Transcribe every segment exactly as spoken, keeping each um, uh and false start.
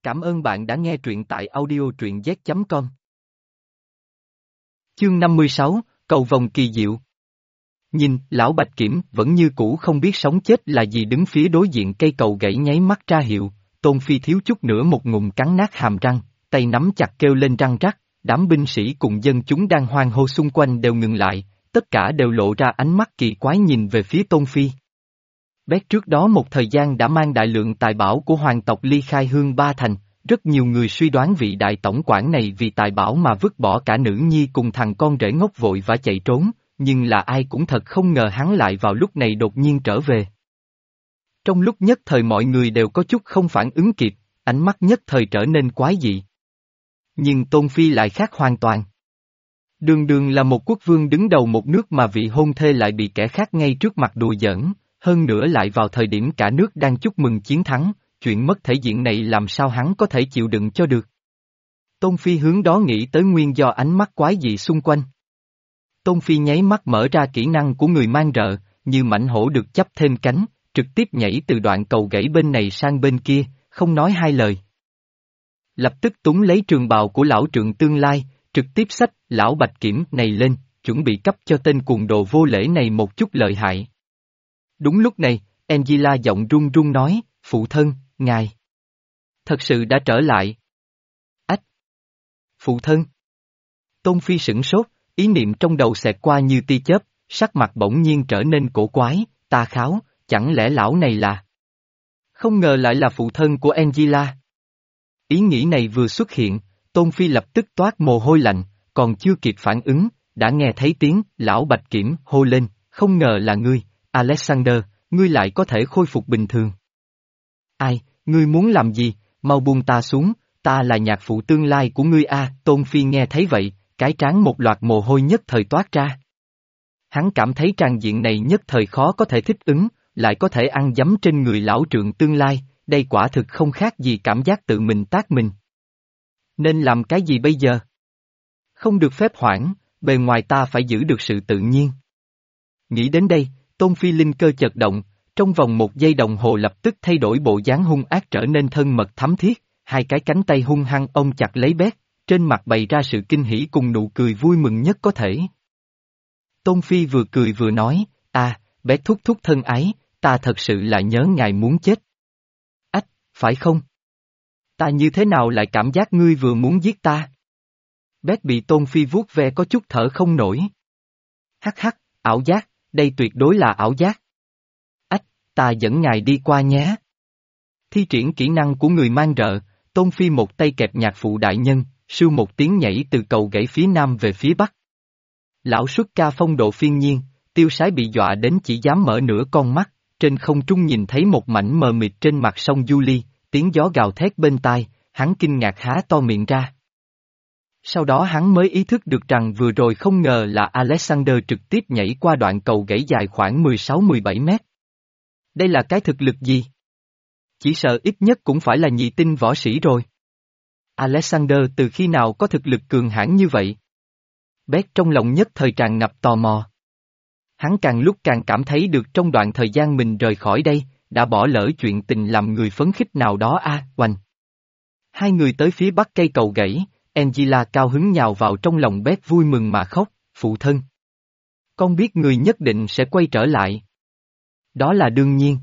Cảm ơn bạn đã nghe truyện tại audio truyện z chấm com. Chương năm mươi sáu, Cầu vồng kỳ diệu. Nhìn, lão Bạch Kiểm vẫn như cũ không biết sống chết là gì đứng phía đối diện cây cầu gãy nháy mắt ra hiệu, Tôn Phi thiếu chút nữa một ngụm cắn nát hàm răng, tay nắm chặt kêu lên răng rắc, đám binh sĩ cùng dân chúng đang hoan hô xung quanh đều ngừng lại, tất cả đều lộ ra ánh mắt kỳ quái nhìn về phía Tôn Phi. Bét trước đó một thời gian đã mang đại lượng tài bảo của hoàng tộc ly khai Hương Ba Thành, rất nhiều người suy đoán vị đại tổng quản này vì tài bảo mà vứt bỏ cả nữ nhi cùng thằng con rể ngốc vội và chạy trốn, nhưng là ai cũng thật không ngờ hắn lại vào lúc này đột nhiên trở về. Trong lúc nhất thời mọi người đều có chút không phản ứng kịp, ánh mắt nhất thời trở nên quái dị. Nhưng Tôn Phi lại khác hoàn toàn. Đường đường là một quốc vương đứng đầu một nước mà vị hôn thê lại bị kẻ khác ngay trước mặt đùa giỡn, hơn nữa lại vào thời điểm cả nước đang chúc mừng chiến thắng, chuyện mất thể diện này làm sao hắn có thể chịu đựng cho được. Tôn Phi hướng đó nghĩ tới nguyên do ánh mắt quái dị xung quanh. Tôn Phi nháy mắt mở ra kỹ năng của người mang rợ, như mãnh hổ được chắp thêm cánh, trực tiếp nhảy từ đoạn cầu gãy bên này sang bên kia, không nói hai lời. Lập tức túng lấy trường bào của lão trượng tương lai, trực tiếp xách lão Bạch Kiểm này lên, chuẩn bị cấp cho tên cuồng đồ vô lễ này một chút lợi hại. Đúng lúc này, Angela giọng run run nói, phụ thân, ngài. Thật sự đã trở lại. Ách! Phụ thân! Tôn Phi sửng sốt, ý niệm trong đầu xẹt qua như tia chớp, sắc mặt bỗng nhiên trở nên cổ quái, ta kháo, chẳng lẽ lão này là... Không ngờ lại là phụ thân của Angela. Ý nghĩ này vừa xuất hiện, Tôn Phi lập tức toát mồ hôi lạnh, còn chưa kịp phản ứng, đã nghe thấy tiếng lão Bạch Kiểm hô lên, không ngờ là ngươi, Alexander, ngươi lại có thể khôi phục bình thường. Ai, ngươi muốn làm gì, mau buông ta xuống, ta là nhạc phụ tương lai của ngươi a. Tôn Phi nghe thấy vậy, cái trán một loạt mồ hôi nhất thời toát ra. Hắn cảm thấy tràng diện này nhất thời khó có thể thích ứng, lại có thể ăn dấm trên người lão trượng tương lai, đây quả thực không khác gì cảm giác tự mình tác mình. Nên làm cái gì bây giờ? Không được phép hoảng, bề ngoài ta phải giữ được sự tự nhiên. Nghĩ đến đây, Tôn Phi linh cơ chợt động, trong vòng một giây đồng hồ lập tức thay đổi bộ dáng hung ác trở nên thân mật thắm thiết, hai cái cánh tay hung hăng ôm chặt lấy Bét, trên mặt bày ra sự kinh hỉ cùng nụ cười vui mừng nhất có thể. Tôn Phi vừa cười vừa nói, à, Bét thúc thúc thân ái, ta thật sự là nhớ ngài muốn chết. Ách, phải không? Ta như thế nào lại cảm giác ngươi vừa muốn giết ta? Bét bị Tôn Phi vuốt ve có chút thở không nổi. Hắc hắc, ảo giác, đây tuyệt đối là ảo giác. Ách, ta dẫn ngài đi qua nhé. Thi triển kỹ năng của người mang rợ, Tôn Phi một tay kẹp nhạc phụ đại nhân, sưu một tiếng nhảy từ cầu gãy phía nam về phía bắc. Lão xuất ca phong độ phiên nhiên, tiêu sái bị dọa đến chỉ dám mở nửa con mắt, trên không trung nhìn thấy một mảnh mờ mịt trên mặt sông Julie, tiếng gió gào thét bên tai, hắn kinh ngạc há to miệng ra. Sau đó hắn mới ý thức được rằng vừa rồi không ngờ là Alexander trực tiếp nhảy qua đoạn cầu gãy dài khoảng mười sáu mười bảy mét. Đây là cái thực lực gì? Chỉ sợ ít nhất cũng phải là nhị tinh võ sĩ rồi. Alexander từ khi nào có thực lực cường hãn như vậy? Bét trong lòng nhất thời tràn ngập tò mò. Hắn càng lúc càng cảm thấy được trong đoạn thời gian mình rời khỏi đây, đã bỏ lỡ chuyện tình làm người phấn khích nào đó a, à, oanh. Hai người tới phía bắc cây cầu gãy, Angela cao hứng nhào vào trong lòng Bét vui mừng mà khóc, phụ thân. Con biết người nhất định sẽ quay trở lại. Đó là đương nhiên.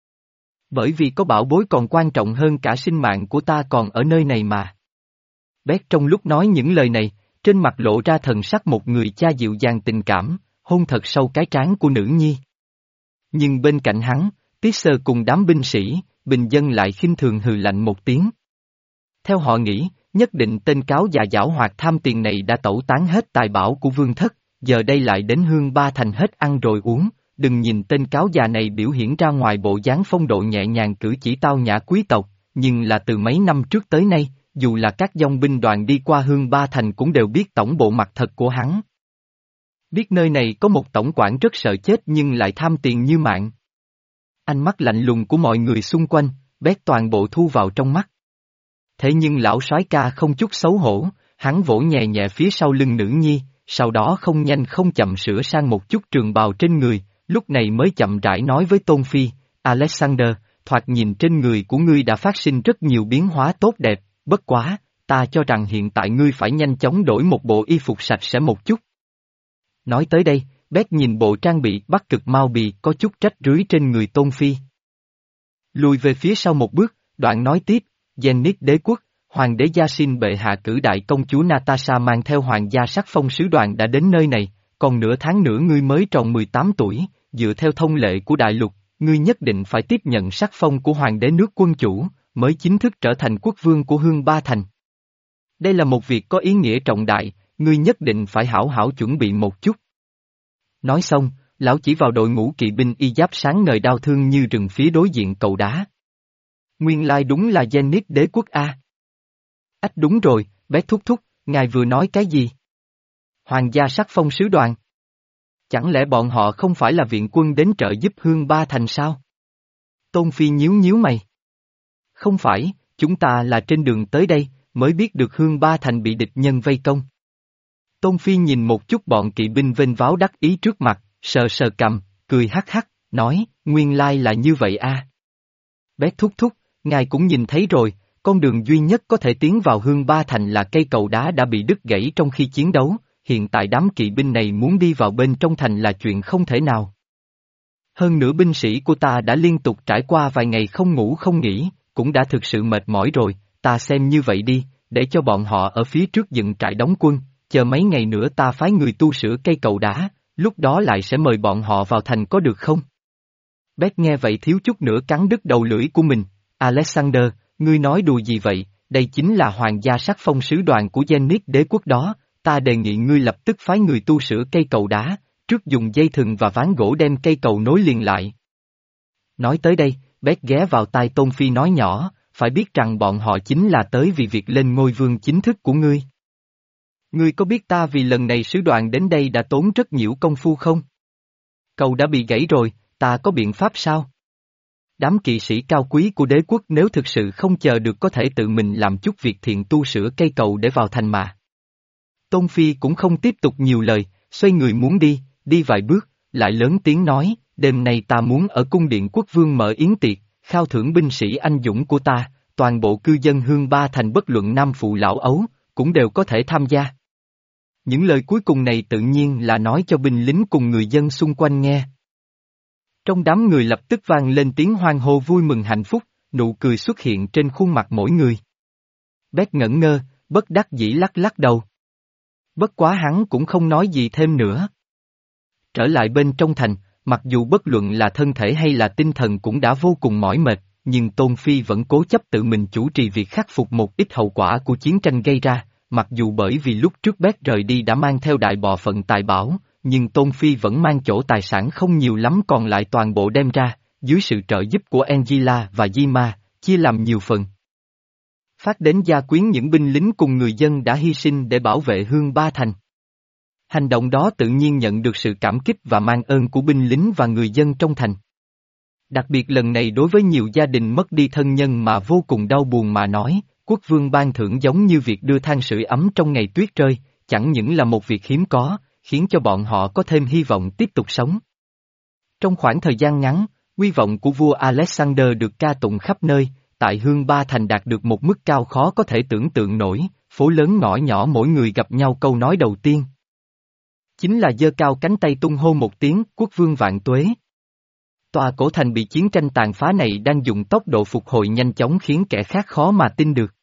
Bởi vì có bảo bối còn quan trọng hơn cả sinh mạng của ta còn ở nơi này mà. Bét trong lúc nói những lời này, trên mặt lộ ra thần sắc một người cha dịu dàng tình cảm, hôn thật sâu cái trán của nữ nhi. Nhưng bên cạnh hắn, Tisser cùng đám binh sĩ, bình dân lại khinh thường hừ lạnh một tiếng. Theo họ nghĩ, nhất định tên cáo già giảo hoạt tham tiền này đã tẩu tán hết tài bảo của vương thất, giờ đây lại đến Hương Ba Thành hết ăn rồi uống, đừng nhìn tên cáo già này biểu hiện ra ngoài bộ dáng phong độ nhẹ nhàng cử chỉ tao nhã quý tộc, nhưng là từ mấy năm trước tới nay, dù là các dòng binh đoàn đi qua Hương Ba Thành cũng đều biết tổng bộ mặt thật của hắn. Biết nơi này có một tổng quản rất sợ chết nhưng lại tham tiền như mạng. Ánh mắt lạnh lùng của mọi người xung quanh, Bét toàn bộ thu vào trong mắt. Thế nhưng lão soái ca không chút xấu hổ, hắn vỗ nhẹ nhẹ phía sau lưng nữ nhi, sau đó không nhanh không chậm sửa sang một chút trường bào trên người, lúc này mới chậm rãi nói với Tôn Phi, Alexander, thoạt nhìn trên người của ngươi đã phát sinh rất nhiều biến hóa tốt đẹp, bất quá, ta cho rằng hiện tại ngươi phải nhanh chóng đổi một bộ y phục sạch sẽ một chút. Nói tới đây, Bét nhìn bộ trang bị Bắc Cực Mao Bì có chút trách rưới trên người Tôn Phi. Lùi về phía sau một bước, đoạn nói tiếp, Zenith đế quốc, Hoàng đế Yasin bệ hạ cử đại công chúa Natasha mang theo hoàng gia sắc phong sứ đoàn đã đến nơi này, còn nửa tháng nữa ngươi mới tròn mười tám tuổi, dựa theo thông lệ của đại lục, ngươi nhất định phải tiếp nhận sắc phong của hoàng đế nước quân chủ, mới chính thức trở thành quốc vương của Hương Ba Thành. Đây là một việc có ý nghĩa trọng đại, ngươi nhất định phải hảo hảo chuẩn bị một chút. Nói xong, lão chỉ vào đội ngũ kỵ binh y giáp sáng ngời đao thương như rừng phía đối diện cầu đá. Nguyên lai đúng là Zenith đế quốc A. Ách đúng rồi, bé thúc thúc, ngài vừa nói cái gì? Hoàng gia sắc phong sứ đoàn. Chẳng lẽ bọn họ không phải là viện quân đến trợ giúp Hương Ba Thành sao? Tôn Phi nhíu nhíu mày. Không phải, chúng ta là trên đường tới đây, mới biết được Hương Ba Thành bị địch nhân vây công. Tôn Phi nhìn một chút bọn kỵ binh vênh váo đắc ý trước mặt, sờ sờ cằm, cười hắc hắc, nói, nguyên lai là như vậy a. Bé thúc thúc, ngài cũng nhìn thấy rồi, con đường duy nhất có thể tiến vào Hương Ba Thành là cây cầu đá đã bị đứt gãy trong khi chiến đấu, hiện tại đám kỵ binh này muốn đi vào bên trong thành là chuyện không thể nào. Hơn nữa binh sĩ của ta đã liên tục trải qua vài ngày không ngủ không nghỉ, cũng đã thực sự mệt mỏi rồi, ta xem như vậy đi, để cho bọn họ ở phía trước dựng trại đóng quân, chờ mấy ngày nữa ta phái người tu sửa cây cầu đá, lúc đó lại sẽ mời bọn họ vào thành có được không? Bét nghe vậy thiếu chút nữa cắn đứt đầu lưỡi của mình, Alexander, ngươi nói đùa gì vậy, đây chính là hoàng gia sắc phong sứ đoàn của Zenith đế quốc đó, ta đề nghị ngươi lập tức phái người tu sửa cây cầu đá, trước dùng dây thừng và ván gỗ đem cây cầu nối liền lại. Nói tới đây, Bét ghé vào tai Tôn Phi nói nhỏ, phải biết rằng bọn họ chính là tới vì việc lên ngôi vương chính thức của ngươi. Ngươi có biết ta vì lần này sứ đoàn đến đây đã tốn rất nhiều công phu không? Cầu đã bị gãy rồi, ta có biện pháp sao? Đám kỵ sĩ cao quý của đế quốc nếu thực sự không chờ được có thể tự mình làm chút việc thiện tu sửa cây cầu để vào thành mà. Tôn Phi cũng không tiếp tục nhiều lời, xoay người muốn đi, đi vài bước, lại lớn tiếng nói, đêm nay ta muốn ở cung điện quốc vương mở yến tiệc, khao thưởng binh sĩ anh dũng của ta, toàn bộ cư dân Hương Ba Thành bất luận nam phụ lão ấu, cũng đều có thể tham gia. Những lời cuối cùng này tự nhiên là nói cho binh lính cùng người dân xung quanh nghe. Trong đám người lập tức vang lên tiếng hoan hô vui mừng hạnh phúc, nụ cười xuất hiện trên khuôn mặt mỗi người. Bét ngẩn ngơ, bất đắc dĩ lắc lắc đầu. Bất quá hắn cũng không nói gì thêm nữa. Trở lại bên trong thành, mặc dù bất luận là thân thể hay là tinh thần cũng đã vô cùng mỏi mệt, nhưng Tôn Phi vẫn cố chấp tự mình chủ trì việc khắc phục một ít hậu quả của chiến tranh gây ra, mặc dù bởi vì lúc trước Bét rời đi đã mang theo đại bộ phận tài bảo, nhưng Tôn Phi vẫn mang chỗ tài sản không nhiều lắm còn lại toàn bộ đem ra, dưới sự trợ giúp của Angela và Yima, chia làm nhiều phần. Phát đến gia quyến những binh lính cùng người dân đã hy sinh để bảo vệ Hương Ba Thành. Hành động đó tự nhiên nhận được sự cảm kích và mang ơn của binh lính và người dân trong thành. Đặc biệt lần này đối với nhiều gia đình mất đi thân nhân mà vô cùng đau buồn mà nói, quốc vương ban thưởng giống như việc đưa than sưởi ấm trong ngày tuyết rơi, chẳng những là một việc hiếm có, khiến cho bọn họ có thêm hy vọng tiếp tục sống. Trong khoảng thời gian ngắn, uy vọng của vua Alexander được ca tụng khắp nơi, tại Hương Ba Thành đạt được một mức cao khó có thể tưởng tượng nổi, phố lớn ngõ nhỏ mỗi người gặp nhau câu nói đầu tiên. Chính là giơ cao cánh tay tung hô một tiếng, quốc vương vạn tuế. Tòa cổ thành bị chiến tranh tàn phá này đang dùng tốc độ phục hồi nhanh chóng khiến kẻ khác khó mà tin được.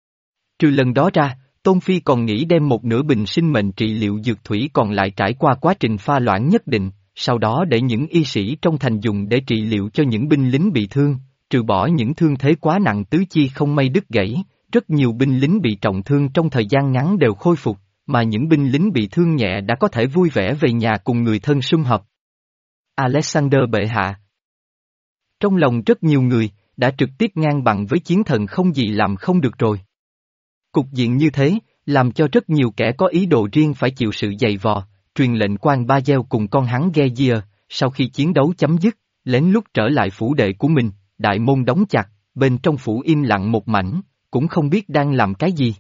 Trừ lần đó ra, Tôn Phi còn nghĩ đem một nửa bình sinh mệnh trị liệu dược thủy còn lại trải qua quá trình pha loãng nhất định, sau đó để những y sĩ trong thành dùng để trị liệu cho những binh lính bị thương, trừ bỏ những thương thế quá nặng tứ chi không may đứt gãy, rất nhiều binh lính bị trọng thương trong thời gian ngắn đều khôi phục, mà những binh lính bị thương nhẹ đã có thể vui vẻ về nhà cùng người thân sum họp. Alexander bệ hạ. Trong lòng rất nhiều người, đã trực tiếp ngang bằng với chiến thần không gì làm không được rồi. Cục diện như thế, làm cho rất nhiều kẻ có ý đồ riêng phải chịu sự dày vò, truyền lệnh quan Ba Gieo cùng con hắn Gezier, sau khi chiến đấu chấm dứt, lén lút trở lại phủ đệ của mình, đại môn đóng chặt, bên trong phủ im lặng một mảnh, cũng không biết đang làm cái gì.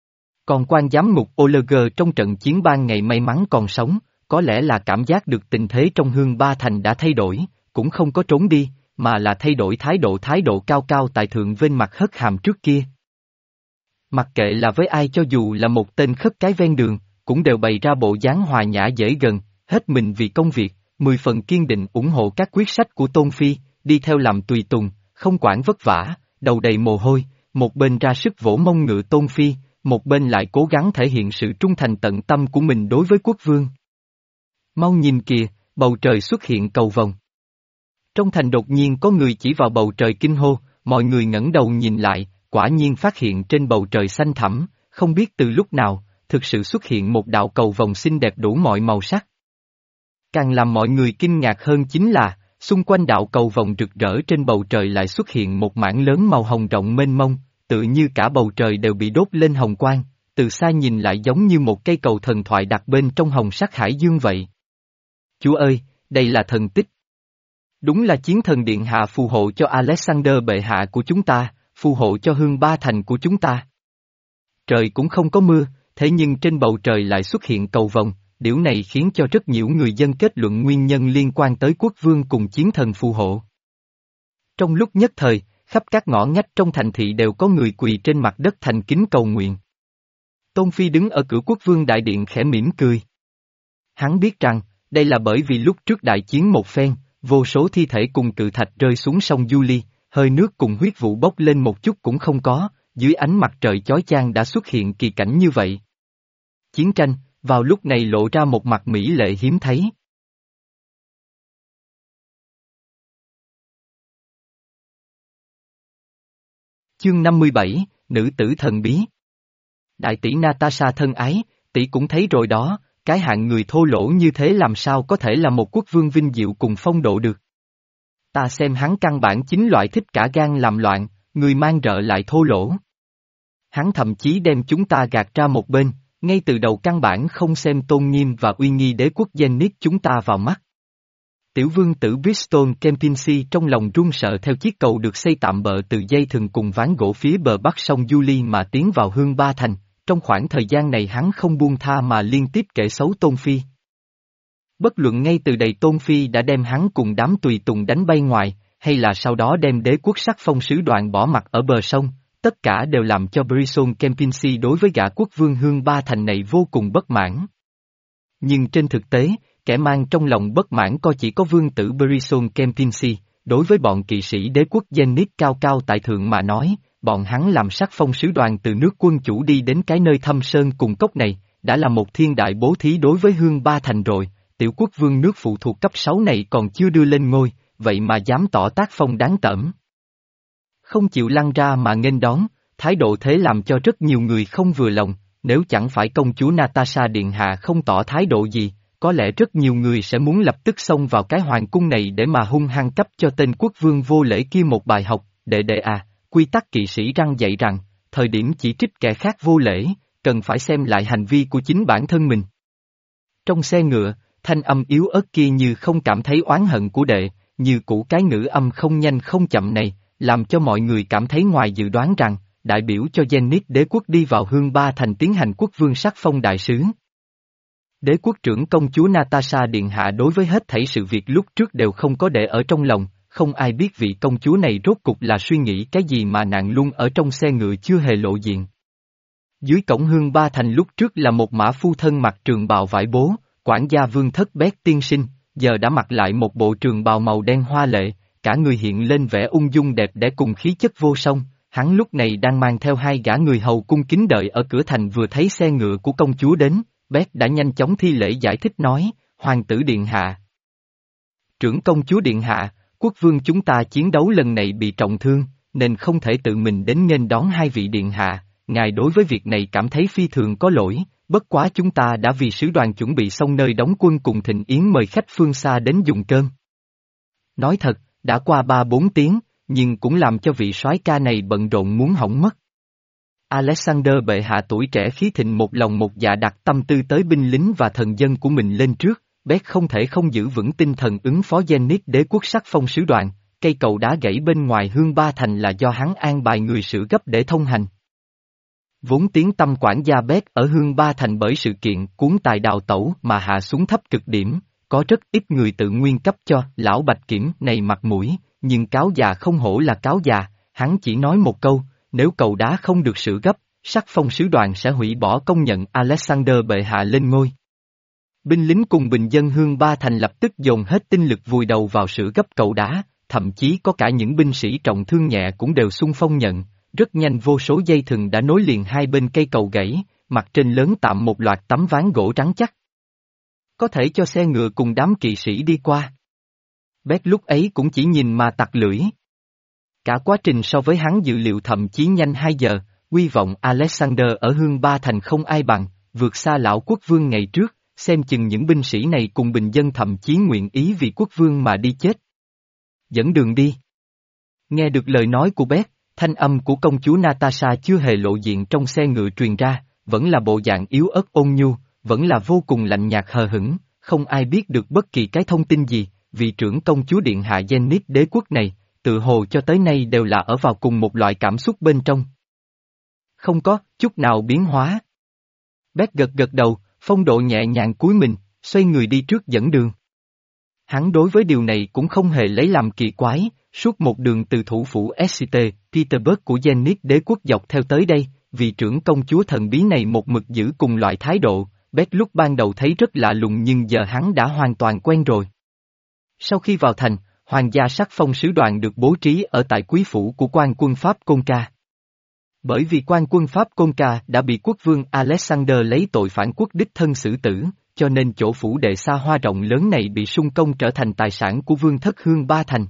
Còn quan giám ngục Oleger trong trận chiến ban ngày may mắn còn sống, có lẽ là cảm giác được tình thế trong Hương Ba Thành đã thay đổi, cũng không có trốn đi, mà là thay đổi thái độ thái độ cao cao tại thượng vênh mặt hất hàm trước kia. Mặc kệ là với ai cho dù là một tên khất cái ven đường, cũng đều bày ra bộ dáng hòa nhã dễ gần, hết mình vì công việc, mười phần kiên định ủng hộ các quyết sách của Tôn Phi, đi theo làm tùy tùng, không quản vất vả, đầu đầy mồ hôi, một bên ra sức vỗ mông ngựa Tôn Phi, một bên lại cố gắng thể hiện sự trung thành tận tâm của mình đối với quốc vương. Mau nhìn kìa, bầu trời xuất hiện cầu vồng. Trong thành đột nhiên có người chỉ vào bầu trời kinh hô, mọi người ngẩng đầu nhìn lại, quả nhiên phát hiện trên bầu trời xanh thẳm, không biết từ lúc nào, thực sự xuất hiện một đạo cầu vồng xinh đẹp đủ mọi màu sắc. Càng làm mọi người kinh ngạc hơn chính là, xung quanh đạo cầu vồng rực rỡ trên bầu trời lại xuất hiện một mảng lớn màu hồng rộng mênh mông, tự như cả bầu trời đều bị đốt lên hồng quang, từ xa nhìn lại giống như một cây cầu thần thoại đặt bên trong hồng sắc hải dương vậy. Chúa ơi, đây là thần tích. Đúng là chiến thần điện hạ phù hộ cho Alexander bệ hạ của chúng ta, phù hộ cho hương ba thành của chúng ta. Trời cũng không có mưa, thế nhưng trên bầu trời lại xuất hiện cầu vồng, điều này khiến cho rất nhiều người dân kết luận nguyên nhân liên quan tới quốc vương cùng chiến thần phù hộ. Trong lúc nhất thời, khắp các ngõ ngách trong thành thị đều có người quỳ trên mặt đất thành kính cầu nguyện. Tôn Phi đứng ở cửa quốc vương đại điện khẽ mỉm cười. Hắn biết rằng, đây là bởi vì lúc trước đại chiến một phen, vô số thi thể cùng cự thạch rơi xuống sông Julie, hơi nước cùng huyết vụ bốc lên một chút cũng không có, dưới ánh mặt trời chói chang đã xuất hiện kỳ cảnh như vậy. Chiến tranh, vào lúc này lộ ra một mặt mỹ lệ hiếm thấy. Chương năm mươi bảy, Nữ tử thần bí. Đại tỷ Natasha thân ái, tỷ cũng thấy rồi đó, cái hạng người thô lỗ như thế làm sao có thể là một quốc vương vinh diệu cùng phong độ được. Ta xem hắn căn bản chính loại thích cả gan làm loạn, người mang rợ lại thô lỗ. Hắn thậm chí đem chúng ta gạt ra một bên, ngay từ đầu căn bản không xem tôn nghiêm và uy nghi đế quốc Zenith chúng ta vào mắt. Tiểu vương tử Bristol Kempinski trong lòng run sợ theo chiếc cầu được xây tạm bợ từ dây thừng cùng ván gỗ phía bờ bắc sông Julie mà tiến vào hương ba thành, trong khoảng thời gian này hắn không buông tha mà liên tiếp kể xấu Tôn Phi. Bất luận ngay từ đầy Tôn Phi đã đem hắn cùng đám tùy tùng đánh bay ngoài, hay là sau đó đem đế quốc sắc phong sứ đoàn bỏ mặt ở bờ sông, tất cả đều làm cho Bristol Kempinski đối với gã quốc vương hương ba thành này vô cùng bất mãn. Nhưng trên thực tế, kẻ mang trong lòng bất mãn có chỉ có vương tử Bristol Kempinski, đối với bọn kỵ sĩ đế quốc Zenith cao cao tại thượng mà nói, bọn hắn làm sắc phong sứ đoàn từ nước quân chủ đi đến cái nơi thâm sơn cùng cốc này, đã là một thiên đại bố thí đối với hương ba thành rồi, tiểu quốc vương nước phụ thuộc cấp sáu này còn chưa đưa lên ngôi, vậy mà dám tỏ tác phong đáng tởm. Không chịu lăn ra mà nghênh đón, thái độ thế làm cho rất nhiều người không vừa lòng, nếu chẳng phải công chúa Natasha điện hạ không tỏ thái độ gì, có lẽ rất nhiều người sẽ muốn lập tức xông vào cái hoàng cung này để mà hung hăng cấp cho tên quốc vương vô lễ kia một bài học, đệ đệ à, quy tắc kỵ sĩ răng dạy rằng, thời điểm chỉ trích kẻ khác vô lễ, cần phải xem lại hành vi của chính bản thân mình. Trong xe ngựa, thanh âm yếu ớt kia như không cảm thấy oán hận của đệ, như củ cái ngữ âm không nhanh không chậm này, làm cho mọi người cảm thấy ngoài dự đoán rằng, đại biểu cho Zenith đế quốc đi vào hương ba thành tiến hành quốc vương sắc phong đại sứ. Đế quốc trưởng công chúa Natasha điện hạ đối với hết thảy sự việc lúc trước đều không có để ở trong lòng, không ai biết vị công chúa này rốt cục là suy nghĩ cái gì mà nàng luôn ở trong xe ngựa chưa hề lộ diện. Dưới cổng hương ba thành lúc trước là một mã phu thân mặc trường bào vải bố, quản gia vương thất Bét tiên sinh, giờ đã mặc lại một bộ trường bào màu đen hoa lệ, cả người hiện lên vẻ ung dung đẹp đẽ cùng khí chất vô song. Hắn lúc này đang mang theo hai gã người hầu cung kính đợi ở cửa thành vừa thấy xe ngựa của công chúa đến, Bét đã nhanh chóng thi lễ giải thích nói, hoàng tử điện hạ. Trưởng công chúa điện hạ, quốc vương chúng ta chiến đấu lần này bị trọng thương, nên không thể tự mình đến nghênh đón hai vị điện hạ, ngài đối với việc này cảm thấy phi thường có lỗi, bất quá chúng ta đã vì sứ đoàn chuẩn bị xong nơi đóng quân cùng thịnh yến mời khách phương xa đến dùng cơm. Nói thật, đã qua ba bốn tiếng, nhưng cũng làm cho vị soái ca này bận rộn muốn hỏng mất. Alexander bệ hạ tuổi trẻ khí thịnh một lòng một dạ đặt tâm tư tới binh lính và thần dân của mình lên trước, Bét không thể không giữ vững tinh thần ứng phó Zenith đế quốc sắc phong sứ đoàn, cây cầu đá gãy bên ngoài hương ba thành là do hắn an bài người sửa gấp để thông hành. Vốn tiếng tăm quản gia Bét ở hương ba thành bởi sự kiện cuốn tài đào tẩu mà hạ xuống thấp cực điểm, có rất ít người tự nguyên cấp cho lão bạch kiểm này mặt mũi, nhưng cáo già không hổ là cáo già, hắn chỉ nói một câu, nếu cầu đá không được sửa gấp, sắc phong sứ đoàn sẽ hủy bỏ công nhận Alexander bệ hạ lên ngôi. Binh lính cùng bình dân Hương Ba Thành lập tức dồn hết tinh lực vùi đầu vào sửa gấp cầu đá, thậm chí có cả những binh sĩ trọng thương nhẹ cũng đều xung phong nhận, rất nhanh vô số dây thừng đã nối liền hai bên cây cầu gãy, mặt trên lớn tạm một loạt tấm ván gỗ trắng chắc. Có thể cho xe ngựa cùng đám kỵ sĩ đi qua. Bét lúc ấy cũng chỉ nhìn mà tặc lưỡi. Cả quá trình so với hắn dự liệu thậm chí nhanh hai giờ, quy vọng Alexander ở Hương Ba Thành không ai bằng, vượt xa lão quốc vương ngày trước, xem chừng những binh sĩ này cùng bình dân thậm chí nguyện ý vì quốc vương mà đi chết. Dẫn đường đi. Nghe được lời nói của Bét, thanh âm của công chúa Natasha chưa hề lộ diện trong xe ngựa truyền ra, vẫn là bộ dạng yếu ớt ôn nhu, vẫn là vô cùng lạnh nhạt hờ hững, không ai biết được bất kỳ cái thông tin gì, vị trưởng công chúa điện hạ Zenith đế quốc này, tự hồ cho tới nay đều là ở vào cùng một loại cảm xúc bên trong. Không có, chút nào biến hóa. Bét gật gật đầu, phong độ nhẹ nhàng cúi mình, xoay người đi trước dẫn đường. Hắn đối với điều này cũng không hề lấy làm kỳ quái, suốt một đường từ thủ phủ Exeter, Petersburg của Zenith đế quốc dọc theo tới đây, vị trưởng công chúa thần bí này một mực giữ cùng loại thái độ, Bét lúc ban đầu thấy rất lạ lùng nhưng giờ hắn đã hoàn toàn quen rồi. Sau khi vào thành, hoàng gia sắc phong sứ đoàn được bố trí ở tại quý phủ của quan quân Pháp Côn Ca. Bởi vì quan quân Pháp Côn Ca đã bị quốc vương Alexander lấy tội phản quốc đích thân xử tử, cho nên chỗ phủ đệ xa hoa rộng lớn này bị sung công trở thành tài sản của vương thất Hương Ba Thành.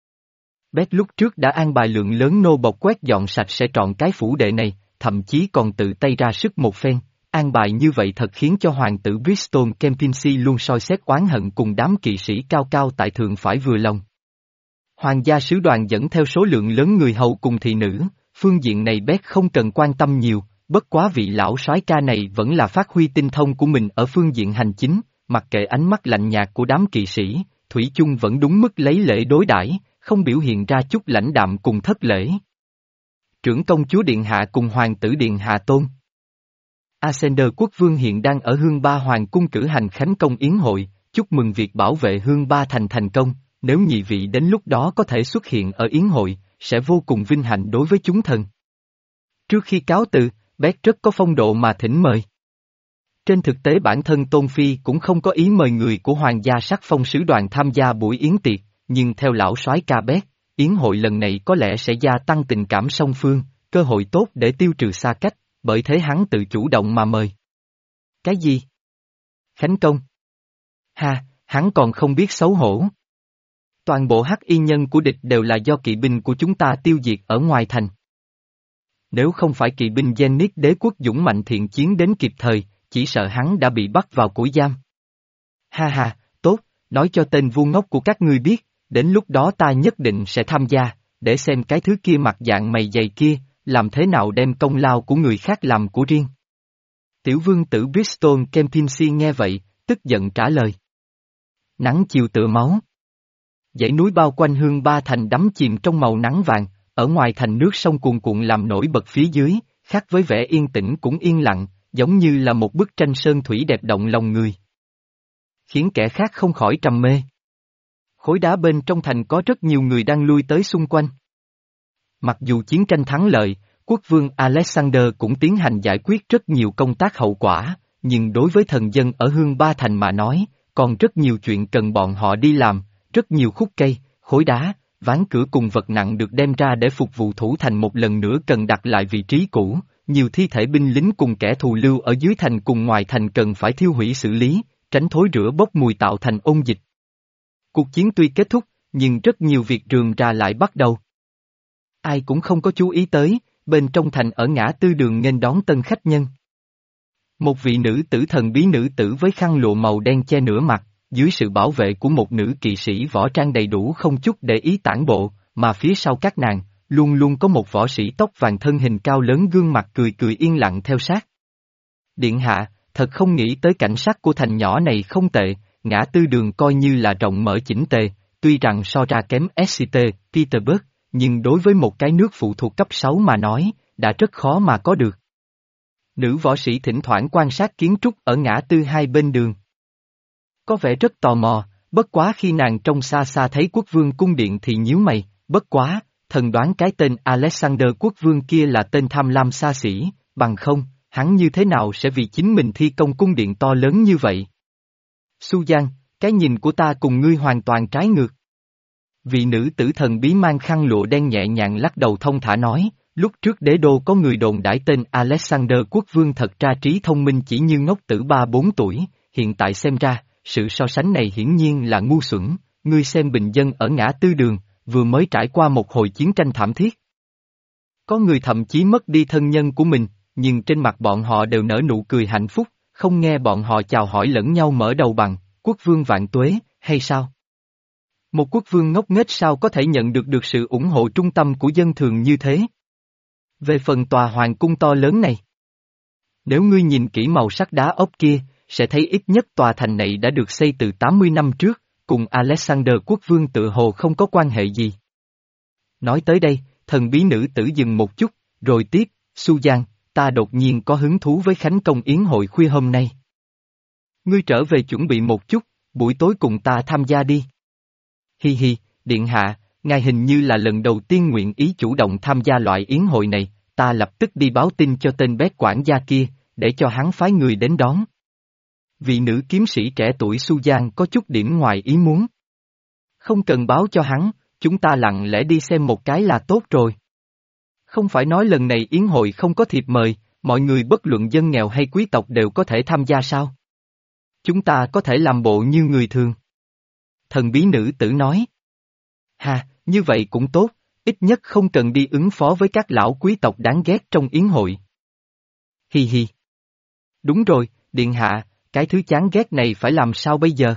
Bét lúc trước đã an bài lượng lớn nô bộc quét dọn sạch sẽ trọn cái phủ đệ này, thậm chí còn tự tay ra sức một phen. An bài như vậy thật khiến cho hoàng tử Bristol Kempinski luôn soi xét oán hận cùng đám kỵ sĩ cao cao tại thượng phải vừa lòng. Hoàng gia sứ đoàn dẫn theo số lượng lớn người hầu cùng thị nữ, phương diện này Bét không cần quan tâm nhiều, bất quá vị lão soái ca này vẫn là phát huy tinh thông của mình ở phương diện hành chính, mặc kệ ánh mắt lạnh nhạt của đám kỵ sĩ, thủy chung vẫn đúng mức lấy lễ đối đãi, không biểu hiện ra chút lãnh đạm cùng thất lễ. Trưởng công chúa điện hạ cùng hoàng tử điện hạ tôn. Ascender quốc vương hiện đang ở Hương Ba Hoàng cung cử hành khánh công yến hội, chúc mừng việc bảo vệ Hương Ba Thành thành công, nếu nhị vị đến lúc đó có thể xuất hiện ở yến hội, sẽ vô cùng vinh hạnh đối với chúng thần. Trước khi cáo từ, Bét rất có phong độ mà thỉnh mời. Trên thực tế bản thân Tôn Phi cũng không có ý mời người của hoàng gia sắc phong sứ đoàn tham gia buổi yến tiệc, nhưng theo lão soái ca Bét, yến hội lần này có lẽ sẽ gia tăng tình cảm song phương, cơ hội tốt để tiêu trừ xa cách. Bởi thế hắn tự chủ động mà mời. Cái gì? Khánh công. Ha, hắn còn không biết xấu hổ. Toàn bộ hắc y nhân của địch đều là do kỵ binh của chúng ta tiêu diệt ở ngoài thành. Nếu không phải kỵ binh Zenith đế quốc dũng mạnh thiện chiến đến kịp thời, chỉ sợ hắn đã bị bắt vào củi giam. Ha ha, tốt, nói cho tên vu ngốc của các ngươi biết, đến lúc đó ta nhất định sẽ tham gia, để xem cái thứ kia mặt dạng mày dày kia, làm thế nào đem công lao của người khác làm của riêng. Tiểu vương tử Bristol Kempinski nghe vậy, tức giận trả lời. Nắng chiều tựa máu. Dãy núi bao quanh Hương Ba Thành đắm chìm trong màu nắng vàng, ở ngoài thành nước sông cuồn cuộn làm nổi bật phía dưới, khác với vẻ yên tĩnh cũng yên lặng, giống như là một bức tranh sơn thủy đẹp động lòng người. Khiến kẻ khác không khỏi trầm mê. Khối đá bên trong thành có rất nhiều người đang lui tới xung quanh. Mặc dù chiến tranh thắng lợi, quốc vương Alexander cũng tiến hành giải quyết rất nhiều công tác hậu quả, nhưng đối với thần dân ở Hương Ba Thành mà nói, còn rất nhiều chuyện cần bọn họ đi làm, rất nhiều khúc cây, khối đá, ván cửa cùng vật nặng được đem ra để phục vụ thủ thành một lần nữa cần đặt lại vị trí cũ, nhiều thi thể binh lính cùng kẻ thù lưu ở dưới thành cùng ngoài thành cần phải thiêu hủy xử lý, tránh thối rữa bốc mùi tạo thành ôn dịch. Cuộc chiến tuy kết thúc, nhưng rất nhiều việc rườm rà lại bắt đầu. Ai cũng không có chú ý tới, bên trong thành ở ngã tư đường nghênh đón tân khách nhân. Một vị nữ tử thần bí nữ tử với khăn lụa màu đen che nửa mặt, dưới sự bảo vệ của một nữ kỵ sĩ võ trang đầy đủ không chút để ý tản bộ, mà phía sau các nàng, luôn luôn có một võ sĩ tóc vàng thân hình cao lớn gương mặt cười cười yên lặng theo sát. Điện hạ, thật không nghĩ tới cảnh sắc của thành nhỏ này không tệ, ngã tư đường coi như là rộng mở chỉnh tề, tuy rằng so ra kém Exeter, Petersburg, nhưng đối với một cái nước phụ thuộc cấp sáu mà nói, đã rất khó mà có được. Nữ võ sĩ thỉnh thoảng quan sát kiến trúc ở ngã tư hai bên đường. Có vẻ rất tò mò, bất quá khi nàng trông xa xa thấy quốc vương cung điện thì nhíu mày, bất quá, thần đoán cái tên Alexander quốc vương kia là tên tham lam xa xỉ, bằng không, hắn như thế nào sẽ vì chính mình thi công cung điện to lớn như vậy? Susan, cái nhìn của ta cùng ngươi hoàn toàn trái ngược. Vị nữ tử thần bí mang khăn lụa đen nhẹ nhàng lắc đầu thông thả nói, lúc trước đế đô có người đồn đãi tên Alexander quốc vương thật ra trí thông minh chỉ như ngốc tử ba bốn tuổi, hiện tại xem ra, sự so sánh này hiển nhiên là ngu xuẩn, ngươi xem bình dân ở ngã tư đường, vừa mới trải qua một hồi chiến tranh thảm thiết. Có người thậm chí mất đi thân nhân của mình, nhưng trên mặt bọn họ đều nở nụ cười hạnh phúc, không nghe bọn họ chào hỏi lẫn nhau mở đầu bằng, quốc vương vạn tuế, hay sao? Một quốc vương ngốc nghếch sao có thể nhận được được sự ủng hộ trung tâm của dân thường như thế? Về phần tòa hoàng cung to lớn này, nếu ngươi nhìn kỹ màu sắc đá ốp kia, sẽ thấy ít nhất tòa thành này đã được xây từ tám mươi năm trước, cùng Alexander quốc vương tự hồ không có quan hệ gì. Nói tới đây, thần bí nữ tử dừng một chút, rồi tiếp, Susan, ta đột nhiên có hứng thú với khánh công yến hội khuya hôm nay. Ngươi trở về chuẩn bị một chút, buổi tối cùng ta tham gia đi. Hi hi, điện hạ, ngài hình như là lần đầu tiên nguyện ý chủ động tham gia loại yến hội này, ta lập tức đi báo tin cho tên bét quản gia kia, để cho hắn phái người đến đón. Vị nữ kiếm sĩ trẻ tuổi Susan có chút điểm ngoài ý muốn. Không cần báo cho hắn, chúng ta lặng lẽ đi xem một cái là tốt rồi. Không phải nói lần này yến hội không có thiệp mời, mọi người bất luận dân nghèo hay quý tộc đều có thể tham gia sao? Chúng ta có thể làm bộ như người thường. Thần bí nữ tử nói. Ha, như vậy cũng tốt, ít nhất không cần đi ứng phó với các lão quý tộc đáng ghét trong yến hội. Hi hi. Đúng rồi, điện hạ, cái thứ chán ghét này phải làm sao bây giờ?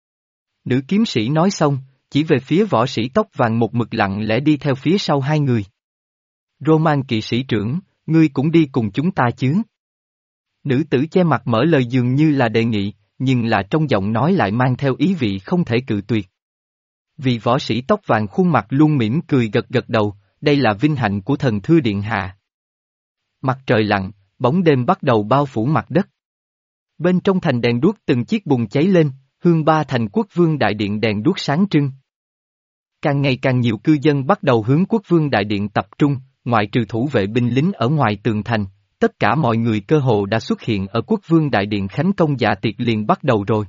Nữ kiếm sĩ nói xong, chỉ về phía võ sĩ tóc vàng một mực lặng lẽ đi theo phía sau hai người. Roman kỵ sĩ trưởng, ngươi cũng đi cùng chúng ta chứ? Nữ tử che mặt mở lời dường như là đề nghị, nhưng là trong giọng nói lại mang theo ý vị không thể cự tuyệt. Vị võ sĩ tóc vàng khuôn mặt luôn mỉm cười gật gật đầu, đây là vinh hạnh của thần thư điện hạ. Mặt trời lặn, bóng đêm bắt đầu bao phủ mặt đất. Bên trong thành đèn đuốc từng chiếc bùng cháy lên, hương ba thành quốc vương đại điện đèn đuốc sáng trưng. Càng ngày càng nhiều cư dân bắt đầu hướng quốc vương đại điện tập trung, ngoại trừ thủ vệ binh lính ở ngoài tường thành, tất cả mọi người cơ hồ đã xuất hiện ở quốc vương đại điện khánh công dạ tiệc liền bắt đầu rồi.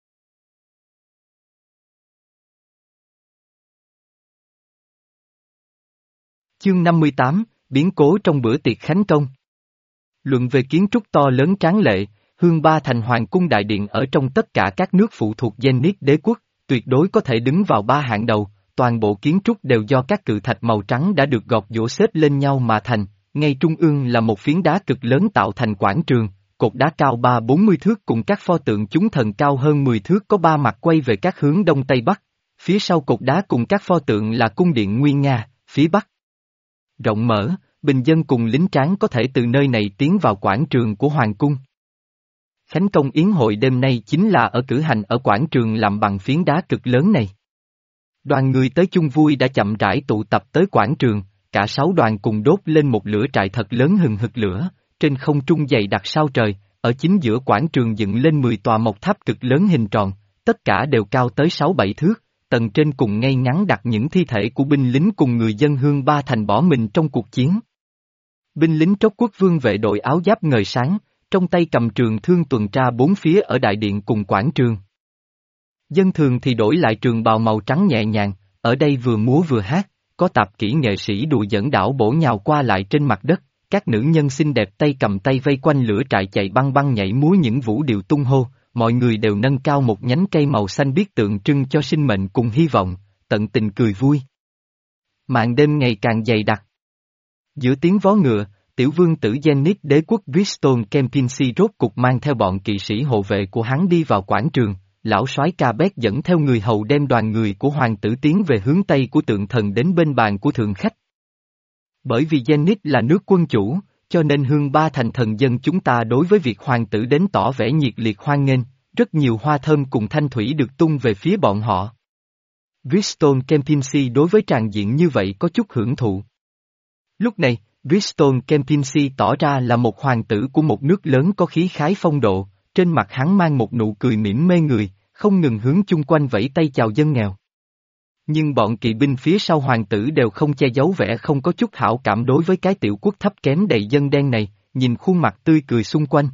Chương năm mươi tám, biến cố trong bữa tiệc khánh công. Luận về kiến trúc to lớn tráng lệ, hương ba thành hoàng cung đại điện ở trong tất cả các nước phụ thuộc Zenith đế quốc, tuyệt đối có thể đứng vào ba hạng đầu, toàn bộ kiến trúc đều do các cự thạch màu trắng đã được gọt giũa xếp lên nhau mà thành, ngay trung ương là một phiến đá cực lớn tạo thành quảng trường, cột đá cao ba bốn mươi thước cùng các pho tượng chúng thần cao hơn mười thước có ba mặt quay về các hướng đông tây bắc, phía sau cột đá cùng các pho tượng là cung điện nguy nga, phía bắc. Rộng mở, bình dân cùng lính tráng có thể từ nơi này tiến vào quảng trường của hoàng cung. Khánh công yến hội đêm nay chính là ở cử hành ở quảng trường làm bằng phiến đá cực lớn này. Đoàn người tới chung vui đã chậm rãi tụ tập tới quảng trường, cả sáu đoàn cùng đốt lên một lửa trại thật lớn hừng hực lửa, trên không trung dày đặc sao trời, ở chính giữa quảng trường dựng lên mười tòa mộc tháp cực lớn hình tròn, tất cả đều cao tới sáu bảy thước, tầng trên cùng ngay ngắn đặt những thi thể của binh lính cùng người dân hương ba thành bỏ mình trong cuộc chiến. Binh lính trốc quốc vương vệ đội áo giáp ngời sáng, trong tay cầm trường thương tuần tra bốn phía ở đại điện cùng quảng trường. Dân thường thì đổi lại trường bào màu trắng nhẹ nhàng, ở đây vừa múa vừa hát, có tạp kỹ nghệ sĩ đùa dẫn đảo bổ nhào qua lại trên mặt đất, các nữ nhân xinh đẹp tay cầm tay vây quanh lửa trại chạy băng băng nhảy múa những vũ điệu tung hô, mọi người đều nâng cao một nhánh cây màu xanh biếc tượng trưng cho sinh mệnh cùng hy vọng, tận tình cười vui. Màn đêm ngày càng dày đặc. Giữa tiếng vó ngựa, tiểu vương tử Zenith đế quốc Bristol Kempinski rốt cục mang theo bọn kỵ sĩ hộ vệ của hắn đi vào quảng trường, lão soái Cabet dẫn theo người hầu đem đoàn người của hoàng tử tiến về hướng tây của tượng thần đến bên bàn của thượng khách. Bởi vì Zenith là nước quân chủ, cho nên hương ba thành thần dân chúng ta đối với việc hoàng tử đến tỏ vẻ nhiệt liệt hoan nghênh, rất nhiều hoa thơm cùng thanh thủy được tung về phía bọn họ. Bristol Kempinski đối với tràng diện như vậy có chút hưởng thụ. Lúc này, Bristol Kempinski tỏ ra là một hoàng tử của một nước lớn có khí khái phong độ, trên mặt hắn mang một nụ cười mỉm mê người, không ngừng hướng chung quanh vẫy tay chào dân nghèo. Nhưng bọn kỵ binh phía sau hoàng tử đều không che giấu vẻ không có chút hảo cảm đối với cái tiểu quốc thấp kém đầy dân đen này, nhìn khuôn mặt tươi cười xung quanh.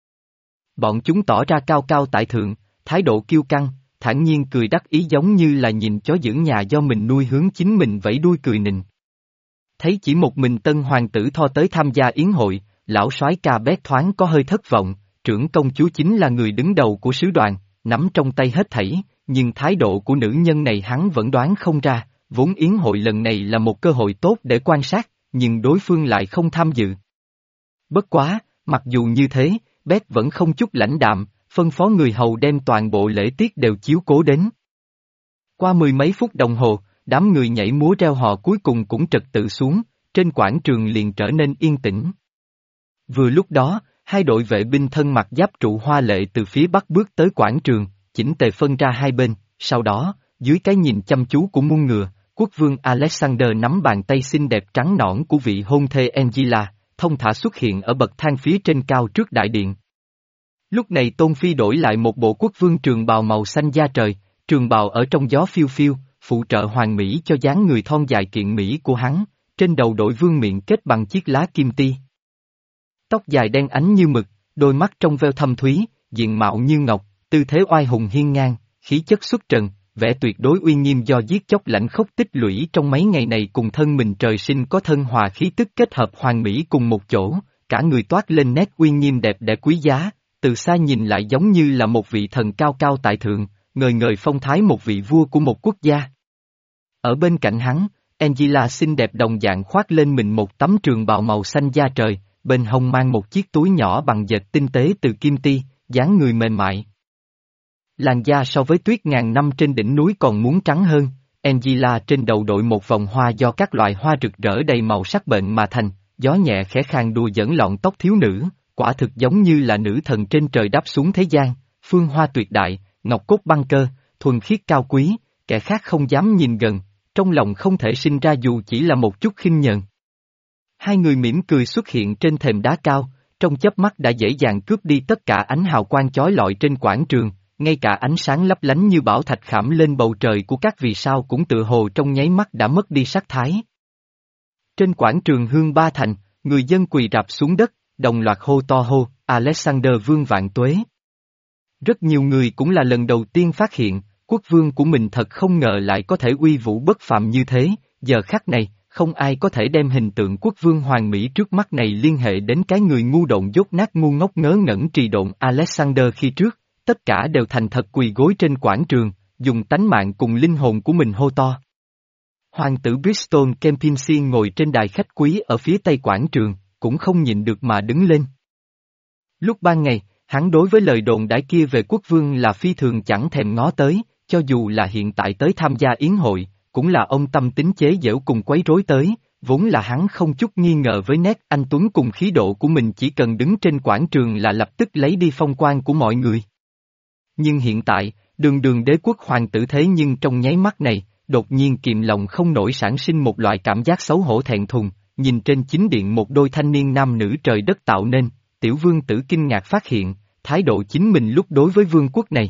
Bọn chúng tỏ ra cao cao tại thượng, thái độ kiêu căng, thản nhiên cười đắc ý giống như là nhìn chó giữ nhà do mình nuôi hướng chính mình vẫy đuôi cười nịnh. Thấy chỉ một mình tân hoàng tử Tho tới tham gia yến hội, lão soái Ca Bét thoáng có hơi thất vọng, trưởng công chúa chính là người đứng đầu của sứ đoàn, nắm trong tay hết thảy, nhưng thái độ của nữ nhân này hắn vẫn đoán không ra, vốn yến hội lần này là một cơ hội tốt để quan sát, nhưng đối phương lại không tham dự. Bất quá, mặc dù như thế, Bét vẫn không chút lãnh đạm, phân phó người hầu đem toàn bộ lễ tiết đều chiếu cố đến. Qua mười mấy phút đồng hồ, đám người nhảy múa reo hò cuối cùng cũng trật tự xuống, trên quảng trường liền trở nên yên tĩnh. Vừa lúc đó, hai đội vệ binh thân mặc giáp trụ hoa lệ từ phía bắc bước tới quảng trường, chỉnh tề phân ra hai bên, sau đó, dưới cái nhìn chăm chú của muôn ngựa, quốc vương Alexander nắm bàn tay xinh đẹp trắng nõn của vị hôn thê Angela, thông thả xuất hiện ở bậc thang phía trên cao trước đại điện. Lúc này Tôn Phi đổi lại một bộ quốc vương trường bào màu xanh da trời, trường bào ở trong gió phiêu phiêu, phụ trợ hoàng mỹ cho dáng người thon dài kiện mỹ của hắn, trên đầu đội vương miện kết bằng chiếc lá kim ti. Tóc dài đen ánh như mực, đôi mắt trong veo thâm thúy, diện mạo như ngọc, tư thế oai hùng hiên ngang, khí chất xuất trần, vẻ tuyệt đối uy nghiêm do giết chóc lãnh khốc tích lũy trong mấy ngày này cùng thân mình trời sinh có thân hòa khí tức kết hợp hoàng mỹ cùng một chỗ, cả người toát lên nét uy nghiêm đẹp đẽ quý giá, từ xa nhìn lại giống như là một vị thần cao cao tại thượng, ngời ngời phong thái một vị vua của một quốc gia. Ở bên cạnh hắn, Angela xinh đẹp đồng dạng khoác lên mình một tấm trường bào màu xanh da trời, bên hông mang một chiếc túi nhỏ bằng dệt tinh tế từ kim ti, dáng người mềm mại. Làn da so với tuyết ngàn năm trên đỉnh núi còn muốn trắng hơn, Angela trên đầu đội một vòng hoa do các loại hoa rực rỡ đầy màu sắc bệnh mà thành, gió nhẹ khẽ khàng đùa dẫn lọn tóc thiếu nữ, quả thực giống như là nữ thần trên trời đáp xuống thế gian, phương hoa tuyệt đại, ngọc cốt băng cơ, thuần khiết cao quý, kẻ khác không dám nhìn gần, trong lòng không thể sinh ra dù chỉ là một chút khinh nhờn. Hai người mỉm cười xuất hiện trên thềm đá cao, trong chớp mắt đã dễ dàng cướp đi tất cả ánh hào quang chói lọi trên quảng trường, ngay cả ánh sáng lấp lánh như bảo thạch khảm lên bầu trời của các vì sao cũng tự hồ trong nháy mắt đã mất đi sắc thái. Trên quảng trường Hương Ba Thành, người dân quỳ rạp xuống đất, đồng loạt hô to hô, Alexander Vương vạn tuế. Rất nhiều người cũng là lần đầu tiên phát hiện, quốc vương của mình thật không ngờ lại có thể uy vũ bất phàm như thế, giờ khắc này, không ai có thể đem hình tượng quốc vương hoàng mỹ trước mắt này liên hệ đến cái người ngu độn dốt nát ngu ngốc ngớ ngẩn trì độn Alexander khi trước, tất cả đều thành thật quỳ gối trên quảng trường, dùng tánh mạng cùng linh hồn của mình hô to. Hoàng tử Bristol Kempinski ngồi trên đài khách quý ở phía tây quảng trường, cũng không nhịn được mà đứng lên. Lúc ban ngày, hắn đối với lời đồn đãi kia về quốc vương là phi thường chẳng thèm ngó tới, cho dù là hiện tại tới tham gia yến hội, cũng là ông tâm tính chế giễu cùng quấy rối tới, vốn là hắn không chút nghi ngờ với nét anh tuấn cùng khí độ của mình chỉ cần đứng trên quảng trường là lập tức lấy đi phong quan của mọi người. Nhưng hiện tại, đường đường đế quốc hoàng tử thế nhưng trong nháy mắt này, đột nhiên kìm lòng không nổi sản sinh một loại cảm giác xấu hổ thẹn thùng, nhìn trên chính điện một đôi thanh niên nam nữ trời đất tạo nên, tiểu vương tử kinh ngạc phát hiện, thái độ chính mình lúc đối với vương quốc này.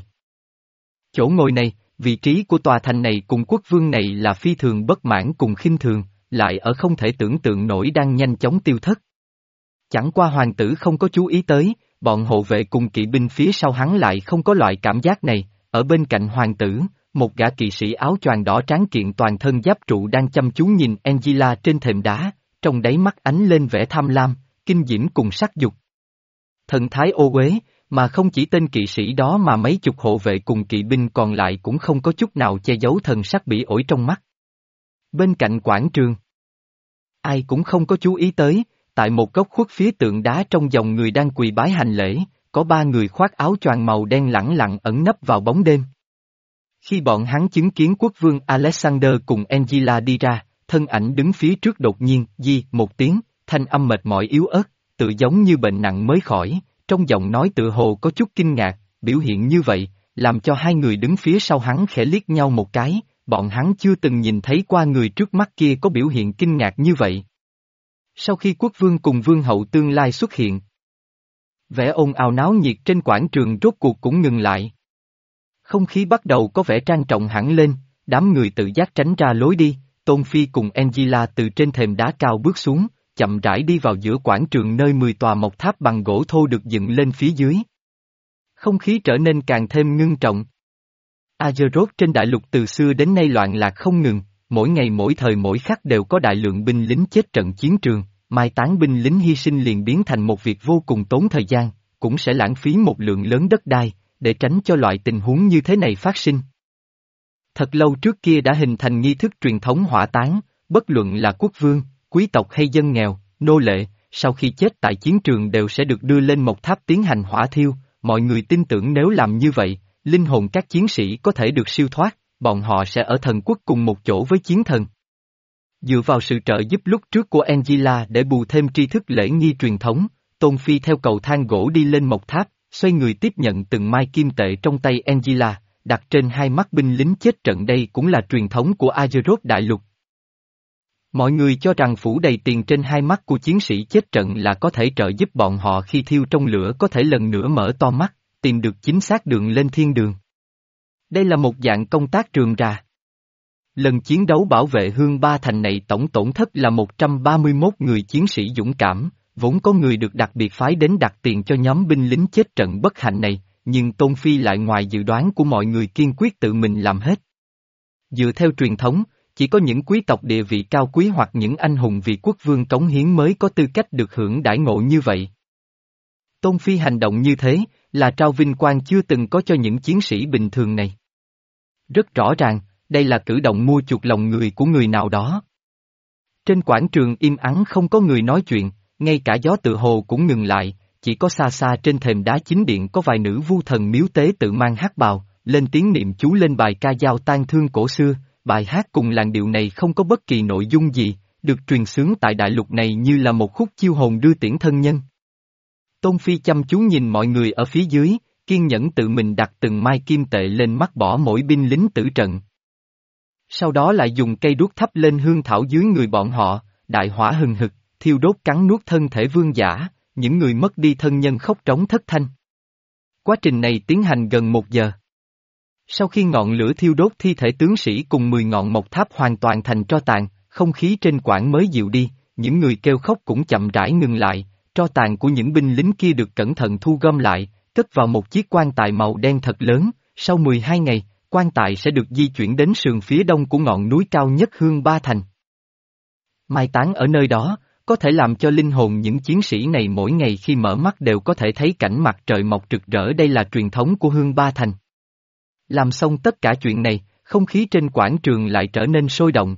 Chỗ ngồi này, vị trí của tòa thành này cùng quốc vương này là phi thường bất mãn cùng khinh thường, lại ở không thể tưởng tượng nổi đang nhanh chóng tiêu thất. Chẳng qua hoàng tử không có chú ý tới, bọn hộ vệ cùng kỵ binh phía sau hắn lại không có loại cảm giác này, ở bên cạnh hoàng tử, một gã kỵ sĩ áo choàng đỏ tráng kiện toàn thân giáp trụ đang chăm chú nhìn Angela trên thềm đá, trong đáy mắt ánh lên vẻ tham lam, kinh diễm cùng sắc dục. Thần thái ô uế, mà không chỉ tên kỵ sĩ đó mà mấy chục hộ vệ cùng kỵ binh còn lại cũng không có chút nào che giấu thần sắc bỉ ổi trong mắt. Bên cạnh quảng trường, ai cũng không có chú ý tới, tại một góc khuất phía tượng đá trong dòng người đang quỳ bái hành lễ, có ba người khoác áo choàng màu đen lẳng lặng ẩn nấp vào bóng đêm. Khi bọn hắn chứng kiến quốc vương Alexander cùng Angela đi ra, thân ảnh đứng phía trước đột nhiên, di, một tiếng, thanh âm mệt mỏi yếu ớt, tự giống như bệnh nặng mới khỏi, trong giọng nói tự hồ có chút kinh ngạc, biểu hiện như vậy, làm cho hai người đứng phía sau hắn khẽ liếc nhau một cái, bọn hắn chưa từng nhìn thấy qua người trước mắt kia có biểu hiện kinh ngạc như vậy. Sau khi quốc vương cùng vương hậu tương lai xuất hiện, vẻ ồn ào náo nhiệt trên quảng trường rốt cuộc cũng ngừng lại. Không khí bắt đầu có vẻ trang trọng hẳn lên, đám người tự giác tránh ra lối đi, Tôn Phi cùng Angela từ trên thềm đá cao bước xuống, chậm rãi đi vào giữa quảng trường nơi mười tòa mộc tháp bằng gỗ thô được dựng lên phía dưới. Không khí trở nên càng thêm ngưng trọng. Azeroth trên đại lục từ xưa đến nay loạn lạc không ngừng, mỗi ngày mỗi thời mỗi khắc đều có đại lượng binh lính chết trận chiến trường, mai táng binh lính hy sinh liền biến thành một việc vô cùng tốn thời gian, cũng sẽ lãng phí một lượng lớn đất đai, để tránh cho loại tình huống như thế này phát sinh. Thật lâu trước kia đã hình thành nghi thức truyền thống hỏa táng, bất luận là quốc vương, quý tộc hay dân nghèo, nô lệ, sau khi chết tại chiến trường đều sẽ được đưa lên mộc tháp tiến hành hỏa thiêu, mọi người tin tưởng nếu làm như vậy, linh hồn các chiến sĩ có thể được siêu thoát, bọn họ sẽ ở thần quốc cùng một chỗ với chiến thần. Dựa vào sự trợ giúp lúc trước của Angela để bù thêm tri thức lễ nghi truyền thống, Tôn Phi theo cầu thang gỗ đi lên mộc tháp, xoay người tiếp nhận từng mai kim tệ trong tay Angela, đặt trên hai mắt binh lính chết trận. Đây cũng là truyền thống của Azeroth đại lục. Mọi người cho rằng phủ đầy tiền trên hai mắt của chiến sĩ chết trận là có thể trợ giúp bọn họ khi thiêu trong lửa có thể lần nữa mở to mắt, tìm được chính xác đường lên thiên đường. Đây là một dạng công tác trường rà. Lần chiến đấu bảo vệ Hương Ba Thành này tổng tổn thất là một trăm ba mươi mốt người chiến sĩ dũng cảm, vốn có người được đặc biệt phái đến đặt tiền cho nhóm binh lính chết trận bất hạnh này, nhưng Tôn Phi lại ngoài dự đoán của mọi người kiên quyết tự mình làm hết. Dựa theo truyền thống, chỉ có những quý tộc địa vị cao quý hoặc những anh hùng vì quốc vương cống hiến mới có tư cách được hưởng đãi ngộ như vậy. Tôn Phi hành động như thế, là trao vinh quang chưa từng có cho những chiến sĩ bình thường này. Rất rõ ràng, đây là cử động mua chuộc lòng người của người nào đó. Trên quảng trường im ắng không có người nói chuyện, ngay cả gió tự hồ cũng ngừng lại, chỉ có xa xa trên thềm đá chính điện có vài nữ vu thần miếu tế tự mang hắc bào, lên tiếng niệm chú lên bài ca dao tang thương cổ xưa, bài hát cùng làn điệu này không có bất kỳ nội dung gì, được truyền xướng tại đại lục này như là một khúc chiêu hồn đưa tiễn thân nhân. Tôn Phi chăm chú nhìn mọi người ở phía dưới, kiên nhẫn tự mình đặt từng mai kim tệ lên mắt bỏ mỗi binh lính tử trận. Sau đó lại dùng cây đuốc thắp lên hương thảo dưới người bọn họ, đại hỏa hừng hực, thiêu đốt cắn nuốt thân thể vương giả, những người mất đi thân nhân khóc trống thất thanh. Quá trình này tiến hành gần một giờ. Sau khi ngọn lửa thiêu đốt thi thể tướng sĩ cùng mười ngọn mộc tháp hoàn toàn thành tro tàn, không khí trên quảng mới dịu đi, những người kêu khóc cũng chậm rãi ngừng lại, tro tàn của những binh lính kia được cẩn thận thu gom lại, cất vào một chiếc quan tài màu đen thật lớn, sau mười hai ngày, quan tài sẽ được di chuyển đến sườn phía đông của ngọn núi cao nhất Hương Ba Thành. Mai táng ở nơi đó, có thể làm cho linh hồn những chiến sĩ này mỗi ngày khi mở mắt đều có thể thấy cảnh mặt trời mọc rực rỡ. Đây là truyền thống của Hương Ba Thành. Làm xong tất cả chuyện này, không khí trên quảng trường lại trở nên sôi động.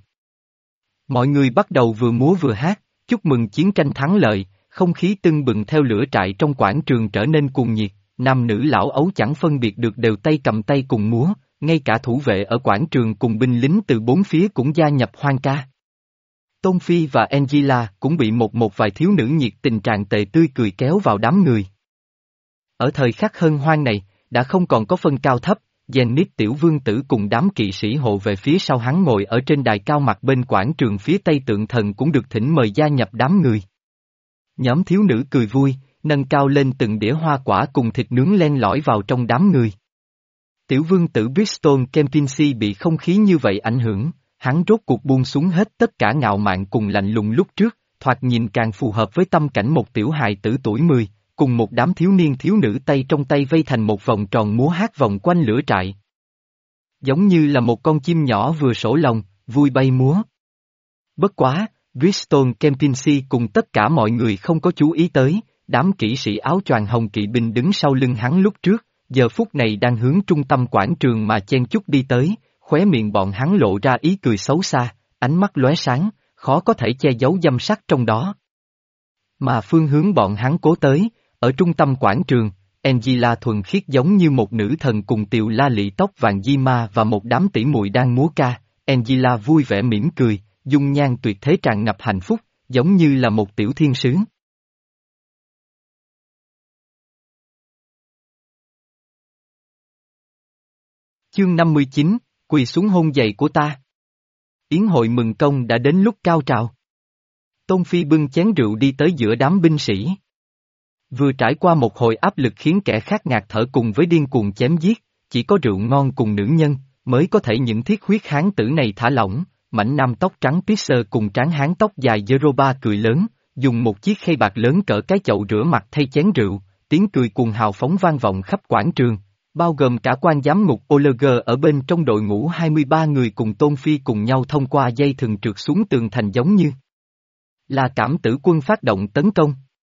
Mọi người bắt đầu vừa múa vừa hát, chúc mừng chiến tranh thắng lợi, không khí tưng bừng theo lửa trại trong quảng trường trở nên cuồng nhiệt, nam nữ lão ấu chẳng phân biệt được đều tay cầm tay cùng múa, ngay cả thủ vệ ở quảng trường cùng binh lính từ bốn phía cũng gia nhập hoan ca. Tôn Phi và Angela cũng bị một một vài thiếu nữ nhiệt tình tràn tề tươi cười kéo vào đám người. Ở thời khắc hân hoan này, đã không còn có phân cao thấp, Zenith tiểu vương tử cùng đám kỵ sĩ hộ về phía sau hắn ngồi ở trên đài cao mặt bên quảng trường phía tây tượng thần cũng được thỉnh mời gia nhập đám người. Nhóm thiếu nữ cười vui, nâng cao lên từng đĩa hoa quả cùng thịt nướng len lỏi vào trong đám người. Tiểu vương tử Bristol Kempinski bị không khí như vậy ảnh hưởng, hắn rốt cuộc buông xuống hết tất cả ngạo mạn cùng lạnh lùng lúc trước, thoạt nhìn càng phù hợp với tâm cảnh một tiểu hài tử tuổi mười, cùng một đám thiếu niên thiếu nữ tay trong tay vây thành một vòng tròn múa hát vòng quanh lửa trại. Giống như là một con chim nhỏ vừa sổ lòng, vui bay múa. Bất quá, Bristol Kempinski cùng tất cả mọi người không có chú ý tới, đám kỵ sĩ áo choàng hồng kỵ binh đứng sau lưng hắn lúc trước, giờ phút này đang hướng trung tâm quảng trường mà chen chúc đi tới, khóe miệng bọn hắn lộ ra ý cười xấu xa, ánh mắt lóe sáng, khó có thể che giấu dâm sắc trong đó. Mà phương hướng bọn hắn cố tới, ở trung tâm quảng trường, Angela thuần khiết giống như một nữ thần cùng Tiều La Lị tóc vàng di ma và một đám tỷ muội đang múa ca, Angela vui vẻ mỉm cười, dung nhan tuyệt thế tràn ngập hạnh phúc, giống như là một tiểu thiên sứ. Chương năm mươi chín, quỳ xuống hôn giày của ta. Yến hội mừng công đã đến lúc cao trào. Tôn Phi bưng chén rượu đi tới giữa đám binh sĩ. Vừa trải qua một hồi áp lực khiến kẻ khác ngạt thở cùng với điên cuồng chém giết, chỉ có rượu ngon cùng nữ nhân, mới có thể những thiết huyết hán tử này thả lỏng. Mảnh nam tóc trắng Peter cùng tráng hán tóc dài Jeroba cười lớn, dùng một chiếc khay bạc lớn cỡ cái chậu rửa mặt thay chén rượu, tiếng cười cuồng hào phóng vang vọng khắp quảng trường, bao gồm cả quan giám ngục Oleger ở bên trong đội ngũ hai mươi ba người cùng Tôn Phi cùng nhau thông qua dây thừng trượt xuống tường thành giống như là cảm tử quân phát động tấn công.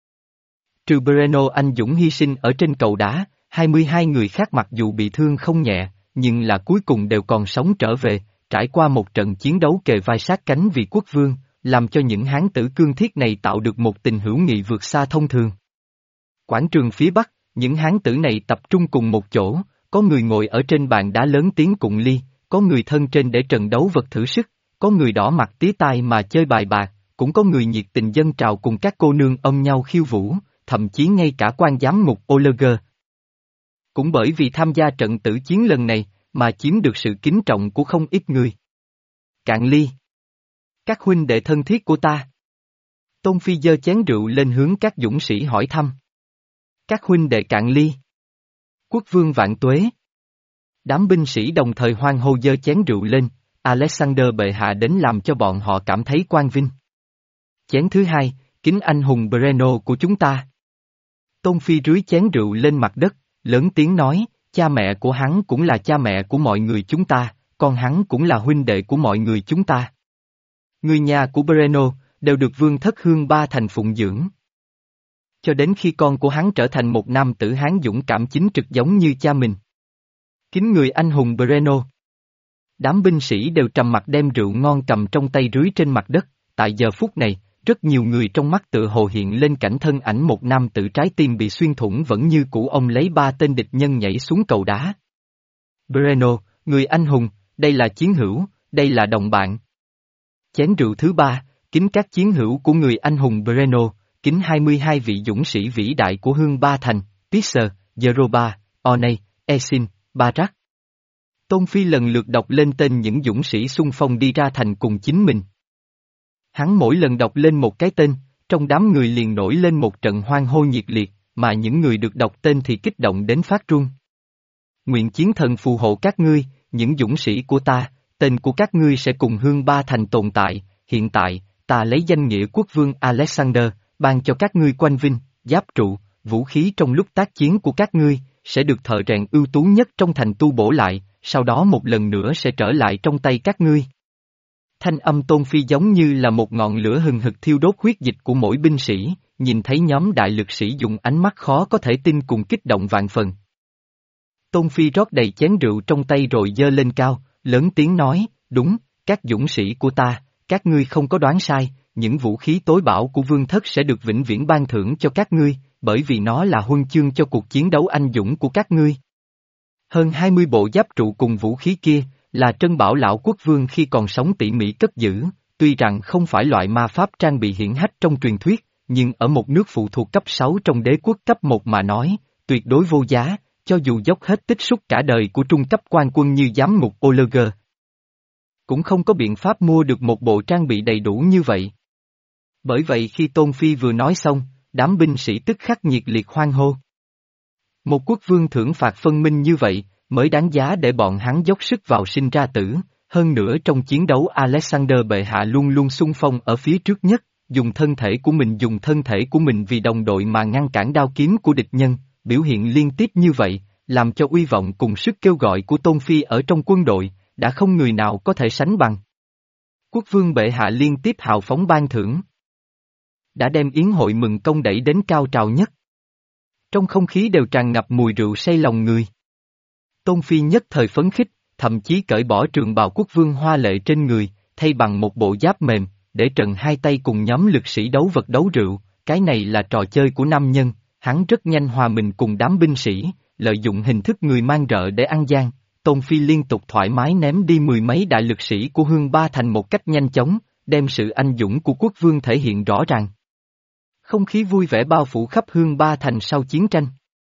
Trừ Breno anh dũng hy sinh ở trên cầu đá, hai mươi hai người khác mặc dù bị thương không nhẹ, nhưng là cuối cùng đều còn sống trở về, trải qua một trận chiến đấu kề vai sát cánh vì quốc vương, làm cho những hán tử cương thiết này tạo được một tình hữu nghị vượt xa thông thường. Quảng trường phía bắc, những hán tử này tập trung cùng một chỗ, có người ngồi ở trên bàn đá lớn tiếng cụng ly, có người thân trên để trận đấu vật thử sức, có người đỏ mặt tía tai mà chơi bài bạc, cũng có người nhiệt tình dân trào cùng các cô nương ôm nhau khiêu vũ, thậm chí ngay cả quan giám ngục Oleger. Cũng bởi vì tham gia trận tử chiến lần này, mà chiếm được sự kính trọng của không ít người. Cạn ly. Các huynh đệ thân thiết của ta. Tôn Phi giơ chén rượu lên hướng các dũng sĩ hỏi thăm. Các huynh đệ cạn ly. Quốc vương vạn tuế. Đám binh sĩ đồng thời hoan hô giơ chén rượu lên, Alexander bệ hạ đến làm cho bọn họ cảm thấy quang vinh. Chén thứ hai, kính anh hùng Breno của chúng ta. Tôn Phi rưới chén rượu lên mặt đất, lớn tiếng nói, cha mẹ của hắn cũng là cha mẹ của mọi người chúng ta, con hắn cũng là huynh đệ của mọi người chúng ta. Người nhà của Breno, đều được vương thất Hương Ba Thành phụng dưỡng. Cho đến khi con của hắn trở thành một nam tử hán dũng cảm chính trực giống như cha mình. Kính người anh hùng Breno. Đám binh sĩ đều trầm mặc đem rượu ngon cầm trong tay rưới trên mặt đất, tại giờ phút này, rất nhiều người trong mắt tự hồ hiện lên cảnh thân ảnh một nam tử trái tim bị xuyên thủng vẫn như cũ ông lấy ba tên địch nhân nhảy xuống cầu đá. Breno, người anh hùng, đây là chiến hữu, đây là đồng bạn. Chén rượu thứ ba, kính các chiến hữu của người anh hùng Breno, kính hai mươi hai vị dũng sĩ vĩ đại của Hương Ba Thành, Peter, Jeroba, Oney, Esin, Barak. Tôn Phi lần lượt đọc lên tên những dũng sĩ xung phong đi ra thành cùng chính mình. Hắn mỗi lần đọc lên một cái tên, trong đám người liền nổi lên một trận hoan hô nhiệt liệt, mà những người được đọc tên thì kích động đến phát run. Nguyện chiến thần phù hộ các ngươi, những dũng sĩ của ta, tên của các ngươi sẽ cùng Hương Ba Thành tồn tại, hiện tại, ta lấy danh nghĩa quốc vương Alexander, ban cho các ngươi quanh vinh, giáp trụ, vũ khí trong lúc tác chiến của các ngươi, sẽ được thợ rèn ưu tú nhất trong thành tu bổ lại, sau đó một lần nữa sẽ trở lại trong tay các ngươi. Thanh âm Tôn Phi giống như là một ngọn lửa hừng hực thiêu đốt huyết dịch của mỗi binh sĩ, nhìn thấy nhóm đại lực sĩ dùng ánh mắt khó có thể tin cùng kích động vạn phần. Tôn Phi rót đầy chén rượu trong tay rồi giơ lên cao, lớn tiếng nói, đúng, các dũng sĩ của ta, các ngươi không có đoán sai, những vũ khí tối bảo của vương thất sẽ được vĩnh viễn ban thưởng cho các ngươi, bởi vì nó là huân chương cho cuộc chiến đấu anh dũng của các ngươi. Hơn hai mươi bộ giáp trụ cùng vũ khí kia, là trân bảo lão quốc vương khi còn sống tỉ mỉ cất giữ, tuy rằng không phải loại ma pháp trang bị hiển hách trong truyền thuyết, nhưng ở một nước phụ thuộc cấp sáu trong đế quốc cấp một mà nói, tuyệt đối vô giá, cho dù dốc hết tích xúc cả đời của trung cấp quan quân như giám ngục Oleger. Cũng không có biện pháp mua được một bộ trang bị đầy đủ như vậy. Bởi vậy khi Tôn Phi vừa nói xong, đám binh sĩ tức khắc nhiệt liệt hoan hô. Một quốc vương thưởng phạt phân minh như vậy, mới đáng giá để bọn hắn dốc sức vào sinh ra tử, hơn nữa trong chiến đấu Alexander bệ hạ luôn luôn xung phong ở phía trước nhất, dùng thân thể của mình dùng thân thể của mình vì đồng đội mà ngăn cản đao kiếm của địch nhân, biểu hiện liên tiếp như vậy, làm cho uy vọng cùng sức kêu gọi của Tôn Phi ở trong quân đội, đã không người nào có thể sánh bằng. Quốc vương bệ hạ liên tiếp hào phóng ban thưởng, đã đem yến hội mừng công đẩy đến cao trào nhất. Trong không khí đều tràn ngập mùi rượu say lòng người. Tôn Phi nhất thời phấn khích, thậm chí cởi bỏ trường bào quốc vương hoa lệ trên người, thay bằng một bộ giáp mềm, để trần hai tay cùng nhóm lực sĩ đấu vật đấu rượu, cái này là trò chơi của nam nhân, hắn rất nhanh hòa mình cùng đám binh sĩ, lợi dụng hình thức người mang rợ để ăn gian. Tôn Phi liên tục thoải mái ném đi mười mấy đại lực sĩ của Hương Ba Thành một cách nhanh chóng, đem sự anh dũng của quốc vương thể hiện rõ ràng. Không khí vui vẻ bao phủ khắp Hương Ba Thành sau chiến tranh.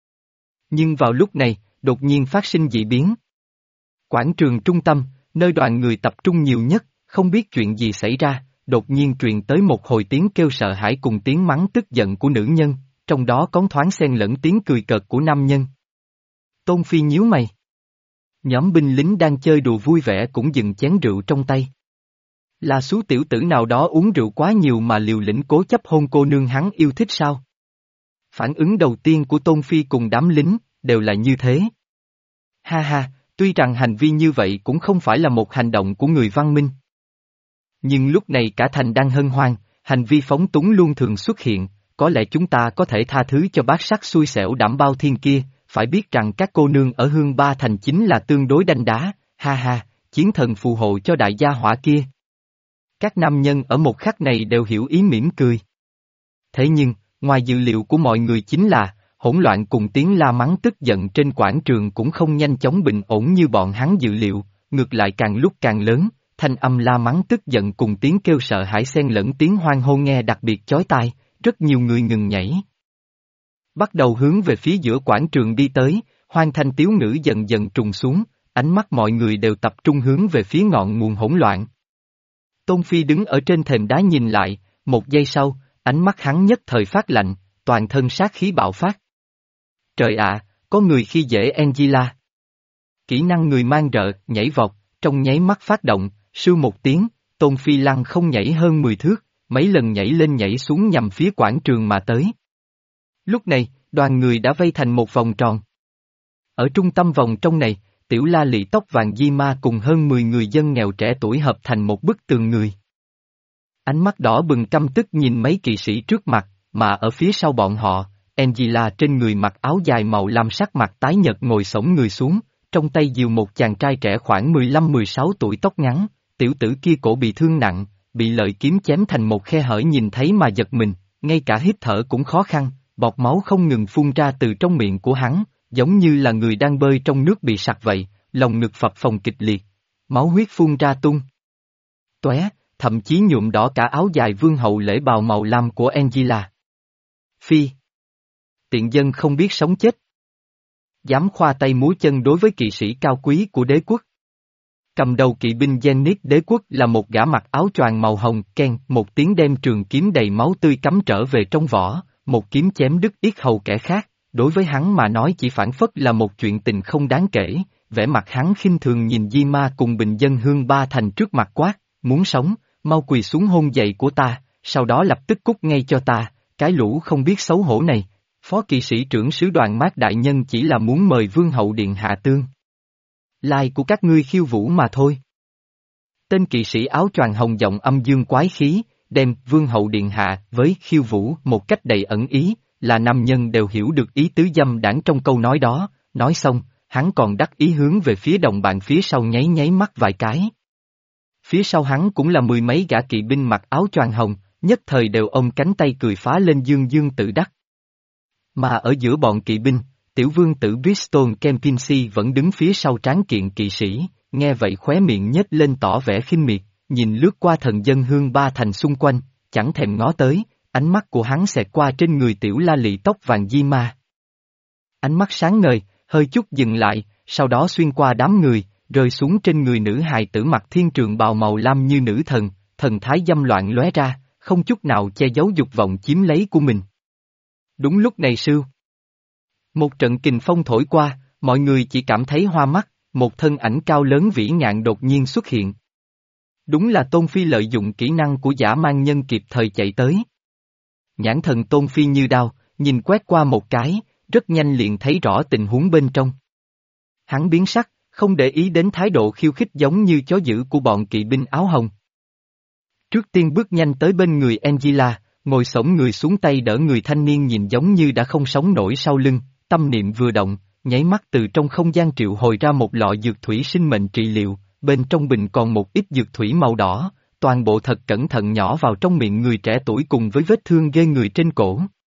Nhưng vào lúc này, đột nhiên phát sinh dị biến. Quảng trường trung tâm, nơi đoàn người tập trung nhiều nhất, không biết chuyện gì xảy ra, đột nhiên truyền tới một hồi tiếng kêu sợ hãi cùng tiếng mắng tức giận của nữ nhân, trong đó có thoáng xen lẫn tiếng cười cợt của nam nhân. Tôn Phi nhíu mày. Nhóm binh lính đang chơi đùa vui vẻ cũng dừng chén rượu trong tay. Là số tiểu tử nào đó uống rượu quá nhiều mà liều lĩnh cố chấp hôn cô nương hắn yêu thích sao? Phản ứng đầu tiên của Tôn Phi cùng đám lính, đều là như thế. Ha ha, tuy rằng hành vi như vậy cũng không phải là một hành động của người văn minh. Nhưng lúc này cả thành đang hân hoan, hành vi phóng túng luôn thường xuất hiện, có lẽ chúng ta có thể tha thứ cho bát sắc xui xẻo đảm bao thiên kia, phải biết rằng các cô nương ở Hương Ba Thành chính là tương đối đanh đá, ha ha, chiến thần phù hộ cho đại gia hỏa kia. Các nam nhân ở một khắc này đều hiểu ý mỉm cười. Thế nhưng, ngoài dự liệu của mọi người chính là, hỗn loạn cùng tiếng la mắng tức giận trên quảng trường cũng không nhanh chóng bình ổn như bọn hắn dự liệu, ngược lại càng lúc càng lớn, thanh âm la mắng tức giận cùng tiếng kêu sợ hãi xen lẫn tiếng hoan hô nghe đặc biệt chói tai, rất nhiều người ngừng nhảy. Bắt đầu hướng về phía giữa quảng trường đi tới, hoan thanh tiếu ngữ dần dần trùng xuống, ánh mắt mọi người đều tập trung hướng về phía ngọn nguồn hỗn loạn. Tôn Phi đứng ở trên thềm đá nhìn lại, một giây sau, ánh mắt hắn nhất thời phát lạnh, toàn thân sát khí bạo phát. Trời ạ, có người khi dễ Angela. Kỹ năng người mang rợ, nhảy vọt, trong nháy mắt phát động, sưu một tiếng, Tôn Phi lăng không nhảy hơn mười thước, mấy lần nhảy lên nhảy xuống nhằm phía quảng trường mà tới. Lúc này, đoàn người đã vây thành một vòng tròn. Ở trung tâm vòng trong này, Tiểu La Lị tóc vàng Di Ma cùng hơn mười người dân nghèo trẻ tuổi hợp thành một bức tường người. Ánh mắt đỏ bừng căm tức nhìn mấy kỵ sĩ trước mặt, mà ở phía sau bọn họ, Angela trên người mặc áo dài màu lam sắc mặt tái nhợt ngồi xổm người xuống, trong tay dìu một chàng trai trẻ khoảng mười lăm mười sáu tuổi tóc ngắn, tiểu tử kia cổ bị thương nặng, bị lợi kiếm chém thành một khe hở nhìn thấy mà giật mình, ngay cả hít thở cũng khó khăn, bọt máu không ngừng phun ra từ trong miệng của hắn, giống như là người đang bơi trong nước bị sặc vậy, lòng ngực phập phồng kịch liệt, máu huyết phun ra tung tóe, thậm chí nhuộm đỏ cả áo dài vương hậu lễ bào màu lam của Angela. Phi! Tiện dân không biết sống chết. Dám khoa tay múa chân đối với kỵ sĩ cao quý của đế quốc. Cầm đầu kỵ binh Zenith đế quốc là một gã mặc áo choàng màu hồng, ken, một tiếng đem trường kiếm đầy máu tươi cắm trở về trong vỏ, một kiếm chém đứt yết hầu kẻ khác, đối với hắn mà nói chỉ phản phất là một chuyện tình không đáng kể, vẻ mặt hắn khinh thường nhìn Di Ma cùng bình dân Hương Ba Thành trước mặt quát, muốn sống, mau quỳ xuống hôn giày của ta, sau đó lập tức cút ngay cho ta, cái lũ không biết xấu hổ này. Phó kỵ sĩ trưởng sứ đoàn Mát đại nhân chỉ là muốn mời vương hậu điện hạ tương lai của các ngươi khiêu vũ mà thôi. Tên kỵ sĩ áo choàng hồng giọng âm dương quái khí, đem vương hậu điện hạ với khiêu vũ một cách đầy ẩn ý, là nam nhân đều hiểu được ý tứ dâm đảng trong câu nói đó, nói xong, hắn còn đắc ý hướng về phía đồng bạn phía sau nháy nháy mắt vài cái. Phía sau hắn cũng là mười mấy gã kỵ binh mặc áo choàng hồng, nhất thời đều ôm cánh tay cười phá lên dương dương tự đắc. Mà ở giữa bọn kỵ binh, tiểu vương tử Bristol Kempinski vẫn đứng phía sau tráng kiện kỵ sĩ, nghe vậy khóe miệng nhếch lên tỏ vẻ khinh miệt, nhìn lướt qua thần dân Hương Ba Thành xung quanh, chẳng thèm ngó tới, ánh mắt của hắn xẹt qua trên người tiểu La Lị tóc vàng Di Ma. Ánh mắt sáng ngời, hơi chút dừng lại, sau đó xuyên qua đám người, rơi xuống trên người nữ hài tử mặc thiên trường bào màu lam như nữ thần, thần thái dâm loạn lóe ra, không chút nào che giấu dục vọng chiếm lấy của mình. Đúng lúc này sưu. Một trận kình phong thổi qua, mọi người chỉ cảm thấy hoa mắt, một thân ảnh cao lớn vĩ ngạn đột nhiên xuất hiện. Đúng là Tôn Phi lợi dụng kỹ năng của dã man nhân kịp thời chạy tới. Nhãn thần Tôn Phi như đao, nhìn quét qua một cái, rất nhanh liền thấy rõ tình huống bên trong. Hắn biến sắc, không để ý đến thái độ khiêu khích giống như chó dữ của bọn kỵ binh áo hồng. Trước tiên bước nhanh tới bên người Angela, ngồi xổm người xuống tay đỡ người thanh niên nhìn giống như đã không sống nổi sau lưng, tâm niệm vừa động, nháy mắt từ trong không gian triệu hồi ra một lọ dược thủy sinh mệnh trị liệu, bên trong bình còn một ít dược thủy màu đỏ, toàn bộ thật cẩn thận nhỏ vào trong miệng người trẻ tuổi cùng với vết thương ghê người trên cổ.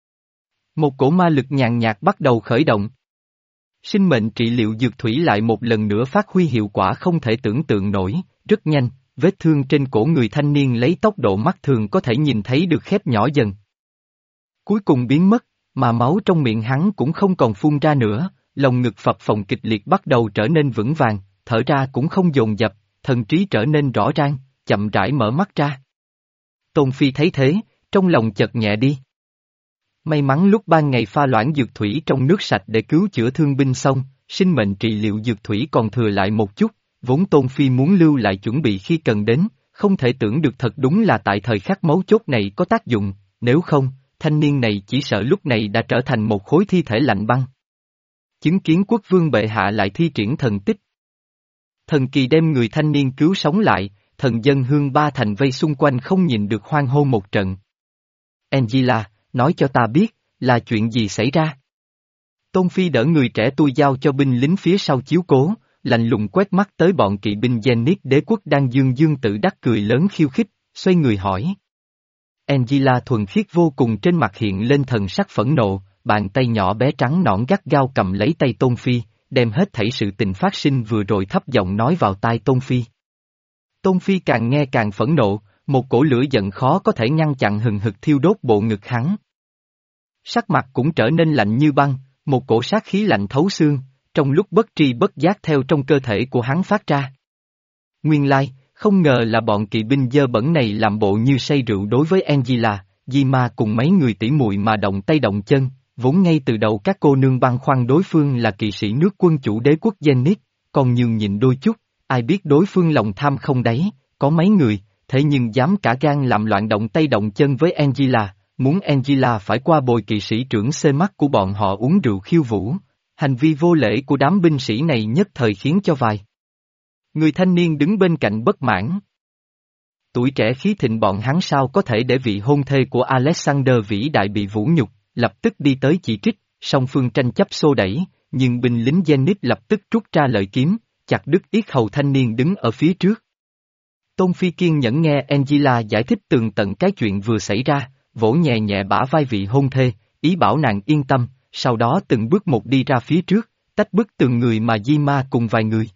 Một cổ ma lực nhàn nhạt bắt đầu khởi động. Sinh mệnh trị liệu dược thủy lại một lần nữa phát huy hiệu quả không thể tưởng tượng nổi, rất nhanh, vết thương trên cổ người thanh niên lấy tốc độ mắt thường có thể nhìn thấy được khép nhỏ dần. Cuối cùng biến mất, mà máu trong miệng hắn cũng không còn phun ra nữa, lồng ngực phập phồng kịch liệt bắt đầu trở nên vững vàng, thở ra cũng không dồn dập, thần trí trở nên rõ ràng, chậm rãi mở mắt ra. Tôn Phi thấy thế, trong lòng chợt nhẹ đi. May mắn lúc ban ngày pha loãng dược thủy trong nước sạch để cứu chữa thương binh xong, sinh mệnh trị liệu dược thủy còn thừa lại một chút, vốn Tôn Phi muốn lưu lại chuẩn bị khi cần đến, không thể tưởng được thật đúng là tại thời khắc mấu chốt này có tác dụng, nếu không, thanh niên này chỉ sợ lúc này đã trở thành một khối thi thể lạnh băng. Chứng kiến quốc vương bệ hạ lại thi triển thần tích. Thần kỳ đem người thanh niên cứu sống lại, thần dân hương ba thành vây xung quanh không nhìn được hoan hô một trận. Angela, nói cho ta biết, là chuyện gì xảy ra? Tôn Phi đỡ người trẻ tôi giao cho binh lính phía sau chiếu cố, lạnh lùng quét mắt tới bọn kỵ binh Zenith đế quốc đang dương dương tự đắc cười lớn khiêu khích, xoay người hỏi. Angela thuần khiết vô cùng trên mặt hiện lên thần sắc phẫn nộ, bàn tay nhỏ bé trắng nõn gắt gao cầm lấy tay Tôn Phi, đem hết thảy sự tình phát sinh vừa rồi thấp giọng nói vào tai Tôn Phi. Tôn Phi càng nghe càng phẫn nộ, một cổ lửa giận khó có thể ngăn chặn hừng hực thiêu đốt bộ ngực hắn. Sắc mặt cũng trở nên lạnh như băng, một cổ sát khí lạnh thấu xương, trong lúc bất tri bất giác theo trong cơ thể của hắn phát ra. Nguyên lai, không ngờ là bọn kỵ binh dơ bẩn này làm bộ như say rượu đối với Angela, Di Ma cùng mấy người tỉ muội mà động tay động chân, vốn ngay từ đầu các cô nương băn khoăn đối phương là kỵ sĩ nước quân chủ đế quốc Zenith, còn nhường nhịn đôi chút, ai biết đối phương lòng tham không đáy, có mấy người, thế nhưng dám cả gan làm loạn động tay động chân với Angela, muốn Angela phải qua bồi kỵ sĩ trưởng xê mắt của bọn họ uống rượu khiêu vũ. Hành vi vô lễ của đám binh sĩ này nhất thời khiến cho vài người thanh niên đứng bên cạnh bất mãn. Tuổi trẻ khí thịnh bọn hắn sao có thể để vị hôn thê của Alexander vĩ đại bị vũ nhục, lập tức đi tới chỉ trích, song phương tranh chấp xô đẩy, nhưng binh lính Zenith lập tức rút ra lợi kiếm, chặt đứt yết hầu thanh niên đứng ở phía trước. Tôn Phi kiên nhẫn nghe Angela giải thích tường tận cái chuyện vừa xảy ra, vỗ nhẹ nhẹ bả vai vị hôn thê, ý bảo nàng yên tâm, sau đó từng bước một đi ra phía trước, tách bức tường người mà Di Ma cùng vài người.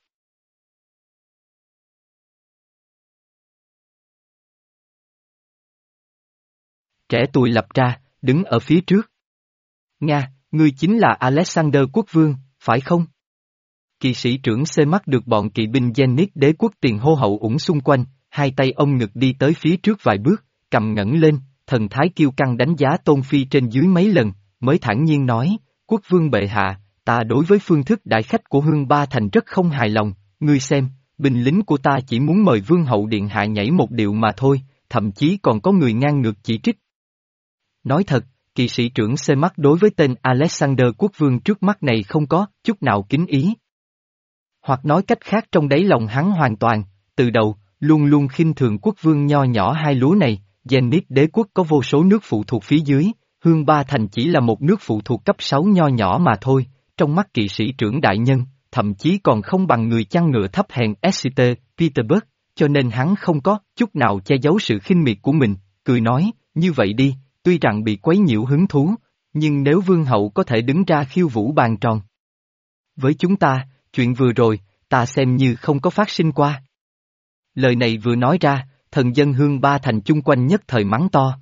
Trẻ tuổi lập ra, đứng ở phía trước. Nga, ngươi chính là Alexander quốc vương, phải không? Kỵ sĩ trưởng xê mắt được bọn kỵ binh Zenith đế quốc tiền hô hậu ủng xung quanh, hai tay ông ngực đi tới phía trước vài bước, cầm ngẩng lên, thần thái kiêu căng đánh giá Tôn Phi trên dưới mấy lần, mới thản nhiên nói, quốc vương bệ hạ, ta đối với phương thức đại khách của Hương Ba Thành rất không hài lòng, ngươi xem, binh lính của ta chỉ muốn mời vương hậu điện hạ nhảy một điệu mà thôi, thậm chí còn có người ngang ngược chỉ trích. Nói thật, kỵ sĩ trưởng xê mắt đối với tên Alexander quốc vương trước mắt này không có chút nào kính ý. Hoặc nói cách khác trong đáy lòng hắn hoàn toàn, từ đầu, luôn luôn khinh thường quốc vương nho nhỏ hai lúa này, Zenith đế quốc có vô số nước phụ thuộc phía dưới, Hương Ba Thành chỉ là một nước phụ thuộc cấp sáu nho nhỏ mà thôi, trong mắt kỵ sĩ trưởng đại nhân, thậm chí còn không bằng người chăn ngựa thấp hèn Exeter, Petersburg, cho nên hắn không có chút nào che giấu sự khinh miệt của mình, cười nói, như vậy đi, tuy rằng bị quấy nhiễu hứng thú, nhưng nếu vương hậu có thể đứng ra khiêu vũ bàn tròn với chúng ta, chuyện vừa rồi, ta xem như không có phát sinh qua. Lời này vừa nói ra, thần dân Hương Ba Thành chung quanh nhất thời mắng to.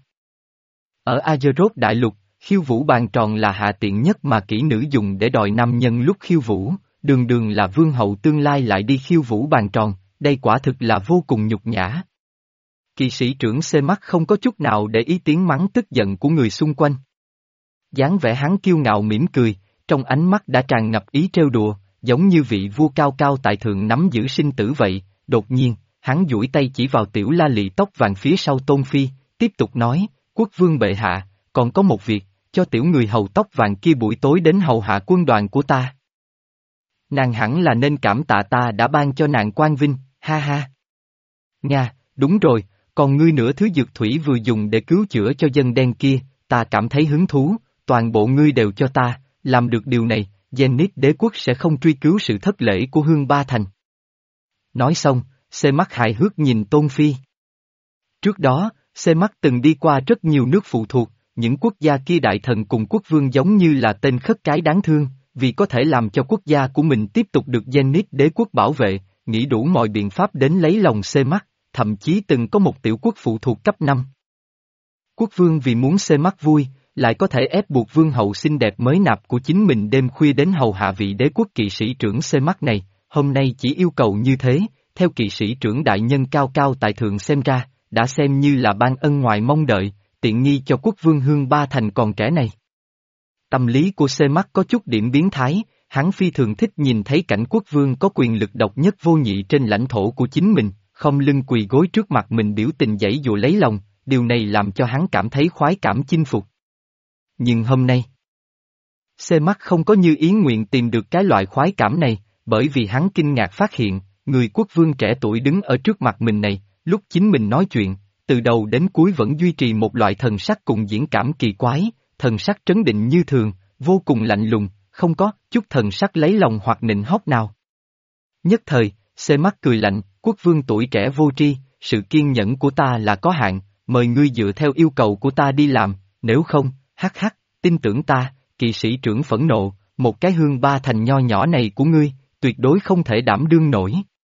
Ở Azeroth đại lục, khiêu vũ bàn tròn là hạ tiện nhất mà kỹ nữ dùng để đòi nam nhân lúc khiêu vũ, đường đường là vương hậu tương lai lại đi khiêu vũ bàn tròn, đây quả thực là vô cùng nhục nhã. Kỵ sĩ trưởng xê mắt không có chút nào để ý tiếng mắng tức giận của người xung quanh. dáng vẻ hắn kiêu ngạo mỉm cười, trong ánh mắt đã tràn ngập ý trêu đùa, giống như vị vua cao cao tại thượng nắm giữ sinh tử vậy. Đột nhiên, hắn duỗi tay chỉ vào tiểu la lị tóc vàng phía sau Tôn Phi, tiếp tục nói, quốc vương bệ hạ, còn có một việc, cho tiểu người hầu tóc vàng kia buổi tối đến hầu hạ quân đoàn của ta. Nàng hẳn là nên cảm tạ ta đã ban cho nàng quan vinh, ha ha. Nha, đúng rồi, còn ngươi nửa thứ dược thủy vừa dùng để cứu chữa cho dân đen kia, ta cảm thấy hứng thú, toàn bộ ngươi đều cho ta, làm được điều này, Zenith đế quốc sẽ không truy cứu sự thất lễ của Hương Ba Thành. Nói xong, xê mắt hài hước nhìn Tôn Phi. Trước đó, xê mắt từng đi qua rất nhiều nước phụ thuộc, những quốc gia kia đại thần cùng quốc vương giống như là tên khất cái đáng thương, vì có thể làm cho quốc gia của mình tiếp tục được Zenith đế quốc bảo vệ, nghĩ đủ mọi biện pháp đến lấy lòng xê mắt, thậm chí từng có một tiểu quốc phụ thuộc cấp năm. Quốc vương vì muốn xê mắt vui, lại có thể ép buộc vương hậu xinh đẹp mới nạp của chính mình đêm khuya đến hầu hạ vị đế quốc kỵ sĩ trưởng xê mắt này, hôm nay chỉ yêu cầu như thế, theo kỵ sĩ trưởng đại nhân cao cao tại thượng xem ra, đã xem như là ban ân ngoài mong đợi, tiện nghi cho quốc vương Hương Ba Thành còn trẻ này. Tâm lý của C Mắt có chút điểm biến thái, hắn phi thường thích nhìn thấy cảnh quốc vương có quyền lực độc nhất vô nhị trên lãnh thổ của chính mình, không lưng quỳ gối trước mặt mình biểu tình giãy dụa lấy lòng, điều này làm cho hắn cảm thấy khoái cảm chinh phục. Nhưng hôm nay, C Mắt không có như ý nguyện tìm được cái loại khoái cảm này, bởi vì hắn kinh ngạc phát hiện, người quốc vương trẻ tuổi đứng ở trước mặt mình này, lúc chính mình nói chuyện, từ đầu đến cuối vẫn duy trì một loại thần sắc cùng diễn cảm kỳ quái, thần sắc trấn định như thường, vô cùng lạnh lùng, không có chút thần sắc lấy lòng hoặc nịnh hót nào. Nhất thời, C Mắt cười lạnh, quốc vương tuổi trẻ vô tri, sự kiên nhẫn của ta là có hạn, mời ngươi dựa theo yêu cầu của ta đi làm, nếu không, hắc hắc, tin tưởng ta, kỵ sĩ trưởng phẫn nộ, một cái hương ba thành nho nhỏ này của ngươi, tuyệt đối không thể đảm đương nổi.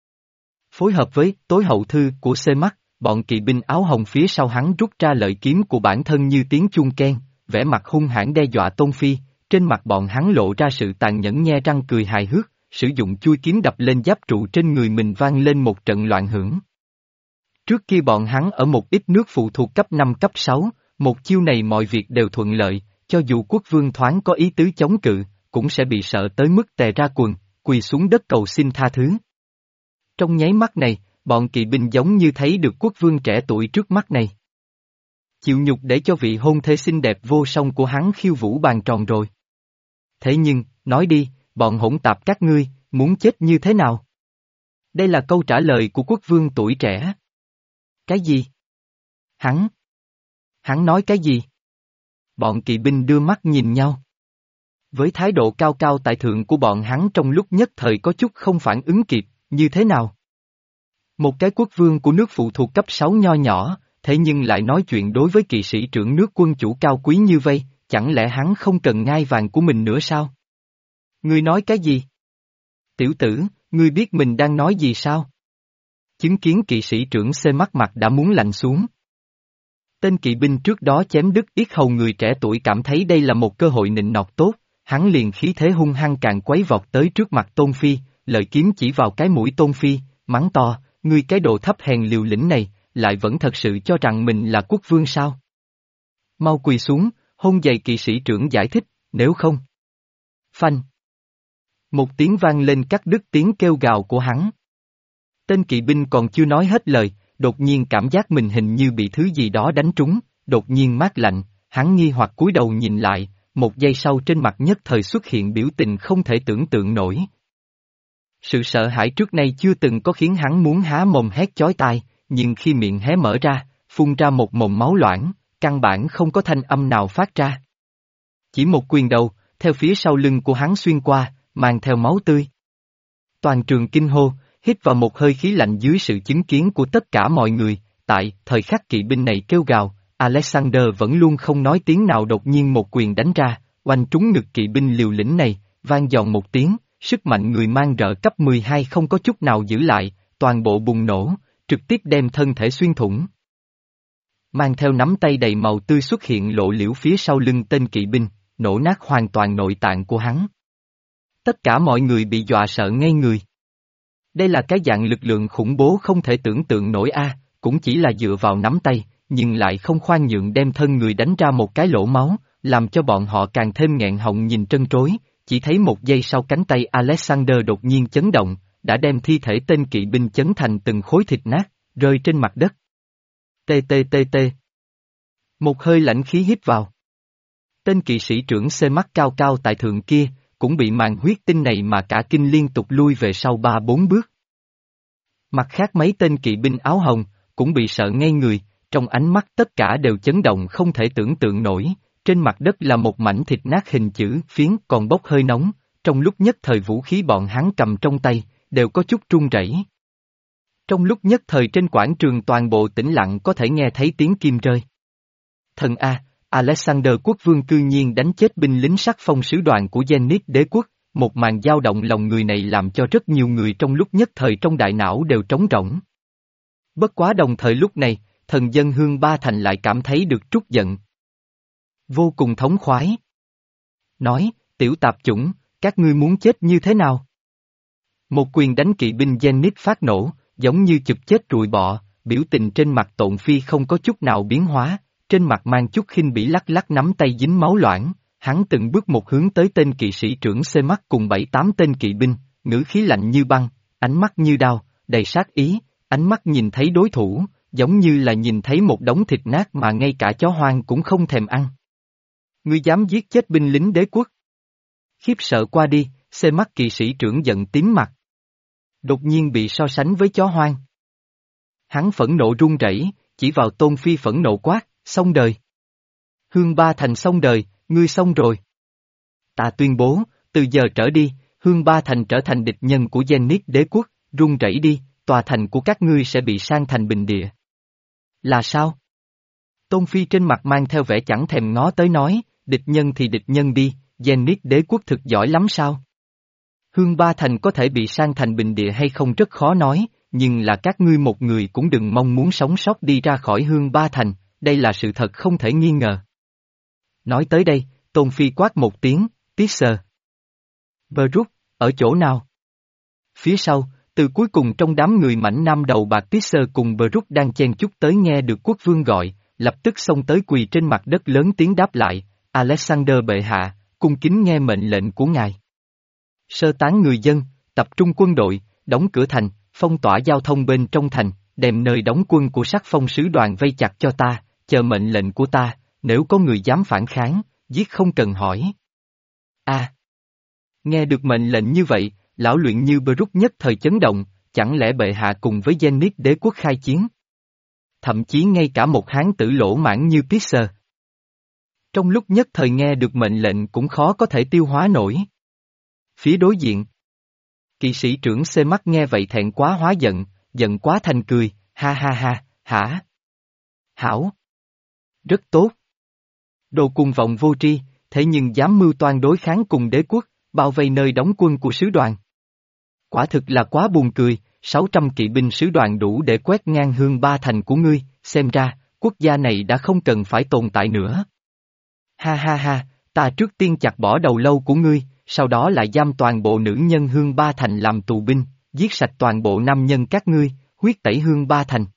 Phối hợp với tối hậu thư của C Mắt, bọn kỵ binh áo hồng phía sau hắn rút ra lợi kiếm của bản thân như tiếng chuông keng, vẻ mặt hung hãn đe dọa Tôn Phi, trên mặt bọn hắn lộ ra sự tàn nhẫn nhe răng cười hài hước, sử dụng chui kiếm đập lên giáp trụ trên người mình vang lên một trận loạn hưởng. Trước kia bọn hắn ở một ít nước phụ thuộc cấp năm cấp sáu, một chiêu này mọi việc đều thuận lợi, cho dù quốc vương thoáng có ý tứ chống cự, cũng sẽ bị sợ tới mức tè ra quần, quỳ xuống đất cầu xin tha thứ. Trong nháy mắt này, bọn kỵ binh giống như thấy được quốc vương trẻ tuổi trước mắt này. Chịu nhục để cho vị hôn thê xinh đẹp vô song của hắn khiêu vũ bàn tròn rồi. Thế nhưng, nói đi, bọn hỗn tạp các ngươi, muốn chết như thế nào? Đây là câu trả lời của quốc vương tuổi trẻ. Cái gì? Hắn? Hắn nói cái gì? Bọn kỵ binh đưa mắt nhìn nhau. Với thái độ cao cao tại thượng của bọn hắn trong lúc nhất thời có chút không phản ứng kịp, như thế nào? Một cái quốc vương của nước phụ thuộc cấp sáu nho nhỏ, thế nhưng lại nói chuyện đối với kỵ sĩ trưởng nước quân chủ cao quý như vây, chẳng lẽ hắn không cần ngai vàng của mình nữa sao? Ngươi nói cái gì? Tiểu tử, ngươi biết mình đang nói gì sao? Chứng kiến kỵ sĩ trưởng C Mắt mặt đã muốn lạnh xuống. Tên kỵ binh trước đó chém đứt yết hầu người trẻ tuổi cảm thấy đây là một cơ hội nịnh nọt tốt, hắn liền khí thế hung hăng càng quấy vọt tới trước mặt Tôn Phi, lợi kiếm chỉ vào cái mũi Tôn Phi, mắng to, ngươi cái đồ thấp hèn liều lĩnh này, lại vẫn thật sự cho rằng mình là quốc vương sao? Mau quỳ xuống, hôn giày kỵ sĩ trưởng giải thích, nếu không. Phanh. Một tiếng vang lên cắt đứt tiếng kêu gào của hắn. Tên kỵ binh còn chưa nói hết lời, đột nhiên cảm giác mình hình như bị thứ gì đó đánh trúng, đột nhiên mát lạnh, hắn nghi hoặc cúi đầu nhìn lại, một giây sau trên mặt nhất thời xuất hiện biểu tình không thể tưởng tượng nổi. Sự sợ hãi trước nay chưa từng có khiến hắn muốn há mồm hét chói tai, nhưng khi miệng hé mở ra, phun ra một mồm máu loãng, căn bản không có thanh âm nào phát ra. Chỉ một quyền đầu, theo phía sau lưng của hắn xuyên qua, mang theo máu tươi. Toàn trường kinh hô, hít vào một hơi khí lạnh dưới sự chứng kiến của tất cả mọi người, tại thời khắc kỵ binh này kêu gào, Alexander vẫn luôn không nói tiếng nào đột nhiên một quyền đánh ra, oanh trúng ngực kỵ binh liều lĩnh này, vang giòn một tiếng, sức mạnh người mang rợ cấp mười hai không có chút nào giữ lại, toàn bộ bùng nổ, trực tiếp đem thân thể xuyên thủng. Mang theo nắm tay đầy màu tươi xuất hiện lộ liễu phía sau lưng tên kỵ binh, nổ nát hoàn toàn nội tạng của hắn. Tất cả mọi người bị dọa sợ ngây người. Đây là cái dạng lực lượng khủng bố không thể tưởng tượng nổi a, cũng chỉ là dựa vào nắm tay, nhưng lại không khoan nhượng đem thân người đánh ra một cái lỗ máu, làm cho bọn họ càng thêm nghẹn họng nhìn trân trối, chỉ thấy một giây sau cánh tay Alexander đột nhiên chấn động, đã đem thi thể tên kỵ binh chấn thành từng khối thịt nát, rơi trên mặt đất. Tê tê tê tê. Một hơi lãnh khí hít vào. Tên kỵ sĩ trưởng C Mắt cao cao tại thượng kia, cũng bị màn huyết tinh này mà cả kinh liên tục lui về sau ba bốn bước. Mặt khác mấy tên kỵ binh áo hồng, cũng bị sợ ngây người, trong ánh mắt tất cả đều chấn động không thể tưởng tượng nổi, trên mặt đất là một mảnh thịt nát hình chữ phiến còn bốc hơi nóng, trong lúc nhất thời vũ khí bọn hắn cầm trong tay, đều có chút run rẩy. Trong lúc nhất thời trên quảng trường toàn bộ tĩnh lặng có thể nghe thấy tiếng kim rơi. Thần A, Alexander quốc vương cư nhiên đánh chết binh lính sắc phong sứ đoàn của Zenith đế quốc, một màn dao động lòng người này làm cho rất nhiều người trong lúc nhất thời trong đại não đều trống rỗng. Bất quá đồng thời lúc này, thần dân hương ba thành lại cảm thấy được trút giận. Vô cùng thống khoái. Nói, tiểu tạp chủng, các ngươi muốn chết như thế nào? Một quyền đánh kỵ binh Zenith phát nổ, giống như chụp chết ruồi bọ, biểu tình trên mặt Tộn Phi không có chút nào biến hóa, trên mặt mang chút khinh bỉ lắc lắc nắm tay dính máu loãng, hắn từng bước một hướng tới tên kỵ sĩ trưởng xê mắt cùng bảy tám tên kỵ binh, ngữ khí lạnh như băng, ánh mắt như đao, đầy sát ý, ánh mắt nhìn thấy đối thủ, giống như là nhìn thấy một đống thịt nát mà ngay cả chó hoang cũng không thèm ăn. Ngươi dám giết chết binh lính đế quốc? Khiếp sợ qua đi, xê mắt kỵ sĩ trưởng giận tím mặt. Đột nhiên bị so sánh với chó hoang. Hắn phẫn nộ run rẩy, chỉ vào Tôn Phi phẫn nộ quát, xong đời. Hương Ba Thành xong đời, ngươi xong rồi. Ta tuyên bố, từ giờ trở đi, Hương Ba Thành trở thành địch nhân của Zenith đế quốc, run rẩy đi, tòa thành của các ngươi sẽ bị san thành bình địa. Là sao? Tôn Phi trên mặt mang theo vẻ chẳng thèm ngó tới nói, địch nhân thì địch nhân đi, Zenith đế quốc thực giỏi lắm sao? Hương Ba Thành có thể bị san thành bình địa hay không rất khó nói, nhưng là các ngươi một người cũng đừng mong muốn sống sót đi ra khỏi Hương Ba Thành, đây là sự thật không thể nghi ngờ. Nói tới đây, Tôn Phi quát một tiếng, Pisser. Brooke, ở chỗ nào? Phía sau, từ cuối cùng trong đám người mảnh nam đầu bạc Pisser cùng Brooke đang chen chúc tới nghe được quốc vương gọi, lập tức xông tới quỳ trên mặt đất lớn tiếng đáp lại, Alexander bệ hạ, cung kính nghe mệnh lệnh của ngài. Sơ tán người dân, tập trung quân đội, đóng cửa thành, phong tỏa giao thông bên trong thành, đem nơi đóng quân của sắc phong sứ đoàn vây chặt cho ta, chờ mệnh lệnh của ta, nếu có người dám phản kháng, giết không cần hỏi. A. À, nghe được mệnh lệnh như vậy, lão luyện như Brooke nhất thời chấn động, chẳng lẽ bệ hạ cùng với Zenith đế quốc khai chiến? Thậm chí ngay cả một hán tử lỗ mãng như Pisser. Trong lúc nhất thời nghe được mệnh lệnh cũng khó có thể tiêu hóa nổi. Phía đối diện. Kỵ sĩ trưởng xê mắt nghe vậy thẹn quá hóa giận, giận quá thành cười, ha ha ha, hả? Hảo. Rất tốt. Đồ cùng vọng vô tri, thế nhưng dám mưu toan đối kháng cùng đế quốc, bao vây nơi đóng quân của sứ đoàn. Quả thực là quá buồn cười, sáu trăm kỵ binh sứ đoàn đủ để quét ngang Hương Ba Thành của ngươi, xem ra, quốc gia này đã không cần phải tồn tại nữa. Ha ha ha, ta trước tiên chặt bỏ đầu lâu của ngươi, sau đó lại giam toàn bộ nữ nhân Hương Ba Thành làm tù binh, giết sạch toàn bộ nam nhân các ngươi, huyết tẩy Hương Ba Thành.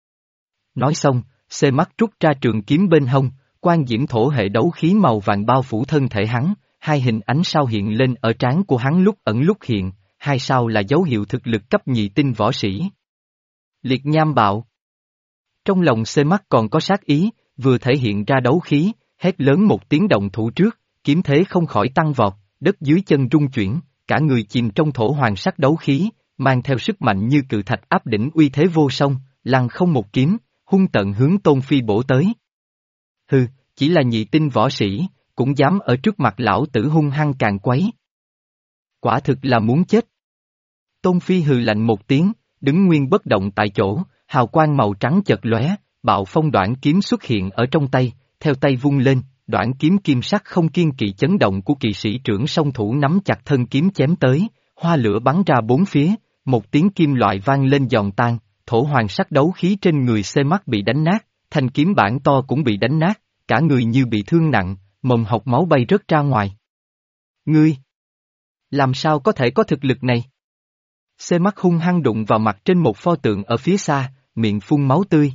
Nói xong, xê mắt rút ra trường kiếm bên hông, quan diễm thổ hệ đấu khí màu vàng bao phủ thân thể hắn, hai hình ánh sao hiện lên ở trán của hắn lúc ẩn lúc hiện, hai sao là dấu hiệu thực lực cấp nhị tinh võ sĩ. Liệt nham bạo. Trong lòng xê mắt còn có sát ý, vừa thể hiện ra đấu khí, hét lớn một tiếng động thủ trước, kiếm thế không khỏi tăng vọt, đất dưới chân rung chuyển, cả người chìm trong thổ hoàng sắc đấu khí, mang theo sức mạnh như cự thạch áp đỉnh uy thế vô song, lăng không một kiếm, hung tận hướng Tôn Phi bổ tới. Hừ, chỉ là nhị tinh võ sĩ, cũng dám ở trước mặt lão tử hung hăng càng quấy. Quả thực là muốn chết. Tôn Phi hừ lạnh một tiếng, đứng nguyên bất động tại chỗ, hào quang màu trắng chợt lóe, bạo phong đoạn kiếm xuất hiện ở trong tay, theo tay vung lên, đoạn kiếm kim sắc không kiên kỵ chấn động của kỵ sĩ trưởng song thủ nắm chặt thân kiếm chém tới, hoa lửa bắn ra bốn phía, một tiếng kim loại vang lên giòn tan, thổ hoàng sắc đấu khí trên người xê mắt bị đánh nát, thanh kiếm bản to cũng bị đánh nát, cả người như bị thương nặng, mồm hộc máu bay rớt ra ngoài. Ngươi! Làm sao có thể có thực lực này? Xê mắt hung hăng đụng vào mặt trên một pho tượng ở phía xa, miệng phun máu tươi.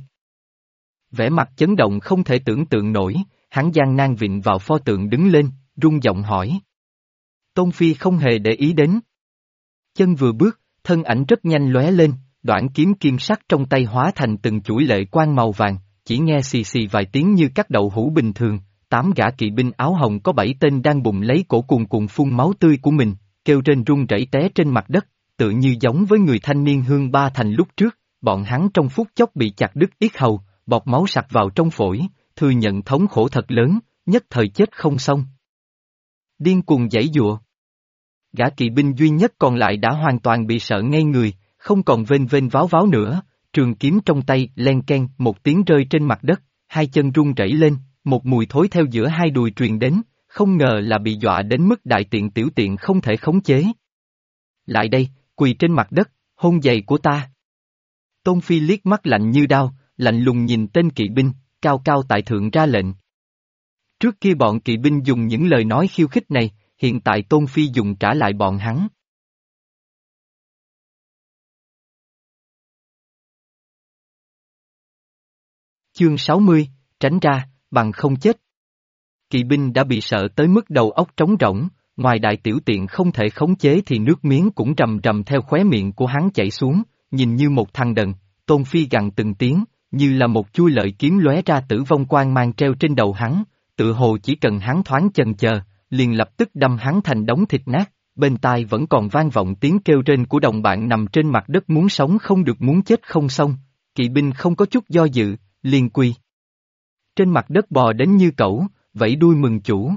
Vẻ mặt chấn động không thể tưởng tượng nổi, hắn gian nan vịn vào pho tượng đứng lên, run giọng hỏi. Tôn Phi không hề để ý đến. Chân vừa bước, thân ảnh rất nhanh lóe lên, đoạn kiếm kim sắc trong tay hóa thành từng chuỗi lệ quang màu vàng, chỉ nghe xì xì vài tiếng như các đậu hũ bình thường, tám gã kỵ binh áo hồng có bảy tên đang bùng lấy cổ cuồn cuộn phun máu tươi của mình, kêu rên run rẩy té trên mặt đất, tự như giống với người thanh niên Hương Ba Thành lúc trước, bọn hắn trong phút chốc bị chặt đứt yết hầu, bọt máu sặc vào trong phổi, thừa nhận thống khổ thật lớn, nhất thời chết không xong. Điên cuồng giãy giụa. Gã kỵ binh duy nhất còn lại đã hoàn toàn bị sợ ngây người, không còn vênh vênh váo váo nữa, trường kiếm trong tay len ken một tiếng rơi trên mặt đất, hai chân run rẩy lên, một mùi thối theo giữa hai đùi truyền đến, không ngờ là bị dọa đến mức đại tiện tiểu tiện không thể khống chế. Lại đây, quỳ trên mặt đất, hôn giày của ta. Tôn Phi liếc mắt lạnh như đao, lạnh lùng nhìn tên kỵ binh, cao cao tại thượng ra lệnh. Trước kia bọn kỵ binh dùng những lời nói khiêu khích này, hiện tại Tôn Phi dùng trả lại bọn hắn. Chương sáu mươi, tránh ra, bằng không chết. Kỵ binh đã bị sợ tới mức đầu óc trống rỗng, ngoài đại tiểu tiện không thể khống chế thì nước miếng cũng rầm rầm theo khóe miệng của hắn chảy xuống, nhìn như một thằng đần, Tôn Phi gằn từng tiếng, như là một chuôi lợi kiếm lóe ra tử vong quang mang treo trên đầu hắn, tự hồ chỉ cần hắn thoáng chần chờ, liền lập tức đâm hắn thành đống thịt nát, bên tai vẫn còn vang vọng tiếng kêu rên của đồng bạn nằm trên mặt đất muốn sống không được muốn chết không xong, kỵ binh không có chút do dự, liền quỳ. Trên mặt đất bò đến như cẩu, vẫy đuôi mừng chủ.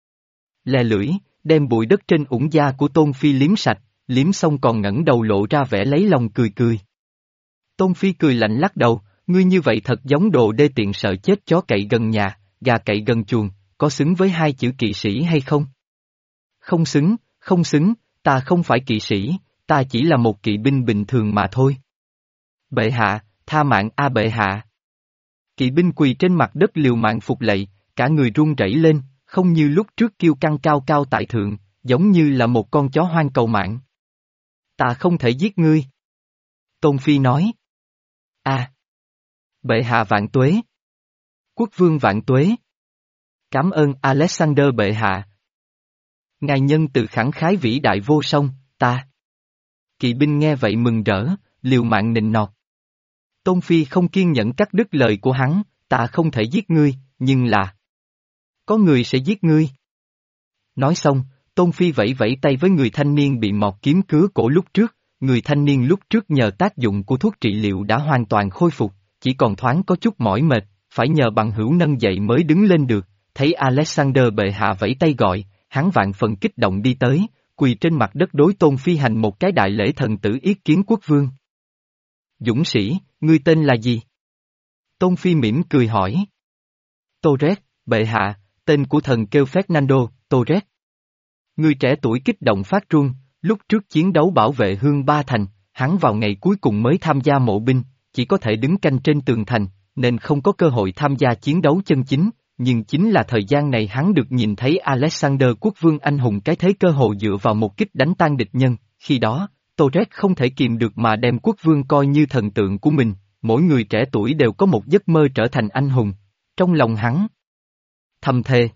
Lè lưỡi, đem bụi đất trên ủng da của Tôn Phi liếm sạch, liếm xong còn ngẩng đầu lộ ra vẻ lấy lòng cười cười. Tôn Phi cười lạnh lắc đầu, ngươi như vậy thật giống đồ đê tiện sợ chết chó cậy gần nhà, gà cậy gần chuồng, có xứng với hai chữ kỵ sĩ hay không? Không xứng, không xứng, ta không phải kỵ sĩ, ta chỉ là một kỵ binh bình thường mà thôi. Bệ hạ, tha mạng a bệ hạ. Kỵ binh quỳ trên mặt đất liều mạng phục lạy, cả người run rẩy lên, không như lúc trước kiêu căng cao cao tại thượng, giống như là một con chó hoang cầu mạng. Ta không thể giết ngươi. Tôn Phi nói. A. À. Bệ hạ vạn tuế. Quốc vương vạn tuế. Cảm ơn Alexander bệ hạ. Ngài nhân từ khẳng khái vĩ đại vô song, ta. Kỵ binh nghe vậy mừng rỡ, liều mạng nịnh nọt. Tôn Phi không kiên nhẫn cắt đứt lời của hắn, ta không thể giết ngươi, nhưng là... Có người sẽ giết ngươi. Nói xong, Tôn Phi vẫy vẫy tay với người thanh niên bị mọt kiếm cứa cổ lúc trước, người thanh niên lúc trước nhờ tác dụng của thuốc trị liệu đã hoàn toàn khôi phục, chỉ còn thoáng có chút mỏi mệt, phải nhờ bằng hữu nâng dậy mới đứng lên được, thấy Alexander bệ hạ vẫy tay gọi, hắn vạn phần kích động đi tới, quỳ trên mặt đất đối Tôn Phi hành một cái đại lễ thần tử yết kiến quốc vương. Dũng sĩ, ngươi tên là gì? Tôn Phi mỉm cười hỏi. Torres, bệ hạ, tên của thần kêu Fernando, Torres. Người trẻ tuổi kích động phát run, lúc trước chiến đấu bảo vệ Hương Ba Thành, hắn vào ngày cuối cùng mới tham gia mộ binh, chỉ có thể đứng canh trên tường thành, nên không có cơ hội tham gia chiến đấu chân chính, nhưng chính là thời gian này hắn được nhìn thấy Alexander quốc vương anh hùng cái thế cơ hội dựa vào một kích đánh tan địch nhân, khi đó, Torres không thể kìm được mà đem quốc vương coi như thần tượng của mình, mỗi người trẻ tuổi đều có một giấc mơ trở thành anh hùng, trong lòng hắn. Thầm thề.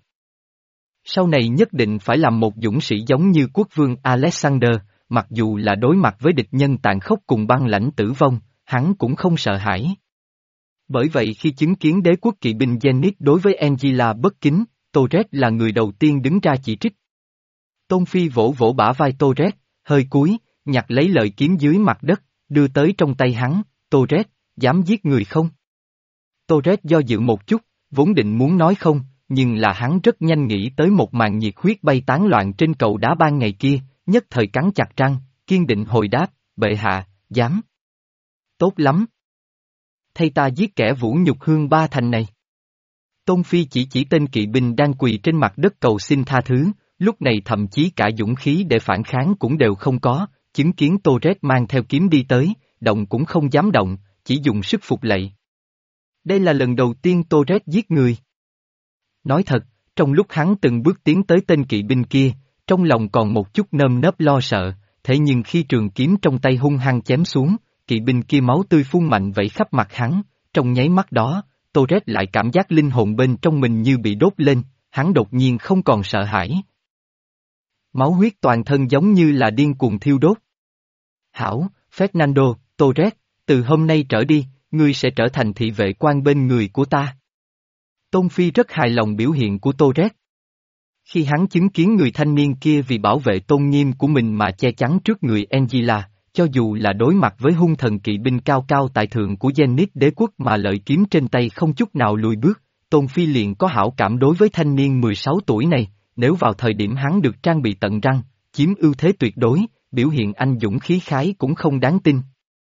Sau này nhất định phải làm một dũng sĩ giống như quốc vương Alexander, mặc dù là đối mặt với địch nhân tàn khốc cùng băng lãnh tử vong, hắn cũng không sợ hãi. Bởi vậy khi chứng kiến đế quốc kỵ binh Zenith đối với Angela bất kính, Torres là người đầu tiên đứng ra chỉ trích. Tôn Phi vỗ vỗ bả vai Torres, hơi cúi, nhặt lấy lợi kiếm dưới mặt đất, đưa tới trong tay hắn, Torres, dám giết người không? Torres do dự một chút, vốn định muốn nói không, nhưng là hắn rất nhanh nghĩ tới một màn nhiệt huyết bay tán loạn trên cầu đá ban ngày kia, nhất thời cắn chặt răng, kiên định hồi đáp, bệ hạ, dám. Tốt lắm. Thay ta giết kẻ vũ nhục Hương Ba Thành này. Tôn Phi chỉ chỉ tên kỵ binh đang quỳ trên mặt đất cầu xin tha thứ, lúc này thậm chí cả dũng khí để phản kháng cũng đều không có, chứng kiến Torres mang theo kiếm đi tới, động cũng không dám động, chỉ dùng sức phục lạy. Đây là lần đầu tiên Torres giết người. Nói thật, trong lúc hắn từng bước tiến tới tên kỵ binh kia, trong lòng còn một chút nơm nớp lo sợ, thế nhưng khi trường kiếm trong tay hung hăng chém xuống, kỵ binh kia máu tươi phun mạnh vẩy khắp mặt hắn, trong nháy mắt đó, Torres lại cảm giác linh hồn bên trong mình như bị đốt lên, hắn đột nhiên không còn sợ hãi. Máu huyết toàn thân giống như là điên cuồng thiêu đốt. Hảo, Fernando, Torres, từ hôm nay trở đi, ngươi sẽ trở thành thị vệ quan bên người của ta. Tôn Phi rất hài lòng biểu hiện của Torres. Khi hắn chứng kiến người thanh niên kia vì bảo vệ tôn nghiêm của mình mà che chắn trước người Angela, cho dù là đối mặt với hung thần kỵ binh cao cao tại thượng của Zenith đế quốc mà lợi kiếm trên tay không chút nào lùi bước, Tôn Phi liền có hảo cảm đối với thanh niên mười sáu tuổi này, nếu vào thời điểm hắn được trang bị tận răng, chiếm ưu thế tuyệt đối, biểu hiện anh dũng khí khái cũng không đáng tin.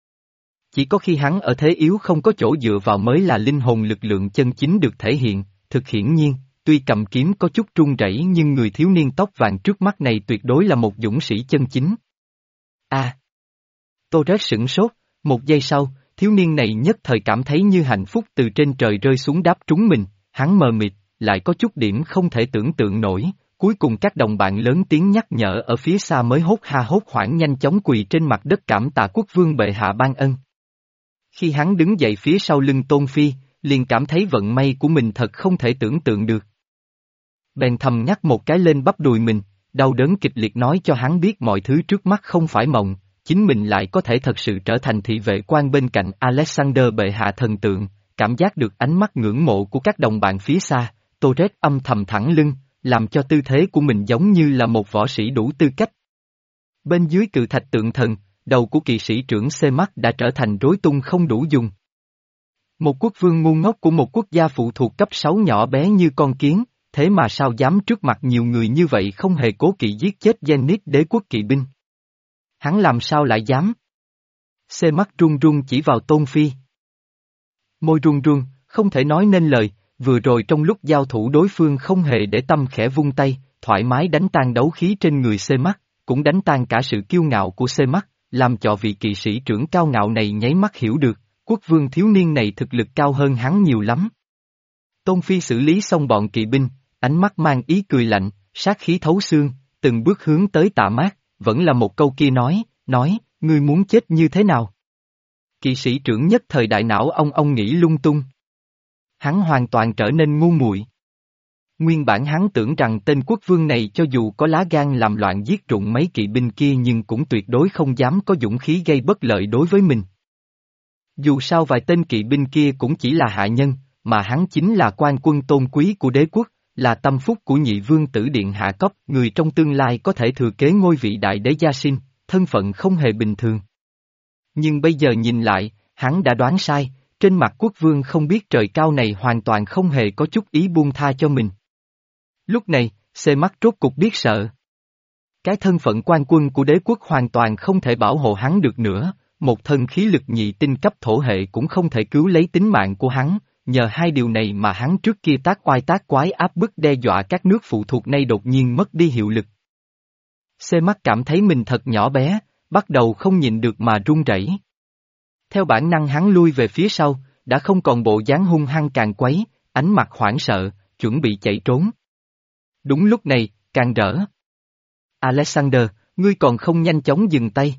Chỉ có khi hắn ở thế yếu không có chỗ dựa vào mới là linh hồn lực lượng chân chính được thể hiện, thực hiển nhiên, tuy cầm kiếm có chút run rẩy nhưng người thiếu niên tóc vàng trước mắt này tuyệt đối là một dũng sĩ chân chính. A. À, Torres sửng sốt, một giây sau, thiếu niên này nhất thời cảm thấy như hạnh phúc từ trên trời rơi xuống đáp trúng mình, hắn mờ mịt, lại có chút điểm không thể tưởng tượng nổi, cuối cùng các đồng bạn lớn tiếng nhắc nhở ở phía xa mới hốt ha hốt hoảng nhanh chóng quỳ trên mặt đất cảm tạ quốc vương bệ hạ ban ân. Khi hắn đứng dậy phía sau lưng Tôn Phi, liền cảm thấy vận may của mình thật không thể tưởng tượng được. Bèn thầm nhắc một cái lên bắp đùi mình, đau đớn kịch liệt nói cho hắn biết mọi thứ trước mắt không phải mộng, chính mình lại có thể thật sự trở thành thị vệ quan bên cạnh Alexander bệ hạ thần tượng, cảm giác được ánh mắt ngưỡng mộ của các đồng bạn phía xa, Torres âm thầm thẳng lưng, làm cho tư thế của mình giống như là một võ sĩ đủ tư cách. Bên dưới cự thạch tượng thần, đầu của kỵ sĩ trưởng C-Mac đã trở thành rối tung không đủ dùng. Một quốc vương ngu ngốc của một quốc gia phụ thuộc cấp sáu nhỏ bé như con kiến, thế mà sao dám trước mặt nhiều người như vậy không hề cố kỵ giết chết Zenith đế quốc kỵ binh. Hắn làm sao lại dám? C-Mac run run chỉ vào Tôn Phi. Môi run run, không thể nói nên lời, vừa rồi trong lúc giao thủ đối phương không hề để tâm khẽ vung tay, thoải mái đánh tan đấu khí trên người C-Mac, cũng đánh tan cả sự kiêu ngạo của C-Mac, làm cho vị kỵ sĩ trưởng cao ngạo này nháy mắt hiểu được, quốc vương thiếu niên này thực lực cao hơn hắn nhiều lắm. Tôn Phi xử lý xong bọn kỵ binh, ánh mắt mang ý cười lạnh, sát khí thấu xương, từng bước hướng tới Tạ Mát, vẫn là một câu kia nói, nói, ngươi muốn chết như thế nào? Kỵ sĩ trưởng nhất thời đại não ông ông nghĩ lung tung. Hắn hoàn toàn trở nên ngu muội. Nguyên bản hắn tưởng rằng tên quốc vương này cho dù có lá gan làm loạn giết rụng mấy kỵ binh kia nhưng cũng tuyệt đối không dám có dũng khí gây bất lợi đối với mình. Dù sao vài tên kỵ binh kia cũng chỉ là hạ nhân, mà hắn chính là quan quân tôn quý của đế quốc, là tâm phúc của nhị vương tử điện hạ Cốc, người trong tương lai có thể thừa kế ngôi vị đại đế gia sinh, thân phận không hề bình thường. Nhưng bây giờ nhìn lại, hắn đã đoán sai, trên mặt quốc vương không biết trời cao này hoàn toàn không hề có chút ý buông tha cho mình. Lúc này, C-Mac rốt cục biết sợ. Cái thân phận quan quân của đế quốc hoàn toàn không thể bảo hộ hắn được nữa, một thân khí lực nhị tinh cấp thổ hệ cũng không thể cứu lấy tính mạng của hắn, nhờ hai điều này mà hắn trước kia tác oai tác quái áp bức đe dọa các nước phụ thuộc nay đột nhiên mất đi hiệu lực. C-Mac cảm thấy mình thật nhỏ bé, bắt đầu không nhịn được mà run rẩy. Theo bản năng hắn lui về phía sau, đã không còn bộ dáng hung hăng càng quấy, ánh mặt hoảng sợ, chuẩn bị chạy trốn. Đúng lúc này, càng rỡ. Alexander, ngươi còn không nhanh chóng dừng tay.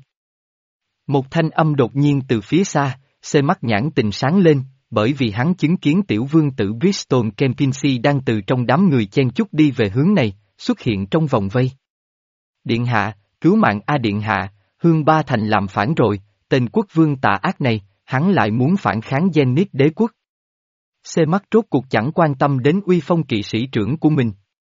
Một thanh âm đột nhiên từ phía xa, C-Mac nhãn tình sáng lên, bởi vì hắn chứng kiến tiểu vương tử Bristol Kempinski đang từ trong đám người chen chúc đi về hướng này, xuất hiện trong vòng vây. Điện hạ, cứu mạng A điện hạ, Hương Ba Thành làm phản rồi, tên quốc vương tà ác này, hắn lại muốn phản kháng Zenith đế quốc. C-Mac rốt cuộc chẳng quan tâm đến uy phong kỵ sĩ trưởng của mình.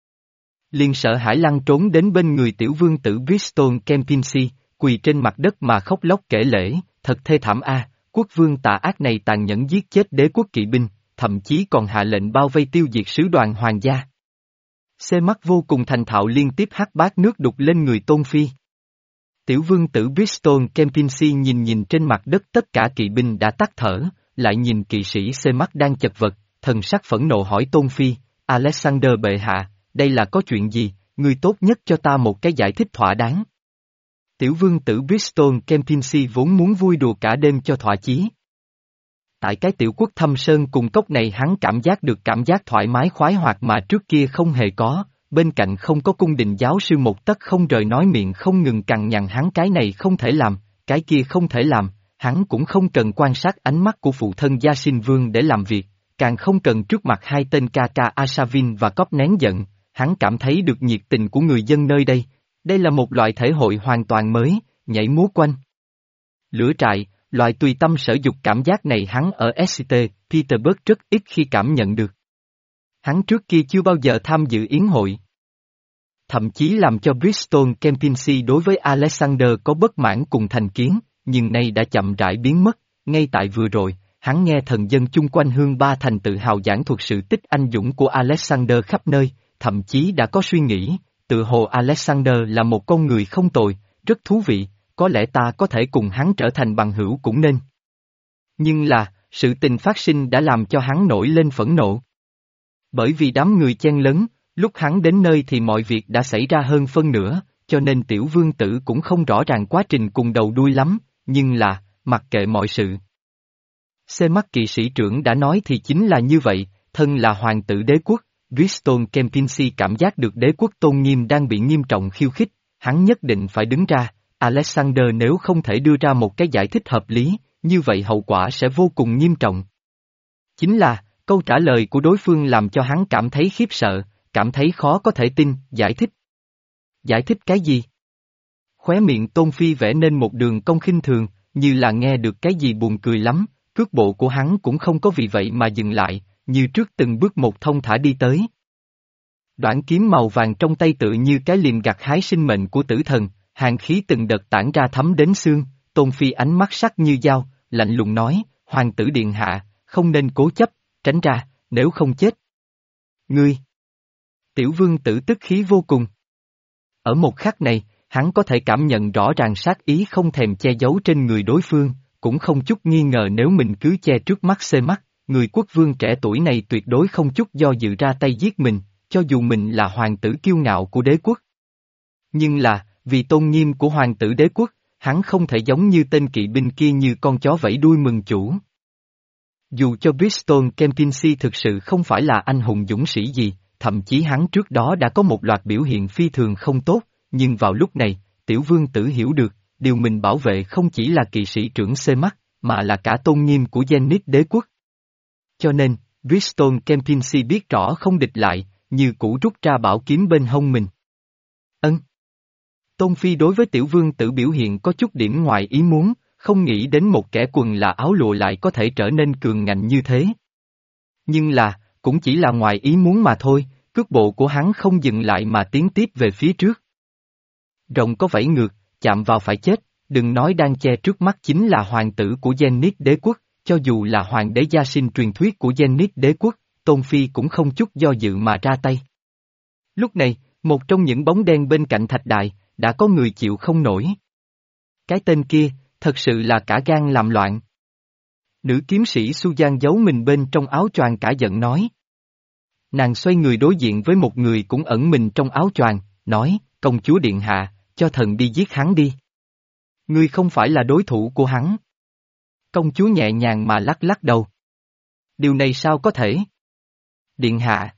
Liền sợ hãi lăn trốn đến bên người tiểu vương tử Bristol Kempinski, quỳ trên mặt đất mà khóc lóc kể lể, thật thê thảm a, quốc vương tà ác này tàn nhẫn giết chết đế quốc kỵ binh, thậm chí còn hạ lệnh bao vây tiêu diệt sứ đoàn hoàng gia. C-Mac vô cùng thành thạo liên tiếp hắt bát nước đục lên người Tôn Phi. Tiểu vương tử Bristol Kempinski nhìn nhìn trên mặt đất tất cả kỵ binh đã tắt thở, lại nhìn kỵ sĩ C-Mac đang chật vật, thần sắc phẫn nộ hỏi Tôn Phi, Alexander bệ hạ, đây là có chuyện gì, ngươi tốt nhất cho ta một cái giải thích thỏa đáng. Tiểu vương tử Bristol Kempinski vốn muốn vui đùa cả đêm cho thỏa chí. Tại cái tiểu quốc thâm sơn cùng cốc này hắn cảm giác được cảm giác thoải mái khoái hoạt mà trước kia không hề có, bên cạnh không có cung đình giáo sư một tấc không rời nói miệng không ngừng cằn nhằn hắn cái này không thể làm, cái kia không thể làm, hắn cũng không cần quan sát ánh mắt của phụ thân gia sinh vương để làm việc, càng không cần trước mặt hai tên ca ca Asavin và Cốc nén giận, hắn cảm thấy được nhiệt tình của người dân nơi đây. Đây là một loại thể hội hoàn toàn mới, nhảy múa quanh. Lửa trại, loại tùy tâm sở dục cảm giác này hắn ở ét tê, Petersburg rất ít khi cảm nhận được. Hắn trước kia chưa bao giờ tham dự yến hội. Thậm chí làm cho Bristol Kempinski đối với Alexander có bất mãn cùng thành kiến, nhưng nay đã chậm rãi biến mất, ngay tại vừa rồi, hắn nghe thần dân chung quanh Hương Ba Thành tự hào giảng thuật sự tích anh dũng của Alexander khắp nơi, thậm chí đã có suy nghĩ. Tự hồ Alexander là một con người không tồi, rất thú vị, có lẽ ta có thể cùng hắn trở thành bằng hữu cũng nên. Nhưng là, sự tình phát sinh đã làm cho hắn nổi lên phẫn nộ. Bởi vì đám người chen lấn, lúc hắn đến nơi thì mọi việc đã xảy ra hơn phân nửa, cho nên tiểu vương tử cũng không rõ ràng quá trình cùng đầu đuôi lắm, nhưng là, mặc kệ mọi sự. C-Mac kỵ sĩ trưởng đã nói thì chính là như vậy, thân là hoàng tử đế quốc. Bristol Kempinski cảm giác được đế quốc tôn nghiêm đang bị nghiêm trọng khiêu khích, hắn nhất định phải đứng ra, Alexander nếu không thể đưa ra một cái giải thích hợp lý, như vậy hậu quả sẽ vô cùng nghiêm trọng. Chính là, câu trả lời của đối phương làm cho hắn cảm thấy khiếp sợ, cảm thấy khó có thể tin, giải thích. Giải thích cái gì? Khóe miệng Tôn Phi vẽ nên một đường cong khinh thường, như là nghe được cái gì buồn cười lắm, cước bộ của hắn cũng không có vì vậy mà dừng lại, như trước từng bước một thông thả đi tới. Đoạn kiếm màu vàng trong tay tự như cái liềm gặt hái sinh mệnh của tử thần, hàn khí từng đợt tản ra thấm đến xương, Tôn Phi ánh mắt sắc như dao, lạnh lùng nói, hoàng tử điện hạ, không nên cố chấp, tránh ra, nếu không chết. Ngươi! Tiểu vương tử tức khí vô cùng. Ở một khắc này, hắn có thể cảm nhận rõ ràng sát ý không thèm che giấu trên người đối phương, cũng không chút nghi ngờ nếu mình cứ che trước mắt xê mắt, người quốc vương trẻ tuổi này tuyệt đối không chút do dự ra tay giết mình, cho dù mình là hoàng tử kiêu ngạo của đế quốc. Nhưng là, vì tôn nghiêm của hoàng tử đế quốc, hắn không thể giống như tên kỵ binh kia như con chó vẫy đuôi mừng chủ. Dù cho Bristol Kempinski thực sự không phải là anh hùng dũng sĩ gì, thậm chí hắn trước đó đã có một loạt biểu hiện phi thường không tốt, nhưng vào lúc này, tiểu vương tử hiểu được, điều mình bảo vệ không chỉ là kỵ sĩ trưởng xê mắt, mà là cả tôn nghiêm của Zenith đế quốc. Cho nên, Bristol Kempinski biết rõ không địch lại, như cũ rút ra bảo kiếm bên hông mình. Ân. Tôn Phi đối với tiểu vương tử biểu hiện có chút điểm ngoài ý muốn, không nghĩ đến một kẻ quần là áo lụa lại có thể trở nên cường ngạnh như thế. Nhưng là, cũng chỉ là ngoài ý muốn mà thôi, cước bộ của hắn không dừng lại mà tiến tiếp về phía trước. Rồng có vẫy ngược, chạm vào phải chết, đừng nói đang che trước mắt chính là hoàng tử của Zenith đế quốc, cho dù là hoàng đế gia sinh truyền thuyết của Zenith đế quốc, Tôn Phi cũng không chút do dự mà ra tay. Lúc này, một trong những bóng đen bên cạnh thạch đài, đã có người chịu không nổi. Cái tên kia, thật sự là cả gan làm loạn. Nữ kiếm sĩ Susan giấu mình bên trong áo choàng cả giận nói. Nàng xoay người đối diện với một người cũng ẩn mình trong áo choàng, nói, công chúa điện hạ, cho thần đi giết hắn đi. Ngươi không phải là đối thủ của hắn. Công chúa nhẹ nhàng mà lắc lắc đầu. Điều này sao có thể? Điện hạ.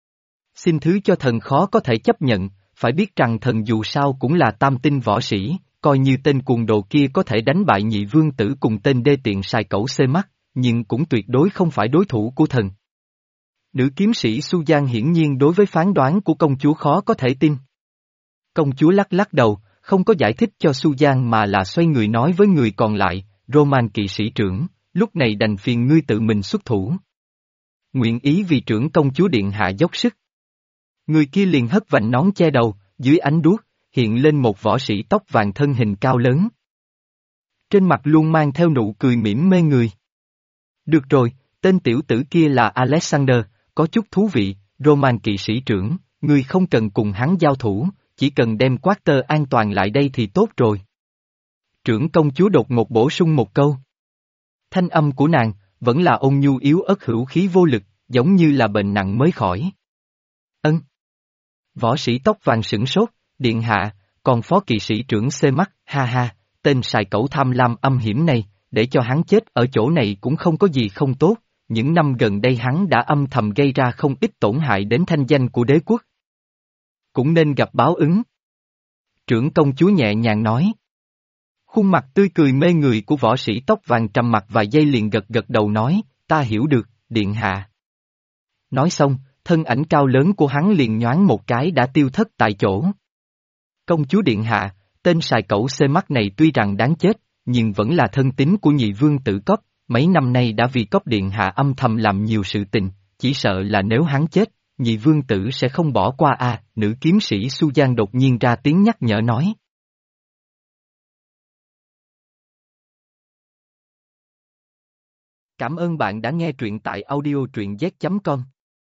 Xin thứ cho thần khó có thể chấp nhận, phải biết rằng thần dù sao cũng là tam tinh võ sĩ, coi như tên cuồng đồ kia có thể đánh bại nhị vương tử cùng tên đê tiện sài cẩu xê mắt, nhưng cũng tuyệt đối không phải đối thủ của thần. Nữ kiếm sĩ Susan hiển nhiên đối với phán đoán của công chúa khó có thể tin. Công chúa lắc lắc đầu, không có giải thích cho Susan mà là xoay người nói với người còn lại, Roman kỵ sĩ trưởng, lúc này đành phiền ngươi tự mình xuất thủ. Nguyện ý vì trưởng công chúa điện hạ dốc sức. Người kia liền hất vành nón che đầu, dưới ánh đuốc, hiện lên một võ sĩ tóc vàng thân hình cao lớn. Trên mặt luôn mang theo nụ cười mỉm mê người. Được rồi, tên tiểu tử kia là Alexander, có chút thú vị, Roman kỵ sĩ trưởng, ngươi không cần cùng hắn giao thủ, chỉ cần đem Quarter an toàn lại đây thì tốt rồi. Trưởng công chúa đột ngột bổ sung một câu. Thanh âm của nàng, vẫn là ôn nhu yếu ớt hữu khí vô lực, giống như là bệnh nặng mới khỏi. Ân. Võ sĩ tóc vàng sửng sốt, điện hạ, còn phó kỵ sĩ trưởng xê mắt, ha ha, tên sài cẩu tham lam âm hiểm này, để cho hắn chết ở chỗ này cũng không có gì không tốt, những năm gần đây hắn đã âm thầm gây ra không ít tổn hại đến thanh danh của đế quốc. Cũng nên gặp báo ứng. Trưởng công chúa nhẹ nhàng nói. Khuôn mặt tươi cười mê người của võ sĩ tóc vàng trầm mặt vài giây liền gật gật đầu nói, ta hiểu được, điện hạ. Nói xong, thân ảnh cao lớn của hắn liền nhoáng một cái đã tiêu thất tại chỗ. Công chúa điện hạ, tên sài cẩu xê mắt này tuy rằng đáng chết, nhưng vẫn là thân tín của nhị vương tử Cóp, mấy năm nay đã vì Cóp điện hạ âm thầm làm nhiều sự tình, chỉ sợ là nếu hắn chết, nhị vương tử sẽ không bỏ qua a. À, nữ kiếm sĩ Susan đột nhiên ra tiếng nhắc nhở nói. Cảm ơn bạn đã nghe truyện tại audio truyện z chấm com.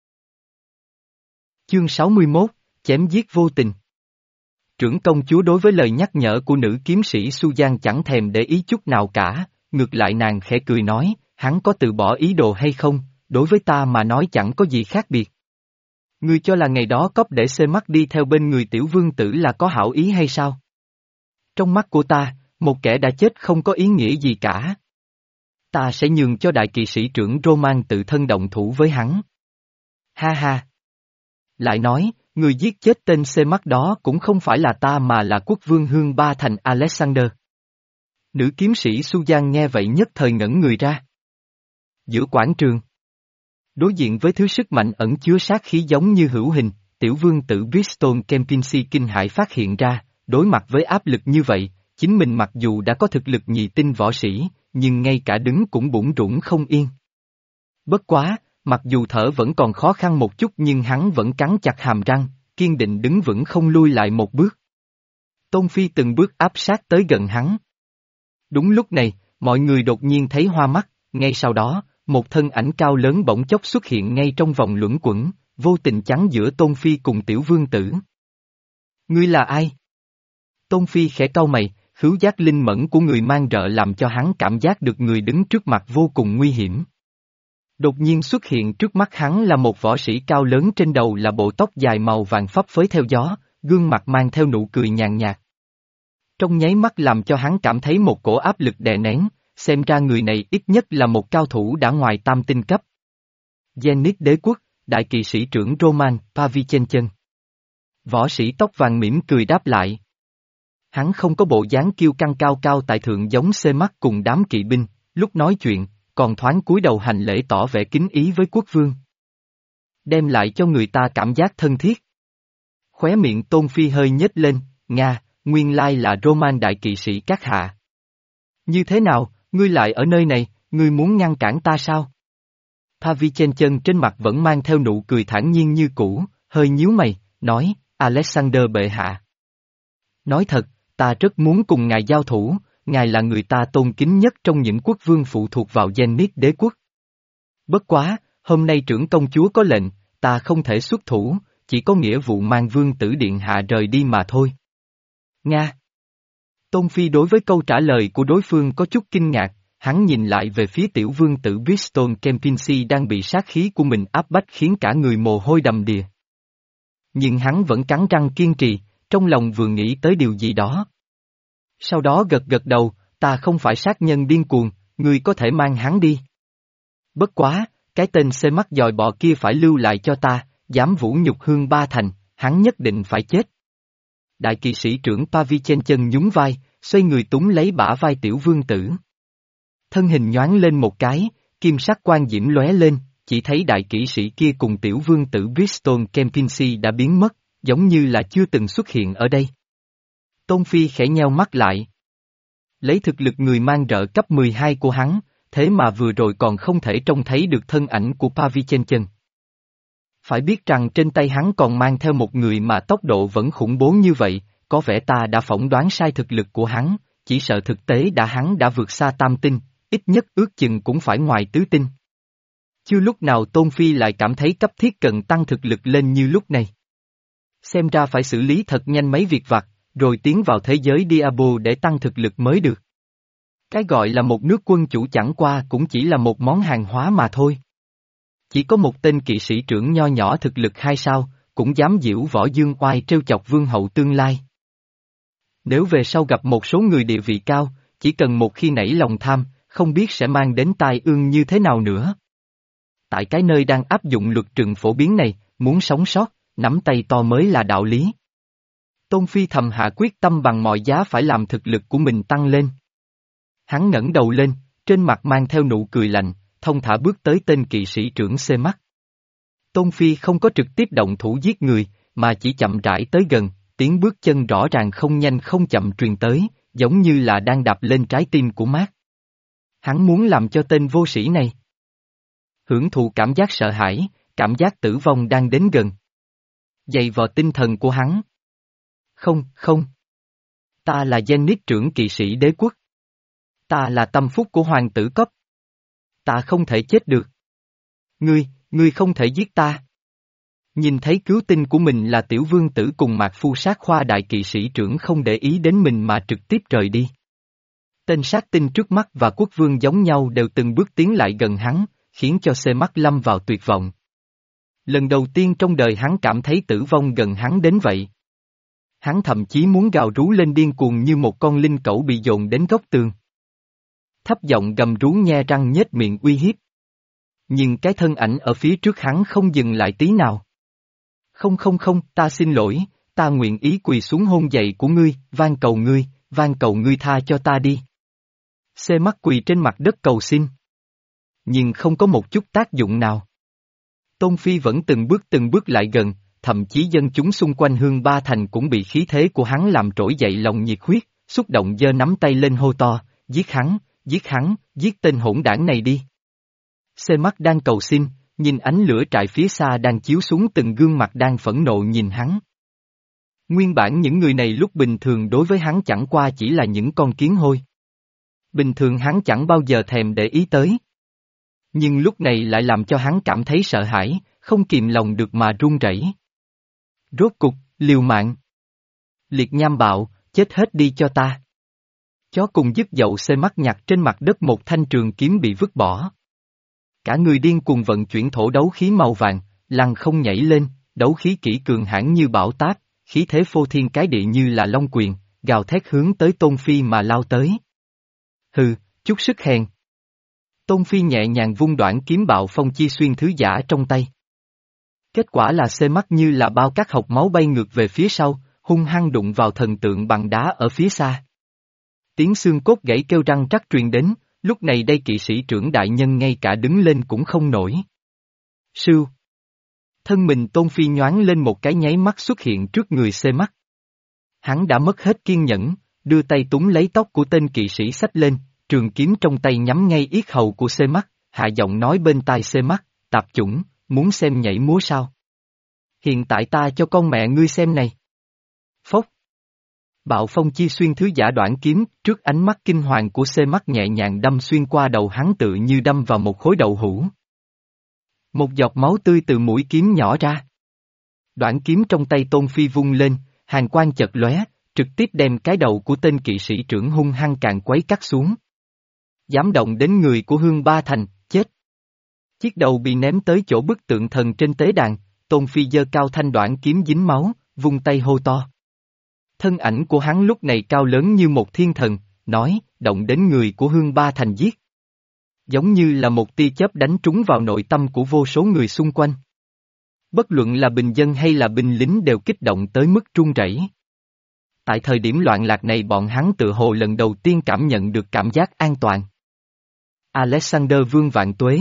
Chương sáu mươi mốt, chém giết vô tình. Trưởng công chúa đối với lời nhắc nhở của nữ kiếm sĩ Susan chẳng thèm để ý chút nào cả, ngược lại nàng khẽ cười nói, hắn có từ bỏ ý đồ hay không, đối với ta mà nói chẳng có gì khác biệt. Ngươi cho là ngày đó Cóp để xê mắt đi theo bên người tiểu vương tử là có hảo ý hay sao? Trong mắt của ta, một kẻ đã chết không có ý nghĩa gì cả. Ta sẽ nhường cho đại kỵ sĩ trưởng Roman tự thân động thủ với hắn. Ha ha. Lại nói, người giết chết tên xê mắt đó cũng không phải là ta mà là quốc vương hương ba thành Alexander. Nữ kiếm sĩ Susan nghe vậy nhất thời ngẩn người ra. Giữa quảng trường, đối diện với thứ sức mạnh ẩn chứa sát khí giống như hữu hình, tiểu vương tử Bristol Kempinski kinh hãi phát hiện ra, đối mặt với áp lực như vậy, chính mình mặc dù đã có thực lực nhị tinh võ sĩ, nhưng ngay cả đứng cũng bủn rủn không yên. Bất quá, mặc dù thở vẫn còn khó khăn một chút nhưng hắn vẫn cắn chặt hàm răng, kiên định đứng vững không lui lại một bước. Tôn Phi từng bước áp sát tới gần hắn. Đúng lúc này, mọi người đột nhiên thấy hoa mắt, ngay sau đó, một thân ảnh cao lớn bỗng chốc xuất hiện ngay trong vòng luẩn quẩn, vô tình chắn giữa Tôn Phi cùng tiểu vương tử. Ngươi là ai? Tôn Phi khẽ cau mày, khứu giác linh mẫn của người mang rợ làm cho hắn cảm giác được người đứng trước mặt vô cùng nguy hiểm. Đột nhiên xuất hiện trước mắt hắn là một võ sĩ cao lớn, trên đầu là bộ tóc dài màu vàng phấp phới theo gió, gương mặt mang theo nụ cười nhàn nhạt. Trong nháy mắt làm cho hắn cảm thấy một cổ áp lực đè nén, xem ra người này ít nhất là một cao thủ đã ngoài tam tinh cấp. Zenith đế quốc, đại kỵ sĩ trưởng Roman Pavlichenchen. Võ sĩ tóc vàng mỉm cười đáp lại. Hắn không có bộ dáng kiêu căng cao cao tại thượng giống xê mắt cùng đám kỵ binh, lúc nói chuyện, còn thoáng cúi đầu hành lễ tỏ vẻ kính ý với quốc vương. Đem lại cho người ta cảm giác thân thiết. Khóe miệng Tôn Phi hơi nhếch lên, Nga, nguyên lai là Roman đại kỵ sĩ các hạ. Như thế nào, ngươi lại ở nơi này, ngươi muốn ngăn cản ta sao? Pavlichenchen trên mặt vẫn mang theo nụ cười thản nhiên như cũ, hơi nhíu mày, nói, Alexander bệ hạ. Nói thật, ta rất muốn cùng ngài giao thủ, ngài là người ta tôn kính nhất trong những quốc vương phụ thuộc vào Zenith đế quốc. Bất quá, hôm nay trưởng công chúa có lệnh, ta không thể xuất thủ, chỉ có nghĩa vụ mang vương tử điện hạ rời đi mà thôi. Nga. Tôn Phi đối với câu trả lời của đối phương có chút kinh ngạc, hắn nhìn lại về phía tiểu vương tử Bristol Kempinski đang bị sát khí của mình áp bách khiến cả người mồ hôi đầm đìa. Nhưng hắn vẫn cắn răng kiên trì, trong lòng vừa nghĩ tới điều gì đó. Sau đó gật gật đầu, ta không phải sát nhân điên cuồng, ngươi có thể mang hắn đi. Bất quá, cái tên xê mắt dòi bọ kia phải lưu lại cho ta, dám vũ nhục hương ba thành, hắn nhất định phải chết. Đại kỵ sĩ trưởng Pavlichenchen nhún vai, xoay người túng lấy bả vai tiểu vương tử. Thân hình nhoáng lên một cái, kim sắc quang diễm lóe lên, chỉ thấy đại kỵ sĩ kia cùng tiểu vương tử Bristol Kempinski đã biến mất, giống như là chưa từng xuất hiện ở đây. Tôn Phi khẽ nheo mắt lại. Lấy thực lực người mang rợ cấp mười hai của hắn, thế mà vừa rồi còn không thể trông thấy được thân ảnh của Pavlichenchen. Phải biết rằng trên tay hắn còn mang theo một người mà tốc độ vẫn khủng bố như vậy, có vẻ ta đã phỏng đoán sai thực lực của hắn, chỉ sợ thực tế đã hắn đã vượt xa tam tinh, ít nhất ước chừng cũng phải ngoài tứ tinh. Chưa lúc nào Tôn Phi lại cảm thấy cấp thiết cần tăng thực lực lên như lúc này. Xem ra phải xử lý thật nhanh mấy việc vặt, rồi tiến vào thế giới Diablo để tăng thực lực mới được. Cái gọi là một nước quân chủ chẳng qua cũng chỉ là một món hàng hóa mà thôi. Chỉ có một tên kỵ sĩ trưởng nho nhỏ thực lực hai sao, cũng dám giễu võ dương oai trêu chọc vương hậu tương lai. Nếu về sau gặp một số người địa vị cao, chỉ cần một khi nảy lòng tham, không biết sẽ mang đến tai ương như thế nào nữa. Tại cái nơi đang áp dụng luật trừng phổ biến này, muốn sống sót, nắm tay to mới là đạo lý. Tôn Phi thầm hạ quyết tâm bằng mọi giá phải làm thực lực của mình tăng lên. Hắn ngẩng đầu lên, trên mặt mang theo nụ cười lạnh, thông thả bước tới tên kỵ sĩ trưởng xê mắt. Tôn Phi không có trực tiếp động thủ giết người, mà chỉ chậm rãi tới gần, tiếng bước chân rõ ràng không nhanh không chậm truyền tới, giống như là đang đạp lên trái tim của Mát. Hắn muốn làm cho tên vô sĩ này hưởng thụ cảm giác sợ hãi, cảm giác tử vong đang đến gần. Dày vò tinh thần của hắn. Không, không. Ta là Zenith trưởng kỵ sĩ đế quốc. Ta là tâm phúc của hoàng tử cấp. Ta không thể chết được. Ngươi, ngươi không thể giết ta. Nhìn thấy cứu tinh của mình là tiểu vương tử cùng mạc phu sát khoa đại kỵ sĩ trưởng không để ý đến mình mà trực tiếp rời đi. Tên sát tinh trước mắt và quốc vương giống nhau đều từng bước tiến lại gần hắn, khiến cho xê mắt lâm vào tuyệt vọng. Lần đầu tiên trong đời hắn cảm thấy tử vong gần hắn đến vậy. Hắn thậm chí muốn gào rú lên điên cuồng như một con linh cẩu bị dồn đến góc tường. Thấp giọng gầm rú nhe răng nhếch miệng uy hiếp. Nhưng cái thân ảnh ở phía trước hắn không dừng lại tí nào. Không không không, ta xin lỗi, ta nguyện ý quỳ xuống hôn giày của ngươi, van cầu ngươi, van cầu ngươi tha cho ta đi. Xê mắt quỳ trên mặt đất cầu xin. Nhưng không có một chút tác dụng nào. Tôn Phi vẫn từng bước từng bước lại gần, thậm chí dân chúng xung quanh Hương Ba Thành cũng bị khí thế của hắn làm trỗi dậy lòng nhiệt huyết, xúc động giơ nắm tay lên hô to, giết hắn, giết hắn, giết tên hỗn đảng này đi. Xê mắt đang cầu xin, nhìn ánh lửa trại phía xa đang chiếu xuống từng gương mặt đang phẫn nộ nhìn hắn. Nguyên bản những người này lúc bình thường đối với hắn chẳng qua chỉ là những con kiến hôi. Bình thường hắn chẳng bao giờ thèm để ý tới. Nhưng lúc này lại làm cho hắn cảm thấy sợ hãi, không kìm lòng được mà run rẩy. Rốt cục, liều mạng. Liệt nham bạo, chết hết đi cho ta. Chó cùng dứt dậu xê mắt nhặt trên mặt đất một thanh trường kiếm bị vứt bỏ. Cả người điên cuồng vận chuyển thổ đấu khí màu vàng, lăng không nhảy lên, đấu khí kỹ cường hãn như bão táp, khí thế phô thiên cái địa như là long quyền, gào thét hướng tới Tôn Phi mà lao tới. Hừ, chút sức hèn. Tôn Phi nhẹ nhàng vung đoạn kiếm bạo phong chi xuyên thứ giả trong tay. Kết quả là xê mắt như là bao cát hộc máu bay ngược về phía sau, hung hăng đụng vào thần tượng bằng đá ở phía xa. Tiếng xương cốt gãy kêu răng rắc truyền đến, lúc này đây kỵ sĩ trưởng đại nhân ngay cả đứng lên cũng không nổi. Sưu. Thân mình Tôn Phi nhoáng lên một cái nháy mắt xuất hiện trước người xê mắt. Hắn đã mất hết kiên nhẫn, đưa tay túm lấy tóc của tên kỵ sĩ xách lên, trường kiếm trong tay nhắm ngay yết hầu của xê mắt, hạ giọng nói bên tai xê mắt, tạp chủng, muốn xem nhảy múa sao? Hiện tại ta cho con mẹ ngươi xem này. Phốc. Bạo phong chi xuyên thứ giả đoạn kiếm, trước ánh mắt kinh hoàng của xê mắt nhẹ nhàng đâm xuyên qua đầu hắn tự như đâm vào một khối đậu hũ. Một giọt máu tươi từ mũi kiếm nhỏ ra. Đoạn kiếm trong tay Tôn Phi vung lên, hàn quang chật lóe, trực tiếp đem cái đầu của tên kỵ sĩ trưởng hung hăng càng quấy cắt xuống. Dám động đến người của Hương Ba Thành, chết. Chiếc đầu bị ném tới chỗ bức tượng thần trên tế đàn, Tôn Phi giơ cao thanh đoạn kiếm dính máu, vung tay hô to. Thân ảnh của hắn lúc này cao lớn như một thiên thần, nói, động đến người của Hương Ba Thành giết. Giống như là một tia chớp đánh trúng vào nội tâm của vô số người xung quanh. Bất luận là bình dân hay là binh lính đều kích động tới mức run rẩy. Tại thời điểm loạn lạc này bọn hắn tự hồ lần đầu tiên cảm nhận được cảm giác an toàn. Alexander Vương Vạn Tuế.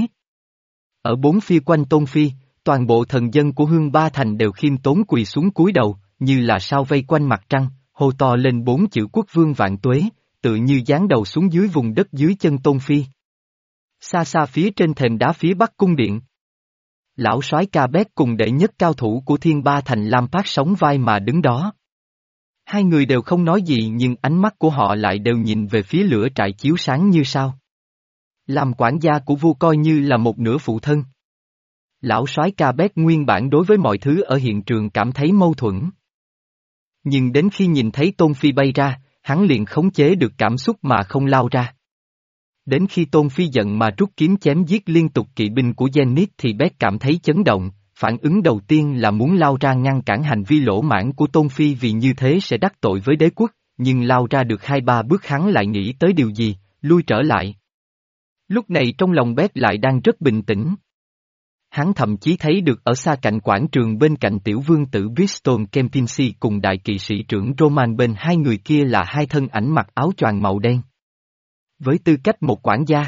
Ở bốn phía quanh Tôn Phi, toàn bộ thần dân của Hương Ba Thành đều khiêm tốn quỳ xuống cúi đầu, như là sao vây quanh mặt trăng, hô to lên bốn chữ Quốc Vương Vạn Tuế, tự như dán đầu xuống dưới vùng đất dưới chân Tôn Phi. Xa xa phía trên thềm đá phía bắc cung điện. Lão soái Ca Bét cùng đệ nhất cao thủ của Thiên Ba Thành Lam Phát sóng vai mà đứng đó. Hai người đều không nói gì nhưng ánh mắt của họ lại đều nhìn về phía lửa trại chiếu sáng như sao. Làm quản gia của vua coi như là một nửa phụ thân. Lão soái Ca Bét nguyên bản đối với mọi thứ ở hiện trường cảm thấy mâu thuẫn. Nhưng đến khi nhìn thấy Tôn Phi bay ra, hắn liền khống chế được cảm xúc mà không lao ra. Đến khi Tôn Phi giận mà rút kiếm chém giết liên tục kỵ binh của Zenith thì Bét cảm thấy chấn động, phản ứng đầu tiên là muốn lao ra ngăn cản hành vi lỗ mãn của Tôn Phi vì như thế sẽ đắc tội với đế quốc, nhưng lao ra được hai ba bước hắn lại nghĩ tới điều gì, lui trở lại. Lúc này trong lòng Bét lại đang rất bình tĩnh. Hắn thậm chí thấy được ở xa cạnh quảng trường bên cạnh tiểu vương tử Bristol Kempinski cùng đại kỵ sĩ trưởng Roman bên hai người kia là hai thân ảnh mặc áo choàng màu đen. Với tư cách một quản gia,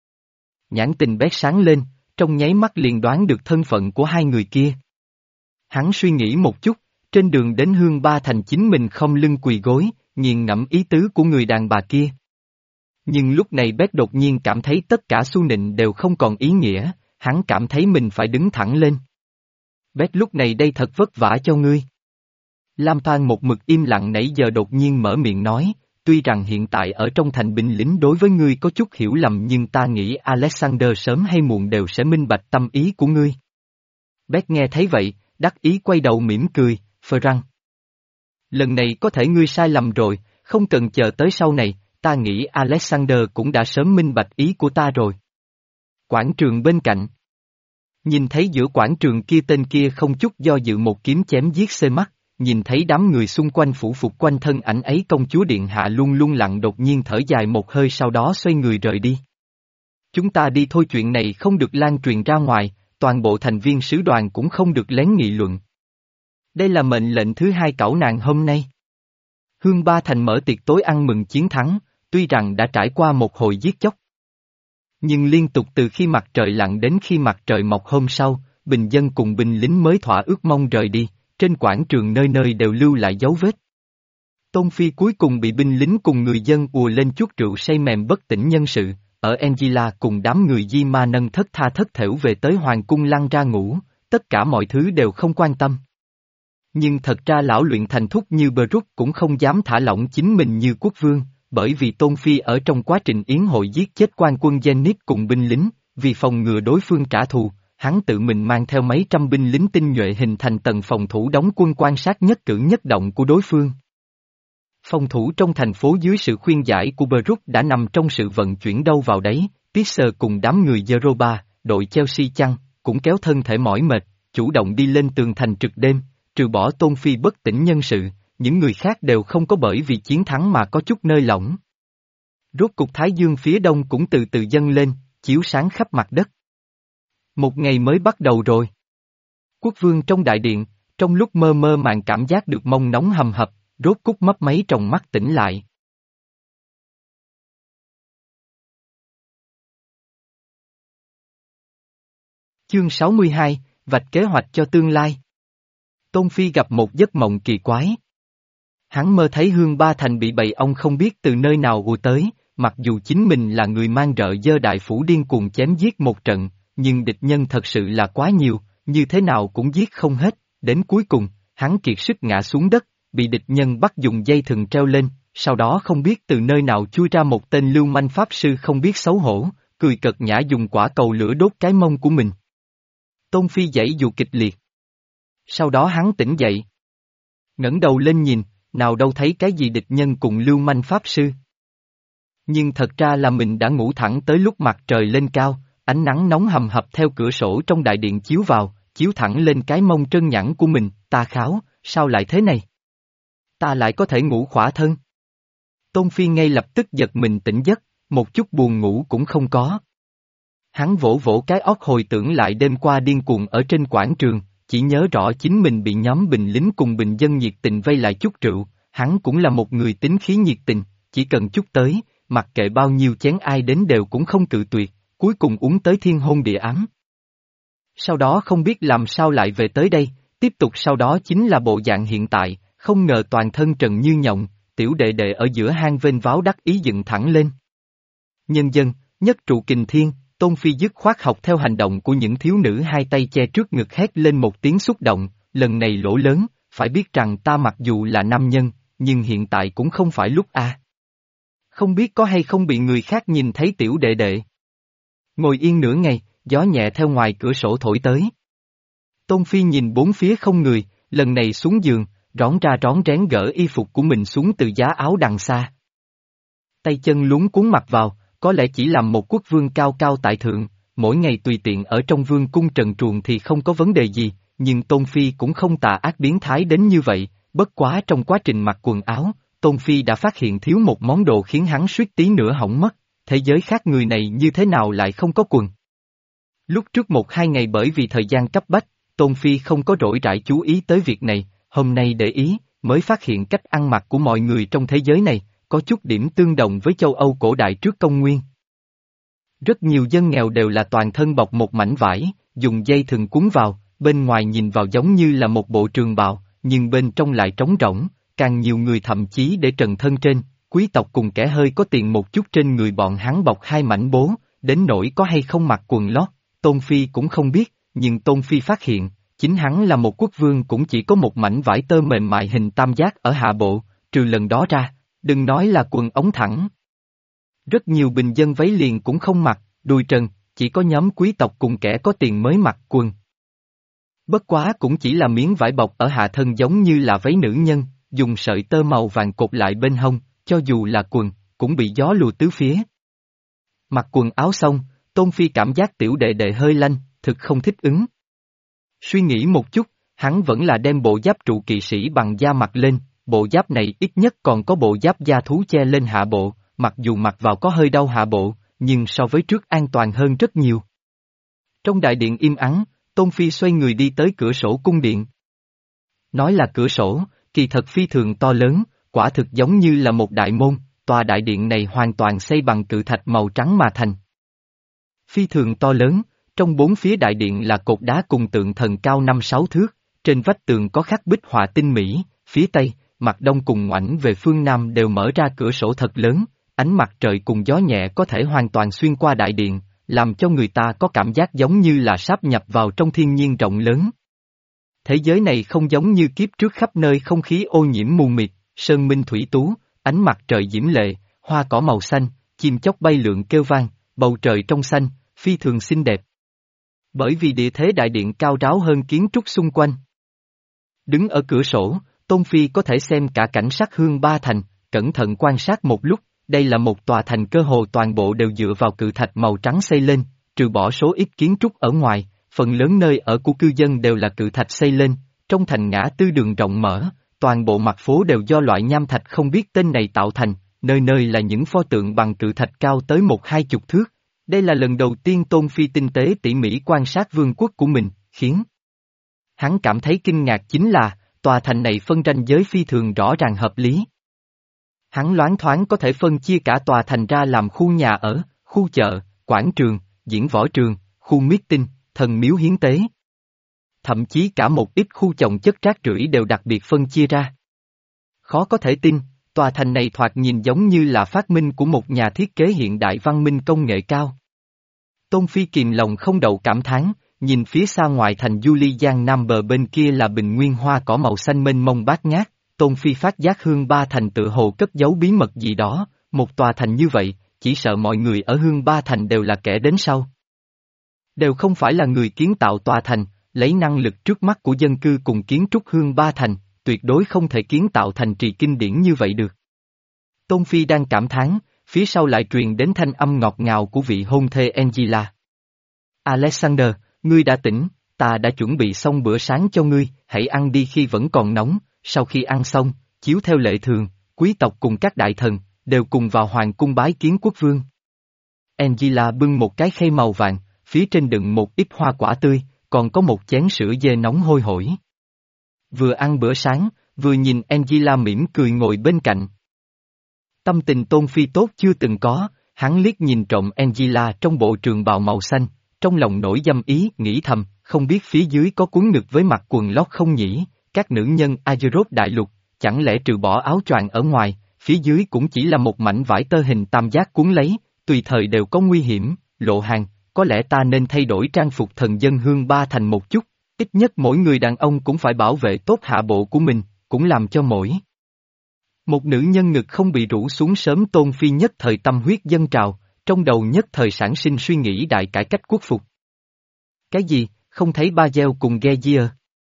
nhãn tình Bét sáng lên, trong nháy mắt liền đoán được thân phận của hai người kia. Hắn suy nghĩ một chút, trên đường đến Hương Ba Thành chính mình không lưng quỳ gối, nghiền ngẫm ý tứ của người đàn bà kia. Nhưng lúc này Bét đột nhiên cảm thấy tất cả xu nịnh đều không còn ý nghĩa, hắn cảm thấy mình phải đứng thẳng lên. Bét lúc này đây thật vất vả cho ngươi. Lam Toan một mực im lặng nãy giờ đột nhiên mở miệng nói, tuy rằng hiện tại ở trong thành binh lính đối với ngươi có chút hiểu lầm nhưng ta nghĩ Alexander sớm hay muộn đều sẽ minh bạch tâm ý của ngươi. Bét nghe thấy vậy, đắc ý quay đầu mỉm cười, phờ răng. Lần này có thể ngươi sai lầm rồi, không cần chờ tới sau này, ta nghĩ Alexander cũng đã sớm minh bạch ý của ta rồi. Quảng trường bên cạnh. Nhìn thấy giữa quảng trường kia tên kia không chút do dự một kiếm chém giết xê mắt, nhìn thấy đám người xung quanh phủ phục quanh thân ảnh ấy công chúa điện hạ luôn luôn lặng đột nhiên thở dài một hơi sau đó xoay người rời đi. Chúng ta đi thôi, chuyện này không được lan truyền ra ngoài, toàn bộ thành viên sứ đoàn cũng không được lén nghị luận. Đây là mệnh lệnh thứ hai cẩu nàng hôm nay. Hương Ba Thành mở tiệc tối ăn mừng chiến thắng, tuy rằng đã trải qua một hồi giết chóc. Nhưng liên tục từ khi mặt trời lặn đến khi mặt trời mọc hôm sau, bình dân cùng binh lính mới thỏa ước mong rời đi, trên quảng trường nơi nơi đều lưu lại dấu vết. Tôn Phi cuối cùng bị binh lính cùng người dân ùa lên chuốt rượu say mềm bất tỉnh nhân sự, ở Angela cùng đám người Di Ma nâng thất tha thất thểu về tới hoàng cung lăn ra ngủ, tất cả mọi thứ đều không quan tâm. Nhưng thật ra lão luyện thành thúc như Brook cũng không dám thả lỏng chính mình như quốc vương, bởi vì Tôn Phi ở trong quá trình yến hội giết chết quan quân Zenith cùng binh lính, vì phòng ngừa đối phương trả thù, hắn tự mình mang theo mấy trăm binh lính tinh nhuệ hình thành tầng phòng thủ đóng quân quan sát nhất cử nhất động của đối phương. Phòng thủ trong thành phố dưới sự khuyên giải của Brook đã nằm trong sự vận chuyển đâu vào đấy, Tisser cùng đám người Yoruba, đội Chelsea chăng, cũng kéo thân thể mỏi mệt, chủ động đi lên tường thành trực đêm, trừ bỏ Tôn Phi bất tỉnh nhân sự, những người khác đều không có bởi vì chiến thắng mà có chút nơi lỏng. Rốt cục Thái Dương phía đông cũng từ từ dâng lên, chiếu sáng khắp mặt đất. Một ngày mới bắt đầu rồi. Quốc vương trong đại điện, trong lúc mơ mơ màng cảm giác được mông nóng hầm hập, rốt cục mấp máy tròng mắt tỉnh lại. Chương sáu mươi hai, vạch kế hoạch cho tương lai. Tôn Phi gặp một giấc mộng kỳ quái. Hắn mơ thấy Hương Ba Thành bị bầy ong không biết từ nơi nào ùa tới, mặc dù chính mình là người mang rợ dơ đại phủ điên cuồng chém giết một trận, nhưng địch nhân thật sự là quá nhiều, như thế nào cũng giết không hết, đến cuối cùng, hắn kiệt sức ngã xuống đất, bị địch nhân bắt dùng dây thừng treo lên, sau đó không biết từ nơi nào chui ra một tên lưu manh pháp sư không biết xấu hổ, cười cợt nhã dùng quả cầu lửa đốt cái mông của mình. Tôn Phi giãy dù kịch liệt. Sau đó hắn tỉnh dậy. Ngẩng đầu lên nhìn, nào đâu thấy cái gì địch nhân cùng lưu manh pháp sư. Nhưng thật ra là mình đã ngủ thẳng tới lúc mặt trời lên cao, ánh nắng nóng hầm hập theo cửa sổ trong đại điện chiếu vào, chiếu thẳng lên cái mông trơn nhẵn của mình, ta kháo, sao lại thế này? Ta lại có thể ngủ khỏa thân. Tôn Phi ngay lập tức giật mình tỉnh giấc, một chút buồn ngủ cũng không có. Hắn vỗ vỗ cái óc hồi tưởng lại đêm qua điên cuồng ở trên quảng trường, chỉ nhớ rõ chính mình bị nhóm binh lính cùng bình dân nhiệt tình vây lại chút rượu, hắn cũng là một người tính khí nhiệt tình, chỉ cần chút tới, mặc kệ bao nhiêu chén ai đến đều cũng không cự tuyệt, cuối cùng uống tới thiên hôn địa ám. Sau đó không biết làm sao lại về tới đây, tiếp tục sau đó chính là bộ dạng hiện tại, không ngờ toàn thân trần như nhộng, tiểu đệ đệ ở giữa hang vênh váo đắc ý dựng thẳng lên. Nhân dân, nhất trụ kình thiên, Tôn Phi dứt khoát học theo hành động của những thiếu nữ hai tay che trước ngực hét lên một tiếng xúc động, lần này lỗ lớn, phải biết rằng ta mặc dù là nam nhân, nhưng hiện tại cũng không phải lúc a. À. Không biết có hay không bị người khác nhìn thấy tiểu đệ đệ. Ngồi yên nửa ngày, gió nhẹ theo ngoài cửa sổ thổi tới. Tôn Phi nhìn bốn phía không người, lần này xuống giường, rón ra rón rén gỡ y phục của mình xuống từ giá áo đằng xa. Tay chân luống cuốn mặc vào, có lẽ chỉ làm một quốc vương cao cao tại thượng, mỗi ngày tùy tiện ở trong vương cung trần truồng thì không có vấn đề gì, nhưng Tôn Phi cũng không tà ác biến thái đến như vậy, bất quá trong quá trình mặc quần áo, Tôn Phi đã phát hiện thiếu một món đồ khiến hắn suýt tí nữa hỏng mất, thế giới khác người này như thế nào lại không có quần. Lúc trước một hai ngày bởi vì thời gian cấp bách, Tôn Phi không có rỗi rãi chú ý tới việc này, hôm nay để ý, mới phát hiện cách ăn mặc của mọi người trong thế giới này, có chút điểm tương đồng với châu Âu cổ đại trước công nguyên. Rất nhiều dân nghèo đều là toàn thân bọc một mảnh vải, dùng dây thừng cuốn vào, bên ngoài nhìn vào giống như là một bộ trường bào, nhưng bên trong lại trống rỗng, càng nhiều người thậm chí để trần thân trên, quý tộc cùng kẻ hơi có tiền một chút trên người bọn hắn bọc hai mảnh bố, đến nỗi có hay không mặc quần lót, Tôn Phi cũng không biết, nhưng Tôn Phi phát hiện, chính hắn là một quốc vương cũng chỉ có một mảnh vải tơ mềm mại hình tam giác ở hạ bộ, trừ lần đó ra, đừng nói là quần ống thẳng. Rất nhiều bình dân váy liền cũng không mặc, đùi trần, chỉ có nhóm quý tộc cùng kẻ có tiền mới mặc quần. Bất quá cũng chỉ là miếng vải bọc ở hạ thân giống như là váy nữ nhân, dùng sợi tơ màu vàng cột lại bên hông, cho dù là quần, cũng bị gió lùa tứ phía. Mặc quần áo xong, Tôn Phi cảm giác tiểu đệ đệ hơi lanh, thực không thích ứng. Suy nghĩ một chút, hắn vẫn là đem bộ giáp trụ kỵ sĩ bằng da mặc lên, bộ giáp này ít nhất còn có bộ giáp da thú che lên hạ bộ, mặc dù mặc vào có hơi đau hạ bộ, nhưng so với trước an toàn hơn rất nhiều. Trong đại điện im ắng, Tôn Phi xoay người đi tới cửa sổ cung điện. Nói là cửa sổ, kỳ thật phi thường to lớn, quả thực giống như là một đại môn, tòa đại điện này hoàn toàn xây bằng cự thạch màu trắng mà thành. Phi thường to lớn, trong bốn phía đại điện là cột đá cùng tượng thần cao năm sáu thước, trên vách tường có khắc bích họa tinh mỹ, phía tây, mặt đông cùng ngoảnh về phương nam đều mở ra cửa sổ thật lớn, ánh mặt trời cùng gió nhẹ có thể hoàn toàn xuyên qua đại điện, làm cho người ta có cảm giác giống như là sáp nhập vào trong thiên nhiên rộng lớn. Thế giới này không giống như kiếp trước khắp nơi không khí ô nhiễm mù mịt, sơn minh thủy tú, ánh mặt trời diễm lệ, hoa cỏ màu xanh, chim chóc bay lượn kêu vang, bầu trời trong xanh, phi thường xinh đẹp. Bởi vì địa thế đại điện cao ráo hơn kiến trúc xung quanh. Đứng ở cửa sổ, Tôn Phi có thể xem cả cảnh sắc Hương Ba Thành, cẩn thận quan sát một lúc, đây là một tòa thành cơ hồ toàn bộ đều dựa vào cự thạch màu trắng xây lên, trừ bỏ số ít kiến trúc ở ngoài, phần lớn nơi ở của cư dân đều là cự thạch xây lên, trong thành ngã tư đường rộng mở, toàn bộ mặt phố đều do loại nham thạch không biết tên này tạo thành, nơi nơi là những pho tượng bằng cự thạch cao tới một hai chục thước. Đây là lần đầu tiên Tôn Phi tinh tế tỉ mỉ quan sát vương quốc của mình, khiến hắn cảm thấy kinh ngạc chính là, tòa thành này phân ranh giới phi thường rõ ràng hợp lý. Hắn loáng thoáng có thể phân chia cả tòa thành ra làm khu nhà ở, khu chợ, quảng trường, diễn võ trường, khu meeting, thần miếu hiến tế. Thậm chí cả một ít khu chồng chất rác rưởi đều đặc biệt phân chia ra. Khó có thể tin, tòa thành này thoạt nhìn giống như là phát minh của một nhà thiết kế hiện đại văn minh công nghệ cao. Tôn Phi kìm lòng không đậu cảm thán, nhìn phía xa ngoài thành Du Ly Giang Nam bờ bên kia là bình nguyên hoa cỏ màu xanh mênh mông bát ngát, Tôn Phi phát giác Hương Ba Thành tự hồ cất giấu bí mật gì đó, một tòa thành như vậy, chỉ sợ mọi người ở Hương Ba Thành đều là kẻ đến sau. Đều không phải là người kiến tạo tòa thành, lấy năng lực trước mắt của dân cư cùng kiến trúc Hương Ba Thành, tuyệt đối không thể kiến tạo thành trì kinh điển như vậy được. Tôn Phi đang cảm thán, phía sau lại truyền đến thanh âm ngọt ngào của vị hôn thê Angela. Alexander, ngươi đã tỉnh, ta đã chuẩn bị xong bữa sáng cho ngươi, hãy ăn đi khi vẫn còn nóng, sau khi ăn xong, chiếu theo lệ thường, quý tộc cùng các đại thần, đều cùng vào hoàng cung bái kiến quốc vương. Angela bưng một cái khay màu vàng, phía trên đựng một ít hoa quả tươi, còn có một chén sữa dê nóng hôi hổi. Vừa ăn bữa sáng, vừa nhìn Angela mỉm cười ngồi bên cạnh. Tâm tình Tôn Phi tốt chưa từng có, hắn liếc nhìn trộm Angela trong bộ trường bào màu xanh, trong lòng nổi dâm ý, nghĩ thầm, không biết phía dưới có cuốn ngực với mặt quần lót không nhỉ, các nữ nhân Azeroth đại lục, chẳng lẽ trừ bỏ áo choàng ở ngoài, phía dưới cũng chỉ là một mảnh vải tơ hình tam giác cuốn lấy, tùy thời đều có nguy hiểm, Lộ Hàng, có lẽ ta nên thay đổi trang phục thần dân Hương Ba Thành một chút, ít nhất mỗi người đàn ông cũng phải bảo vệ tốt hạ bộ của mình, cũng làm cho mỗi một nữ nhân ngực không bị rũ xuống sớm. Tôn Phi nhất thời tâm huyết dâng trào, trong đầu nhất thời sản sinh suy nghĩ đại cải cách quốc phục. Cái gì, không thấy Ba Gieo cùng Gezier?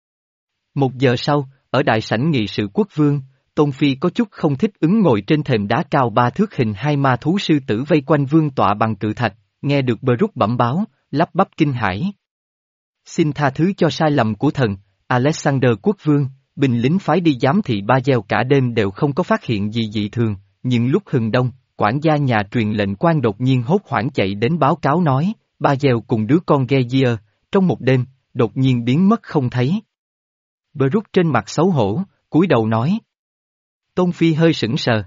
Một giờ sau, ở đại sảnh nghị sự quốc vương, Tôn Phi có chút không thích ứng ngồi trên thềm đá cao ba thước hình hai ma thú sư tử vây quanh vương tọa bằng cự thạch, nghe được Brooke bẩm báo, lắp bắp kinh hãi. Xin tha thứ cho sai lầm của thần, Alexander quốc vương, binh lính phái đi giám thị Ba Gieo cả đêm đều không có phát hiện gì dị thường, nhưng lúc hừng đông, quản gia nhà truyền lệnh quan đột nhiên hốt hoảng chạy đến báo cáo nói, Ba Gieo cùng đứa con Gezier, trong một đêm, đột nhiên biến mất không thấy. Brooke trên mặt xấu hổ, cúi đầu nói. Tôn Phi hơi sững sờ.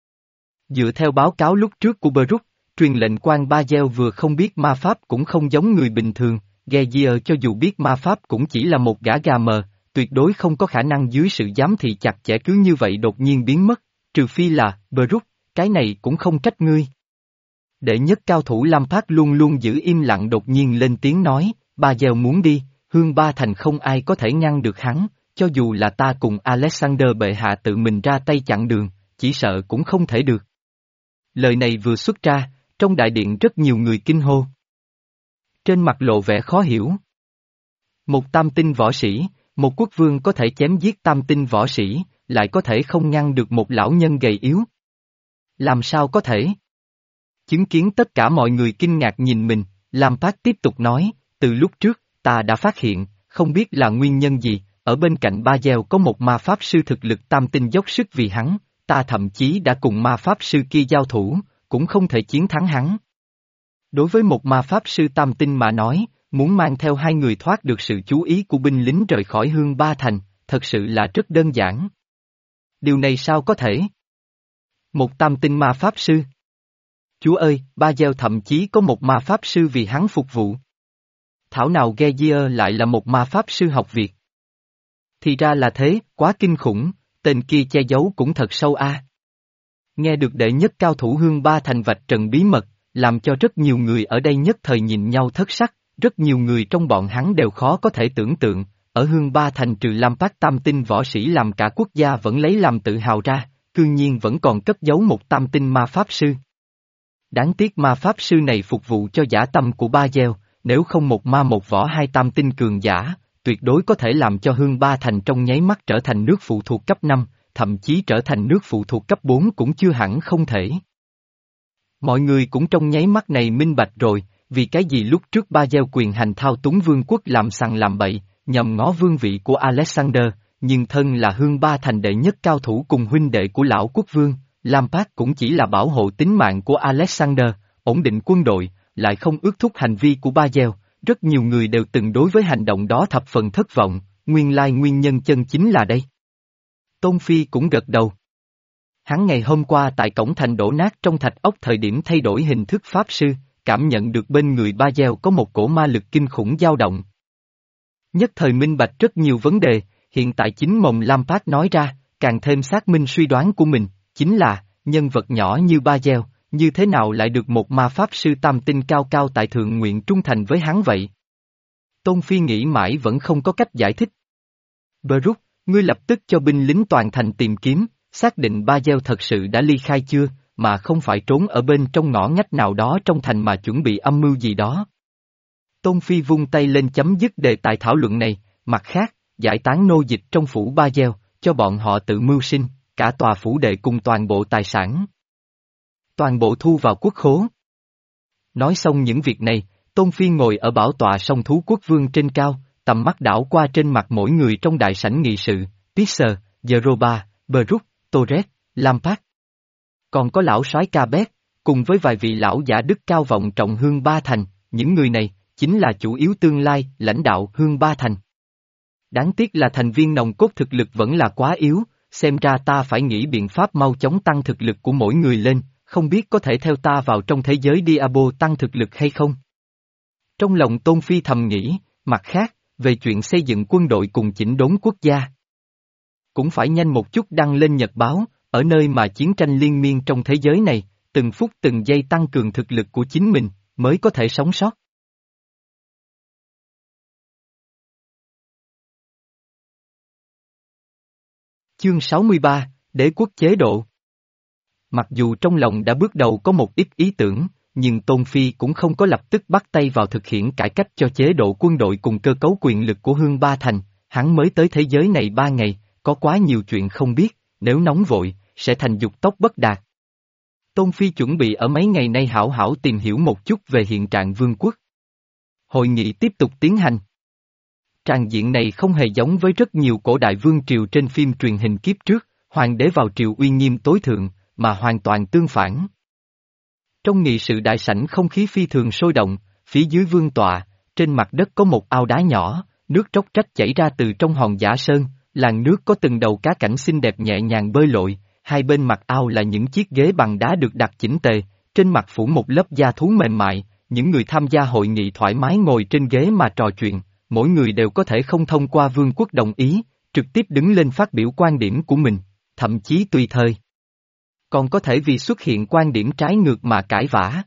Dựa theo báo cáo lúc trước của Brooke, truyền lệnh quan Ba Gieo vừa không biết ma pháp cũng không giống người bình thường, Gezier cho dù biết ma pháp cũng chỉ là một gã gà mờ, tuyệt đối không có khả năng dưới sự giám thị chặt chẽ cứ như vậy đột nhiên biến mất, trừ phi là, Brooke, cái này cũng không trách ngươi. Đệ nhất cao thủ Lampard luôn luôn giữ im lặng đột nhiên lên tiếng nói, Ba Gieo muốn đi, Hương Ba Thành không ai có thể ngăn được hắn, cho dù là ta cùng Alexander bệ hạ tự mình ra tay chặn đường, chỉ sợ cũng không thể được. Lời này vừa xuất ra, trong đại điện rất nhiều người kinh hô. Trên mặt lộ vẻ khó hiểu. Một tam tinh võ sĩ, một quốc vương có thể chém giết tam tinh võ sĩ, lại có thể không ngăn được một lão nhân gầy yếu. Làm sao có thể? Chứng kiến tất cả mọi người kinh ngạc nhìn mình, Lampard tiếp tục nói, từ lúc trước, ta đã phát hiện, không biết là nguyên nhân gì, ở bên cạnh Ba Gieo có một ma pháp sư thực lực tam tinh dốc sức vì hắn, ta thậm chí đã cùng ma pháp sư kia giao thủ, cũng không thể chiến thắng hắn. Đối với một ma pháp sư tam tinh mà nói, muốn mang theo hai người thoát được sự chú ý của binh lính rời khỏi Hương Ba Thành, thật sự là rất đơn giản. Điều này sao có thể? Một tam tinh ma pháp sư. Chúa ơi, Ba Gieo thậm chí có một ma pháp sư vì hắn phục vụ. Thảo nào Gezier lại là một ma pháp sư học Việt. Thì ra là thế, quá kinh khủng, tên kia che giấu cũng thật sâu a. Nghe được đệ nhất cao thủ Hương Ba Thành vạch trần bí mật, làm cho rất nhiều người ở đây nhất thời nhìn nhau thất sắc, rất nhiều người trong bọn hắn đều khó có thể tưởng tượng, ở Hương Ba Thành trừ Lam Phát tam tinh võ sĩ làm cả quốc gia vẫn lấy làm tự hào ra, cư nhiên vẫn còn cất giấu một tam tinh ma pháp sư. Đáng tiếc ma pháp sư này phục vụ cho dã tâm của Ba Gieo, nếu không một ma một võ hai tam tinh cường giả, tuyệt đối có thể làm cho Hương Ba Thành trong nháy mắt trở thành nước phụ thuộc cấp năm, thậm chí trở thành nước phụ thuộc cấp bốn cũng chưa hẳn không thể. Mọi người cũng trong nháy mắt này minh bạch rồi, vì cái gì lúc trước Ba Gieo quyền hành thao túng vương quốc làm sằng làm bậy, nhằm ngó vương vị của Alexander, nhưng thân là Hương Ba Thành đệ nhất cao thủ cùng huynh đệ của lão quốc vương, Lampard cũng chỉ là bảo hộ tính mạng của Alexander, ổn định quân đội, lại không ước thúc hành vi của Ba Gieo. Rất nhiều người đều từng đối với hành động đó thập phần thất vọng, nguyên lai nguyên nhân chân chính là đây. Tôn Phi cũng gật đầu. Hắn ngày hôm qua tại cổng thành đổ nát trong thạch ốc thời điểm thay đổi hình thức pháp sư, cảm nhận được bên người Ba Gieo có một cổ ma lực kinh khủng dao động. Nhất thời minh bạch rất nhiều vấn đề, hiện tại chính mộng Lampard nói ra, càng thêm xác minh suy đoán của mình, chính là, nhân vật nhỏ như Ba Gieo, như thế nào lại được một ma pháp sư tam tinh cao cao tại thượng nguyện trung thành với hắn vậy? Tôn Phi nghĩ mãi vẫn không có cách giải thích. Brook, ngươi lập tức cho binh lính toàn thành tìm kiếm, xác định Ba Gieo thật sự đã ly khai chưa, mà không phải trốn ở bên trong ngõ ngách nào đó trong thành mà chuẩn bị âm mưu gì đó. Tôn Phi vung tay lên chấm dứt đề tài thảo luận này, mặt khác, giải tán nô dịch trong phủ Ba Gieo, cho bọn họ tự mưu sinh, cả tòa phủ đệ cùng toàn bộ tài sản. Toàn bộ thu vào quốc khố. Nói xong những việc này, Tôn Phi ngồi ở bảo tọa song thú quốc vương trên cao, tầm mắt đảo qua trên mặt mỗi người trong đại sảnh nghị sự, Pisser, Zeroba, Brook, Torres, Lampard. Còn có lão soái Cabet, cùng với vài vị lão giả đức cao vọng trọng Hương Ba Thành, những người này, chính là chủ yếu tương lai, lãnh đạo Hương Ba Thành. Đáng tiếc là thành viên nòng cốt thực lực vẫn là quá yếu, xem ra ta phải nghĩ biện pháp mau chóng tăng thực lực của mỗi người lên, không biết có thể theo ta vào trong thế giới Diablo tăng thực lực hay không? Trong lòng Tôn Phi thầm nghĩ, mặt khác, về chuyện xây dựng quân đội cùng chỉnh đốn quốc gia. Cũng phải nhanh một chút đăng lên nhật báo, ở nơi mà chiến tranh liên miên trong thế giới này, từng phút từng giây tăng cường thực lực của chính mình, mới có thể sống sót. Chương sáu mươi ba, Đế quốc chế độ. Mặc dù trong lòng đã bước đầu có một ít ý tưởng, nhưng Tôn Phi cũng không có lập tức bắt tay vào thực hiện cải cách cho chế độ quân đội cùng cơ cấu quyền lực của Hương Ba Thành, hắn mới tới thế giới này ba ngày, có quá nhiều chuyện không biết, nếu nóng vội, sẽ thành dục tốc bất đạt. Tôn Phi chuẩn bị ở mấy ngày nay hảo hảo tìm hiểu một chút về hiện trạng vương quốc. Hội nghị tiếp tục tiến hành. Tràng diện này không hề giống với rất nhiều cổ đại vương triều trên phim truyền hình kiếp trước, hoàng đế vào triều uy nghiêm tối thượng, mà hoàn toàn tương phản. Trong nghị sự đại sảnh không khí phi thường sôi động, phía dưới vương tọa, trên mặt đất có một ao đá nhỏ, nước róc rách chảy ra từ trong hòn giả sơn, làn nước có từng đầu cá cảnh xinh đẹp nhẹ nhàng bơi lội, hai bên mặt ao là những chiếc ghế bằng đá được đặt chỉnh tề, trên mặt phủ một lớp da thú mềm mại, những người tham gia hội nghị thoải mái ngồi trên ghế mà trò chuyện, mỗi người đều có thể không thông qua vương quốc đồng ý, trực tiếp đứng lên phát biểu quan điểm của mình, thậm chí tùy thời. Còn có thể vì xuất hiện quan điểm trái ngược mà cãi vã.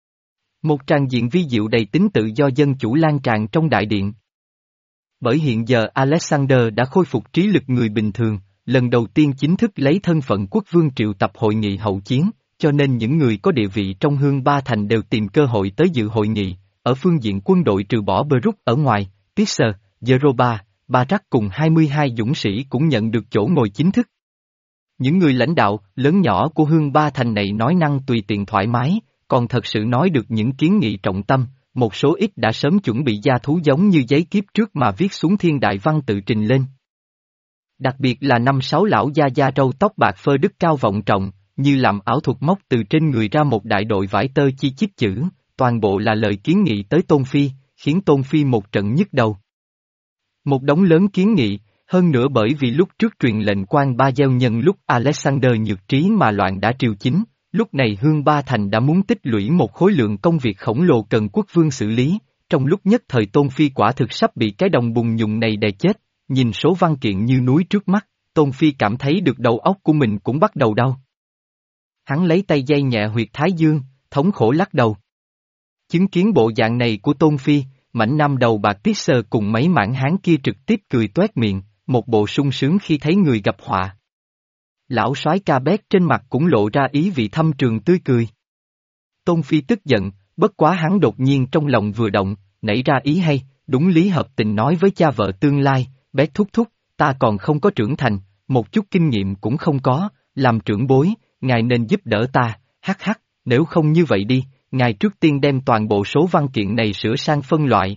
Một tràng diện vi diệu đầy tính tự do dân chủ lan tràn trong đại điện. Bởi hiện giờ Alexander đã khôi phục trí lực người bình thường, lần đầu tiên chính thức lấy thân phận quốc vương triệu tập hội nghị hậu chiến, cho nên những người có địa vị trong Hương Ba Thành đều tìm cơ hội tới dự hội nghị, ở phương diện quân đội trừ bỏ Brook ở ngoài, Pisser, Zeroba, Barak cùng hai mươi hai dũng sĩ cũng nhận được chỗ ngồi chính thức. Những người lãnh đạo, lớn nhỏ của Hương Ba Thành này nói năng tùy tiện thoải mái, còn thật sự nói được những kiến nghị trọng tâm, một số ít đã sớm chuẩn bị gia thú giống như giấy kiếp trước mà viết xuống thiên đại văn tự trình lên. Đặc biệt là năm sáu lão gia gia râu tóc bạc phơ đức cao vọng trọng, như làm ảo thuật móc từ trên người ra một đại đội vải tơ chi chít chữ, toàn bộ là lời kiến nghị tới Tôn Phi, khiến Tôn Phi một trận nhức đầu. Một đống lớn kiến nghị, hơn nữa bởi vì lúc trước truyền lệnh quan Ba Gieo nhân lúc Alexander nhược trí mà loạn đã triều chính, lúc này Hương Ba Thành đã muốn tích lũy một khối lượng công việc khổng lồ cần quốc vương xử lý, trong lúc nhất thời Tôn Phi quả thực sắp bị cái đồng bùng nhùng này đè chết, nhìn số văn kiện như núi trước mắt, Tôn Phi cảm thấy được đầu óc của mình cũng bắt đầu đau. Hắn lấy tay giây nhẹ huyệt thái dương, thống khổ lắc đầu. Chứng kiến bộ dạng này của Tôn Phi, mảnh nam đầu bạc Tisser cùng mấy mảng hán kia trực tiếp cười toét miệng, một bộ sung sướng khi thấy người gặp họa. Lão soái ca bét trên mặt cũng lộ ra ý vị thâm trường tươi cười. Tôn Phi tức giận, bất quá hắn đột nhiên trong lòng vừa động, nảy ra ý hay, đúng lý hợp tình nói với cha vợ tương lai, bét thúc thúc, ta còn không có trưởng thành, một chút kinh nghiệm cũng không có, làm trưởng bối, ngài nên giúp đỡ ta, hắc hắc, nếu không như vậy đi, ngài trước tiên đem toàn bộ số văn kiện này sửa sang phân loại.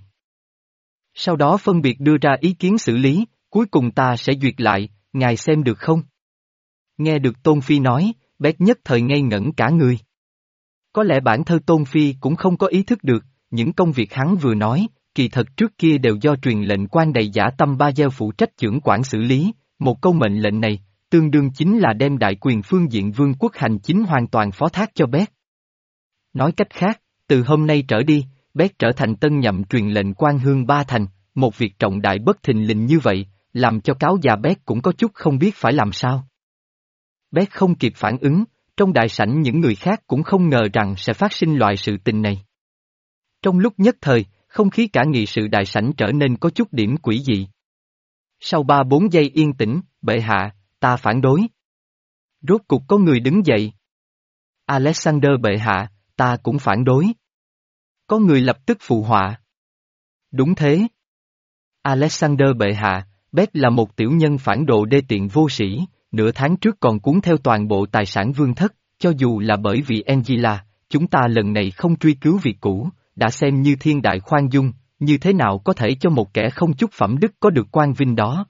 Sau đó phân biệt đưa ra ý kiến xử lý, cuối cùng ta sẽ duyệt lại, ngài xem được không? Nghe được Tôn Phi nói, bét nhất thời ngây ngẩn cả người. Có lẽ bản thân Tôn Phi cũng không có ý thức được, những công việc hắn vừa nói, kỳ thật trước kia đều do truyền lệnh quan đầy giả tâm ba gieo phụ trách trưởng quản xử lý, một câu mệnh lệnh này, tương đương chính là đem đại quyền phương diện vương quốc hành chính hoàn toàn phó thác cho bét. Nói cách khác, từ hôm nay trở đi, bét trở thành tân nhậm truyền lệnh quan hương ba thành, một việc trọng đại bất thình lình như vậy, làm cho cáo già bét cũng có chút không biết phải làm sao. Bét không kịp phản ứng, trong đại sảnh những người khác cũng không ngờ rằng sẽ phát sinh loại sự tình này. Trong lúc nhất thời, không khí cả nghị sự đại sảnh trở nên có chút điểm quỷ dị. Sau ba bốn giây yên tĩnh, bệ hạ, ta phản đối. Rốt cục có người đứng dậy. Alexander bệ hạ, ta cũng phản đối. Có người lập tức phụ họa. Đúng thế. Alexander bệ hạ, Bét là một tiểu nhân phản đồ đê tiện vô sĩ, nửa tháng trước còn cuốn theo toàn bộ tài sản vương thất, cho dù là bởi vì Angela, chúng ta lần này không truy cứu việc cũ, đã xem như thiên đại khoan dung, như thế nào có thể cho một kẻ không chút phẩm đức có được quan vinh đó.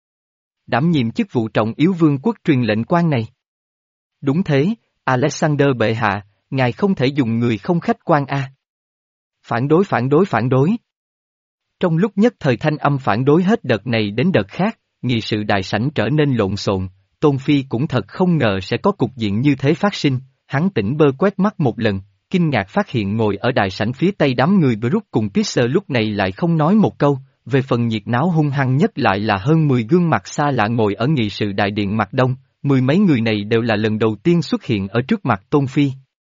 Đảm nhiệm chức vụ trọng yếu vương quốc truyền lệnh quan này. Đúng thế, Alexander bệ hạ, ngài không thể dùng người không khách quan a. Phản đối phản đối phản đối. Trong lúc nhất thời thanh âm phản đối hết đợt này đến đợt khác, nghị sự đại sảnh trở nên lộn xộn, Tôn Phi cũng thật không ngờ sẽ có cục diện như thế phát sinh, hắn tỉnh bơ quét mắt một lần, kinh ngạc phát hiện ngồi ở đại sảnh phía tây đám người Brook cùng Pisser lúc này lại không nói một câu, về phần nhiệt náo hung hăng nhất lại là hơn mười gương mặt xa lạ ngồi ở nghị sự đại điện mặt đông, mười mấy người này đều là lần đầu tiên xuất hiện ở trước mặt Tôn Phi.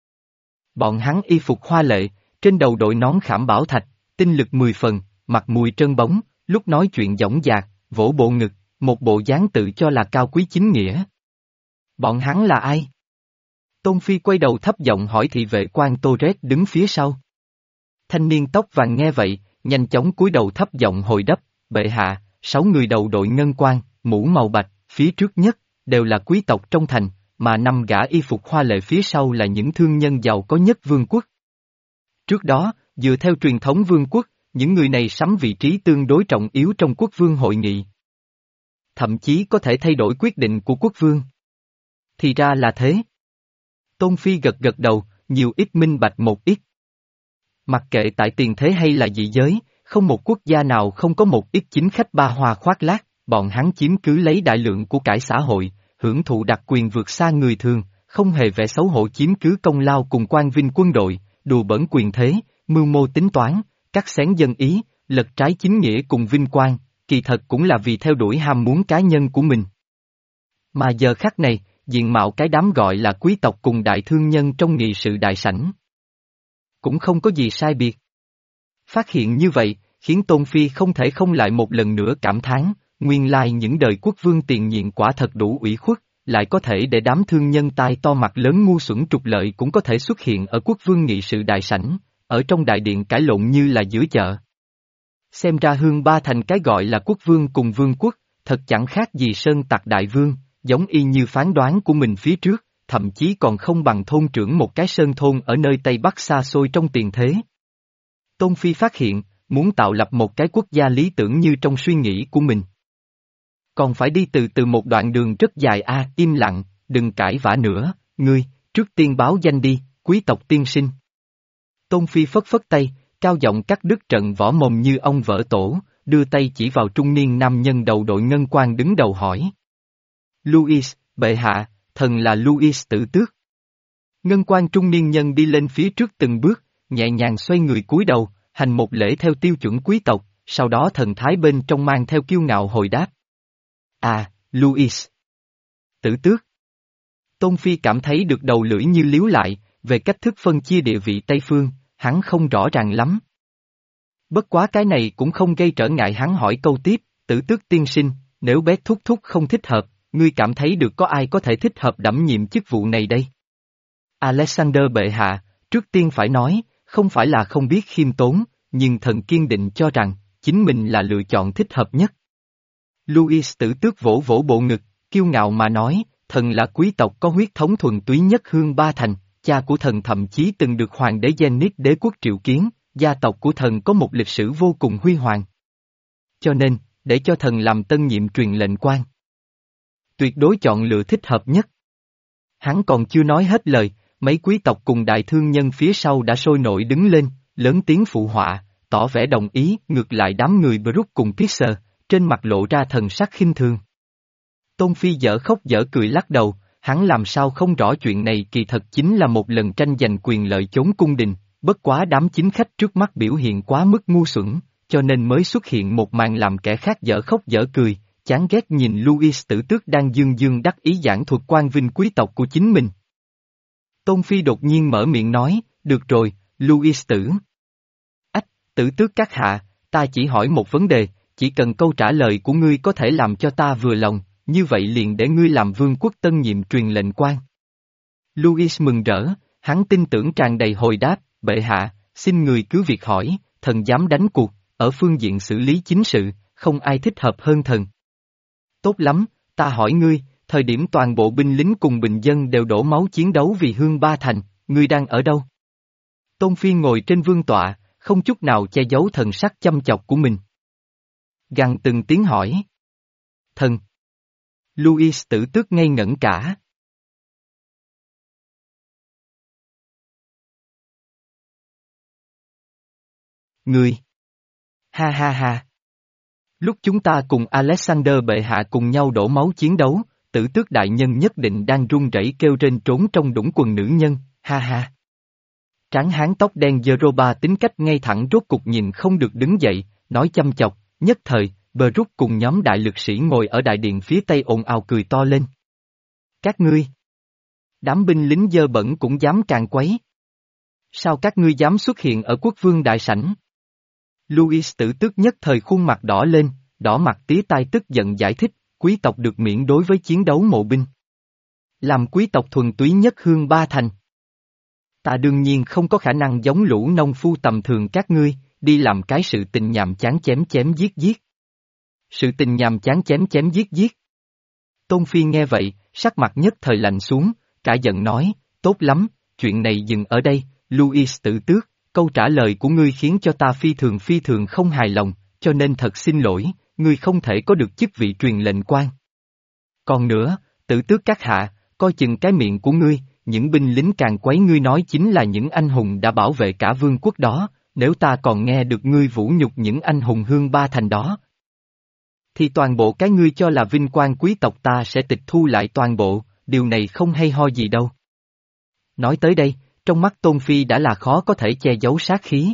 Bọn hắn y phục hoa lệ, trên đầu đội nón khảm bảo thạch, tinh lực mười phần, mặt mùi trơn bóng, lúc nói chuyện dõng dạc, vỗ bộ ngực, một bộ dáng tự cho là cao quý chính nghĩa. Bọn hắn là ai? Tôn Phi quay đầu thấp giọng hỏi thị vệ quan Torres đứng phía sau. Thanh niên tóc vàng nghe vậy, nhanh chóng cúi đầu thấp giọng hồi đáp, bệ hạ, sáu người đầu đội ngân quan, mũ màu bạch, phía trước nhất, đều là quý tộc trong thành, mà năm gã y phục hoa lệ phía sau là những thương nhân giàu có nhất vương quốc. Trước đó, dựa theo truyền thống vương quốc, những người này sắm vị trí tương đối trọng yếu trong quốc vương hội nghị. Thậm chí có thể thay đổi quyết định của quốc vương. Thì ra là thế. Tôn Phi gật gật đầu, nhiều ít minh bạch một ít. Mặc kệ tại tiền thế hay là dị giới, không một quốc gia nào không có một ít chính khách ba hoa khoác lác, bọn hắn chiếm cứ lấy đại lượng của cải xã hội, hưởng thụ đặc quyền vượt xa người thường, không hề vẻ xấu hổ chiếm cứ công lao cùng quan vinh quân đội, đùa bỡn quyền thế, mưu mô tính toán, cắt xén dân ý, lật trái chính nghĩa cùng vinh quang, kỳ thật cũng là vì theo đuổi ham muốn cá nhân của mình. Mà giờ khắc này, diện mạo cái đám gọi là quý tộc cùng đại thương nhân trong nghị sự đại sảnh. Cũng không có gì sai biệt. Phát hiện như vậy, khiến Tôn Phi không thể không lại một lần nữa cảm thán, nguyên lai những đời quốc vương tiền nhiệm quả thật đủ ủy khuất, lại có thể để đám thương nhân tai to mặt lớn ngu xuẩn trục lợi cũng có thể xuất hiện ở quốc vương nghị sự đại sảnh, ở trong đại điện cãi lộn như là giữa chợ. Xem ra hương ba thành cái gọi là quốc vương cùng vương quốc, thật chẳng khác gì sơn tặc đại vương, giống y như phán đoán của mình phía trước, thậm chí còn không bằng thôn trưởng một cái sơn thôn ở nơi Tây Bắc xa xôi trong tiền thế. Tôn Phi phát hiện, muốn tạo lập một cái quốc gia lý tưởng như trong suy nghĩ của mình. Còn phải đi từ từ một đoạn đường rất dài a, à, im lặng, đừng cãi vã nữa, ngươi, trước tiên báo danh đi, quý tộc tiên sinh. Tôn Phi phất phất tay, cao giọng cắt đứt trận võ mồm như ông vỡ tổ, đưa tay chỉ vào trung niên nam nhân đầu đội ngân quan đứng đầu hỏi. Louis, bệ hạ, thần là Louis Tử Tước. Ngân quan trung niên nhân đi lên phía trước từng bước, nhẹ nhàng xoay người cúi đầu, hành một lễ theo tiêu chuẩn quý tộc, sau đó thần thái bên trong mang theo kiêu ngạo hồi đáp. À, Louis. Tử tước. Tôn Phi cảm thấy được đầu lưỡi như liếu lại, về cách thức phân chia địa vị Tây Phương, hắn không rõ ràng lắm. Bất quá cái này cũng không gây trở ngại hắn hỏi câu tiếp, Tử tước tiên sinh, nếu bé thúc thúc không thích hợp, ngươi cảm thấy được có ai có thể thích hợp đảm nhiệm chức vụ này đây? Alexander bệ hạ, trước tiên phải nói, không phải là không biết khiêm tốn, nhưng thần kiên định cho rằng, chính mình là lựa chọn thích hợp nhất. Louis Tử tước vỗ vỗ bộ ngực, kiêu ngạo mà nói, thần là quý tộc có huyết thống thuần túy nhất Hương Ba Thành, cha của thần thậm chí từng được hoàng đế Genis đế quốc triệu kiến, gia tộc của thần có một lịch sử vô cùng huy hoàng. Cho nên, để cho thần làm tân nhiệm truyền lệnh quan. Tuyệt đối chọn lựa thích hợp nhất. Hắn còn chưa nói hết lời, mấy quý tộc cùng đại thương nhân phía sau đã sôi nổi đứng lên, lớn tiếng phụ họa, tỏ vẻ đồng ý, ngược lại đám người Brook cùng Pixar, trên mặt lộ ra thần sắc khinh thường. Tôn Phi dở khóc dở cười lắc đầu, hắn làm sao không rõ chuyện này kỳ thật chính là một lần tranh giành quyền lợi chốn cung đình, bất quá đám chính khách trước mắt biểu hiện quá mức ngu xuẩn, cho nên mới xuất hiện một màn làm kẻ khác dở khóc dở cười, chán ghét nhìn Louis Tử tước đang dương dương đắc ý giảng thuật quan vinh quý tộc của chính mình. Tôn Phi đột nhiên mở miệng nói, được rồi, Louis Tử. Ách, Tử tước các hạ, ta chỉ hỏi một vấn đề, chỉ cần câu trả lời của ngươi có thể làm cho ta vừa lòng, như vậy liền để ngươi làm vương quốc tân nhiệm truyền lệnh quan. Louis mừng rỡ, hắn tin tưởng tràn đầy hồi đáp, bệ hạ, xin người cứ việc hỏi, thần dám đánh cuộc, ở phương diện xử lý chính sự, không ai thích hợp hơn thần. Tốt lắm, ta hỏi ngươi, thời điểm toàn bộ binh lính cùng bình dân đều đổ máu chiến đấu vì Hương Ba Thành, ngươi đang ở đâu? Tôn Phi ngồi trên vương tọa, không chút nào che giấu thần sắc chăm chọc của mình. Gằn từng tiếng hỏi. Thần. Louis Tử tước ngây ngẩn cả. Ngươi. Ha ha ha. Lúc chúng ta cùng Alexander bệ hạ cùng nhau đổ máu chiến đấu, Tử tước đại nhân nhất định đang run rẩy kêu rên trốn trong đũng quần nữ nhân, ha ha. Tráng hán tóc đen Jeroba tính cách ngay thẳng rốt cục nhìn không được đứng dậy, nói chăm chọc, nhất thời, Brook cùng nhóm đại lực sĩ ngồi ở đại điện phía tây ồn ào cười to lên. Các ngươi. Đám binh lính dơ bẩn cũng dám càn quấy. Sao các ngươi dám xuất hiện ở quốc vương đại sảnh? Louis Tử tước nhất thời khuôn mặt đỏ lên, đỏ mặt tía tai tức giận giải thích, quý tộc được miễn đối với chiến đấu mộ binh. Làm quý tộc thuần túy nhất Hương Ba Thành. Ta đương nhiên không có khả năng giống lũ nông phu tầm thường các ngươi, đi làm cái sự tình nhàm chán chém chém giết giết. Sự tình nhàm chán chém chém giết giết. Tôn Phi nghe vậy, sắc mặt nhất thời lạnh xuống, cả giận nói, tốt lắm, chuyện này dừng ở đây, Louis Tử tước, câu trả lời của ngươi khiến cho ta phi thường phi thường không hài lòng, cho nên thật xin lỗi, ngươi không thể có được chức vị truyền lệnh quan. Còn nữa, Tử tước các hạ, coi chừng cái miệng của ngươi, những binh lính càng quấy ngươi nói chính là những anh hùng đã bảo vệ cả vương quốc đó, nếu ta còn nghe được ngươi vũ nhục những anh hùng Hương Ba Thành đó, thì toàn bộ cái ngươi cho là vinh quang quý tộc ta sẽ tịch thu lại toàn bộ, điều này không hay ho gì đâu. Nói tới đây, trong mắt Tôn Phi đã là khó có thể che giấu sát khí.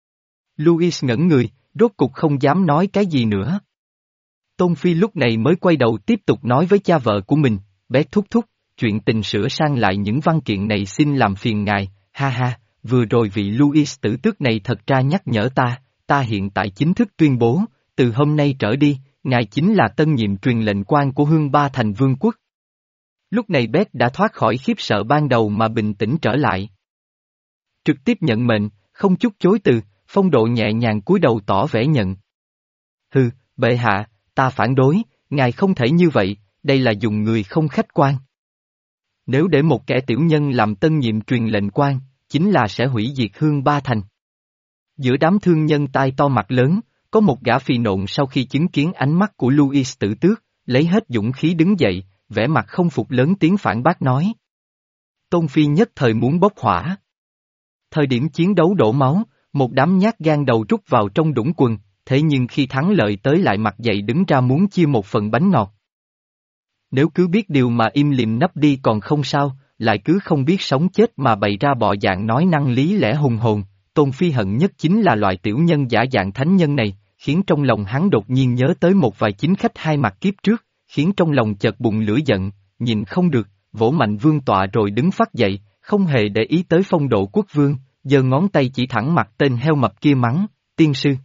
Louis ngẩn người, rốt cục không dám nói cái gì nữa. Tôn Phi lúc này mới quay đầu tiếp tục nói với cha vợ của mình, bé thúc thúc, chuyện tình sửa sang lại những văn kiện này xin làm phiền ngài, ha ha, vừa rồi vị Louis Tử tước này thật ra nhắc nhở ta, ta hiện tại chính thức tuyên bố, từ hôm nay trở đi, ngài chính là tân nhiệm truyền lệnh quan của Hương Ba Thành Vương quốc. Lúc này Beth đã thoát khỏi khiếp sợ ban đầu mà bình tĩnh trở lại. Trực tiếp nhận mệnh, không chút chối từ, phong độ nhẹ nhàng cúi đầu tỏ vẻ nhận. Hừ, bệ hạ, ta phản đối, ngài không thể như vậy, đây là dùng người không khách quan. Nếu để một kẻ tiểu nhân làm tân nhiệm truyền lệnh quan, chính là sẽ hủy diệt Hương Ba Thành. Giữa đám thương nhân tai to mặt lớn, có một gã phì nộn sau khi chứng kiến ánh mắt của Louis Tử tước, lấy hết dũng khí đứng dậy, vẻ mặt không phục lớn tiếng phản bác nói. Tôn Phi nhất thời muốn bốc hỏa. Thời điểm chiến đấu đổ máu, một đám nhát gan đầu rút vào trong đũng quần, thế nhưng khi thắng lợi tới lại mặt dậy đứng ra muốn chia một phần bánh ngọt. Nếu cứ biết điều mà im lìm nấp đi còn không sao, lại cứ không biết sống chết mà bày ra bọ dạng nói năng lý lẽ hùng hồn, Tôn Phi hận nhất chính là loại tiểu nhân giả dạng thánh nhân này, khiến trong lòng hắn đột nhiên nhớ tới một vài chính khách hai mặt kiếp trước, khiến trong lòng chợt bùng lửa giận, nhìn không được, vỗ mạnh vương tọa rồi đứng phắt dậy, không hề để ý tới phong độ quốc vương, giơ ngón tay chỉ thẳng mặt tên heo mập kia mắng, tiên sư.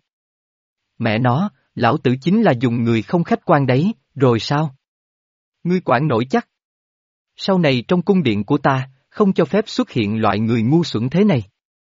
Mẹ nó, lão tử chính là dùng người không khách quan đấy, rồi sao? Ngươi quản nổi chắc. Sau này trong cung điện của ta, không cho phép xuất hiện loại người ngu xuẩn thế này.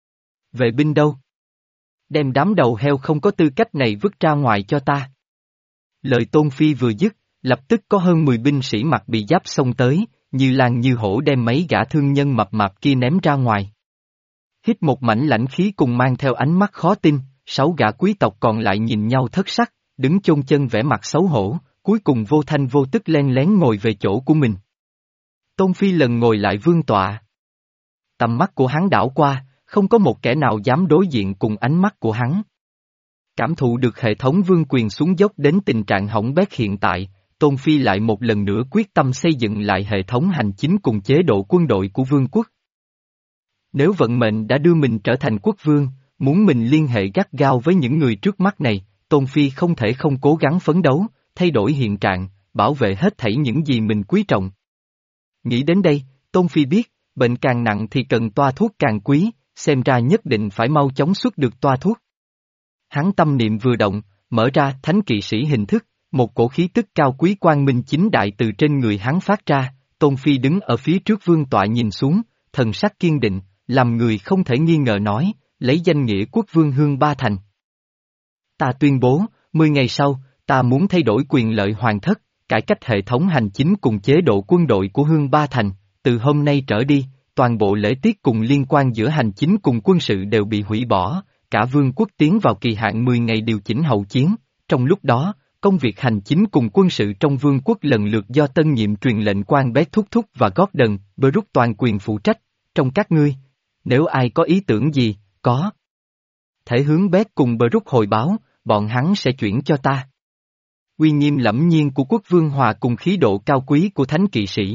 Vệ binh đâu? Đem đám đầu heo không có tư cách này vứt ra ngoài cho ta. Lời Tôn Phi vừa dứt, lập tức có hơn mười binh sĩ mặc bị giáp xông tới, như lang như hổ đem mấy gã thương nhân mập mạp kia ném ra ngoài. Hít một mảnh lãnh khí cùng mang theo ánh mắt khó tin, sáu gã quý tộc còn lại nhìn nhau thất sắc, đứng chôn chân vẻ mặt xấu hổ, cuối cùng vô thanh vô tức len lén ngồi về chỗ của mình. Tôn Phi lần ngồi lại vương tọa. Tầm mắt của hắn đảo qua, không có một kẻ nào dám đối diện cùng ánh mắt của hắn. Cảm thụ được hệ thống vương quyền xuống dốc đến tình trạng hỏng bét hiện tại, Tôn Phi lại một lần nữa quyết tâm xây dựng lại hệ thống hành chính cùng chế độ quân đội của vương quốc. Nếu vận mệnh đã đưa mình trở thành quốc vương, muốn mình liên hệ gắt gao với những người trước mắt này, Tôn Phi không thể không cố gắng phấn đấu, thay đổi hiện trạng, bảo vệ hết thảy những gì mình quý trọng. Nghĩ đến đây, Tôn Phi biết, bệnh càng nặng thì cần toa thuốc càng quý, xem ra nhất định phải mau chóng xuất được toa thuốc. Hắn tâm niệm vừa động, mở ra thánh kỵ sĩ hình thức, một cổ khí tức cao quý quang minh chính đại từ trên người hắn phát ra, Tôn Phi đứng ở phía trước vương tọa nhìn xuống, thần sắc kiên định, làm người không thể nghi ngờ nói, lấy danh nghĩa quốc vương Hương Ba Thành. Ta tuyên bố, mười ngày sau, ta muốn thay đổi quyền lợi hoàng thất, cải cách hệ thống hành chính cùng chế độ quân đội của Hương Ba Thành, từ hôm nay trở đi, toàn bộ lễ tiết cùng liên quan giữa hành chính cùng quân sự đều bị hủy bỏ, cả vương quốc tiến vào kỳ hạn mười ngày điều chỉnh hậu chiến, trong lúc đó, công việc hành chính cùng quân sự trong vương quốc lần lượt do tân nhiệm truyền lệnh quan bé Thúc Thúc và Gordon, Brooke toàn quyền phụ trách, trong các ngươi, nếu ai có ý tưởng gì, có thể hướng bé cùng Brooke hồi báo, bọn hắn sẽ chuyển cho ta. Uy nghiêm lẫm nhiên của quốc vương hòa cùng khí độ cao quý của thánh kỵ sĩ.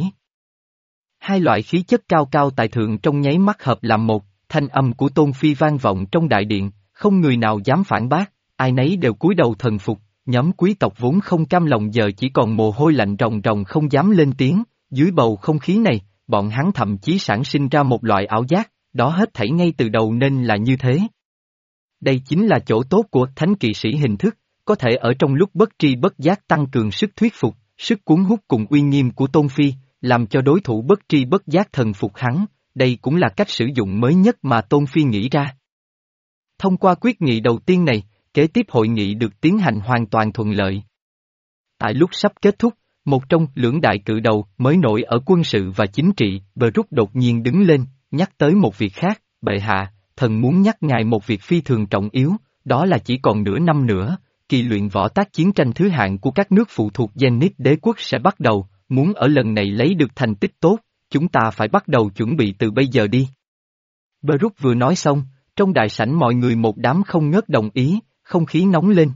Hai loại khí chất cao cao tại thượng trong nháy mắt hợp làm một, thanh âm của Tôn Phi vang vọng trong đại điện, không người nào dám phản bác, ai nấy đều cúi đầu thần phục, nhóm quý tộc vốn không cam lòng giờ chỉ còn mồ hôi lạnh ròng ròng không dám lên tiếng, dưới bầu không khí này, bọn hắn thậm chí sản sinh ra một loại ảo giác, đó hết thảy ngay từ đầu nên là như thế. Đây chính là chỗ tốt của thánh kỵ sĩ hình thức, có thể ở trong lúc bất tri bất giác tăng cường sức thuyết phục, sức cuốn hút cùng uy nghiêm của Tôn Phi, làm cho đối thủ bất tri bất giác thần phục hắn, đây cũng là cách sử dụng mới nhất mà Tôn Phi nghĩ ra. Thông qua quyết nghị đầu tiên này, kế tiếp hội nghị được tiến hành hoàn toàn thuận lợi. Tại lúc sắp kết thúc, một trong lưỡng đại cự đầu mới nổi ở quân sự và chính trị, Brooke đột nhiên đứng lên, nhắc tới một việc khác, bệ hạ, thần muốn nhắc ngài một việc phi thường trọng yếu, đó là chỉ còn nửa năm nữa, kỳ luyện võ tác chiến tranh thứ hạng của các nước phụ thuộc Zenith đế quốc sẽ bắt đầu, muốn ở lần này lấy được thành tích tốt, chúng ta phải bắt đầu chuẩn bị từ bây giờ đi. Brooke vừa nói xong, trong đại sảnh mọi người một đám không ngớt đồng ý, không khí nóng lên.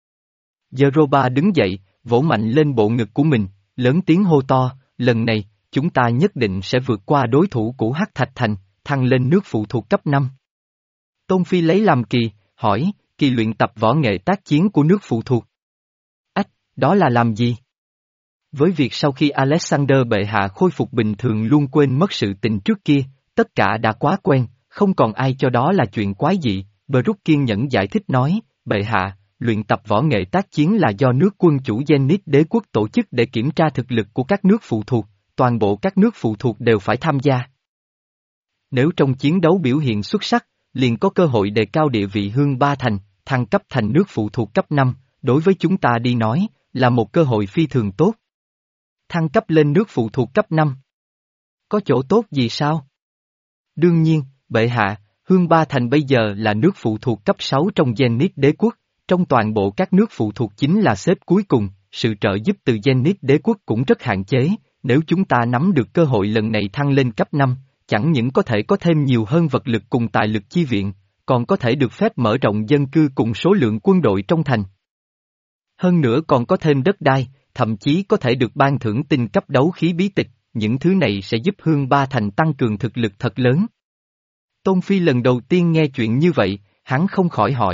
Jeroba đứng dậy, vỗ mạnh lên bộ ngực của mình, lớn tiếng hô to, lần này, chúng ta nhất định sẽ vượt qua đối thủ của Hắc Thạch Thành, thăng lên nước phụ thuộc cấp năm. Tôn Phi lấy làm kỳ, hỏi, kỳ luyện tập võ nghệ tác chiến của nước phụ thuộc. Ách, đó là làm gì? Với việc sau khi Alexander bệ hạ khôi phục bình thường luôn quên mất sự tình trước kia, tất cả đã quá quen, không còn ai cho đó là chuyện quái dị, Brooke kiên nhẫn giải thích nói, bệ hạ, luyện tập võ nghệ tác chiến là do nước quân chủ Zenith đế quốc tổ chức để kiểm tra thực lực của các nước phụ thuộc, toàn bộ các nước phụ thuộc đều phải tham gia. Nếu trong chiến đấu biểu hiện xuất sắc, liền có cơ hội đề cao địa vị Hương Ba Thành, thăng cấp thành nước phụ thuộc cấp năm, đối với chúng ta đi nói, là một cơ hội phi thường tốt. Thăng cấp lên nước phụ thuộc cấp năm. Có chỗ tốt gì sao? Đương nhiên, bệ hạ, Hương Ba Thành bây giờ là nước phụ thuộc cấp sáu trong Zenith đế quốc, trong toàn bộ các nước phụ thuộc chính là xếp cuối cùng, sự trợ giúp từ Zenith đế quốc cũng rất hạn chế, nếu chúng ta nắm được cơ hội lần này thăng lên cấp năm, chẳng những có thể có thêm nhiều hơn vật lực cùng tài lực chi viện, còn có thể được phép mở rộng dân cư cùng số lượng quân đội trong thành. Hơn nữa còn có thêm đất đai, thậm chí có thể được ban thưởng tinh cấp đấu khí bí tịch, những thứ này sẽ giúp Hương Ba Thành tăng cường thực lực thật lớn. Tôn Phi lần đầu tiên nghe chuyện như vậy, hắn không khỏi hỏi,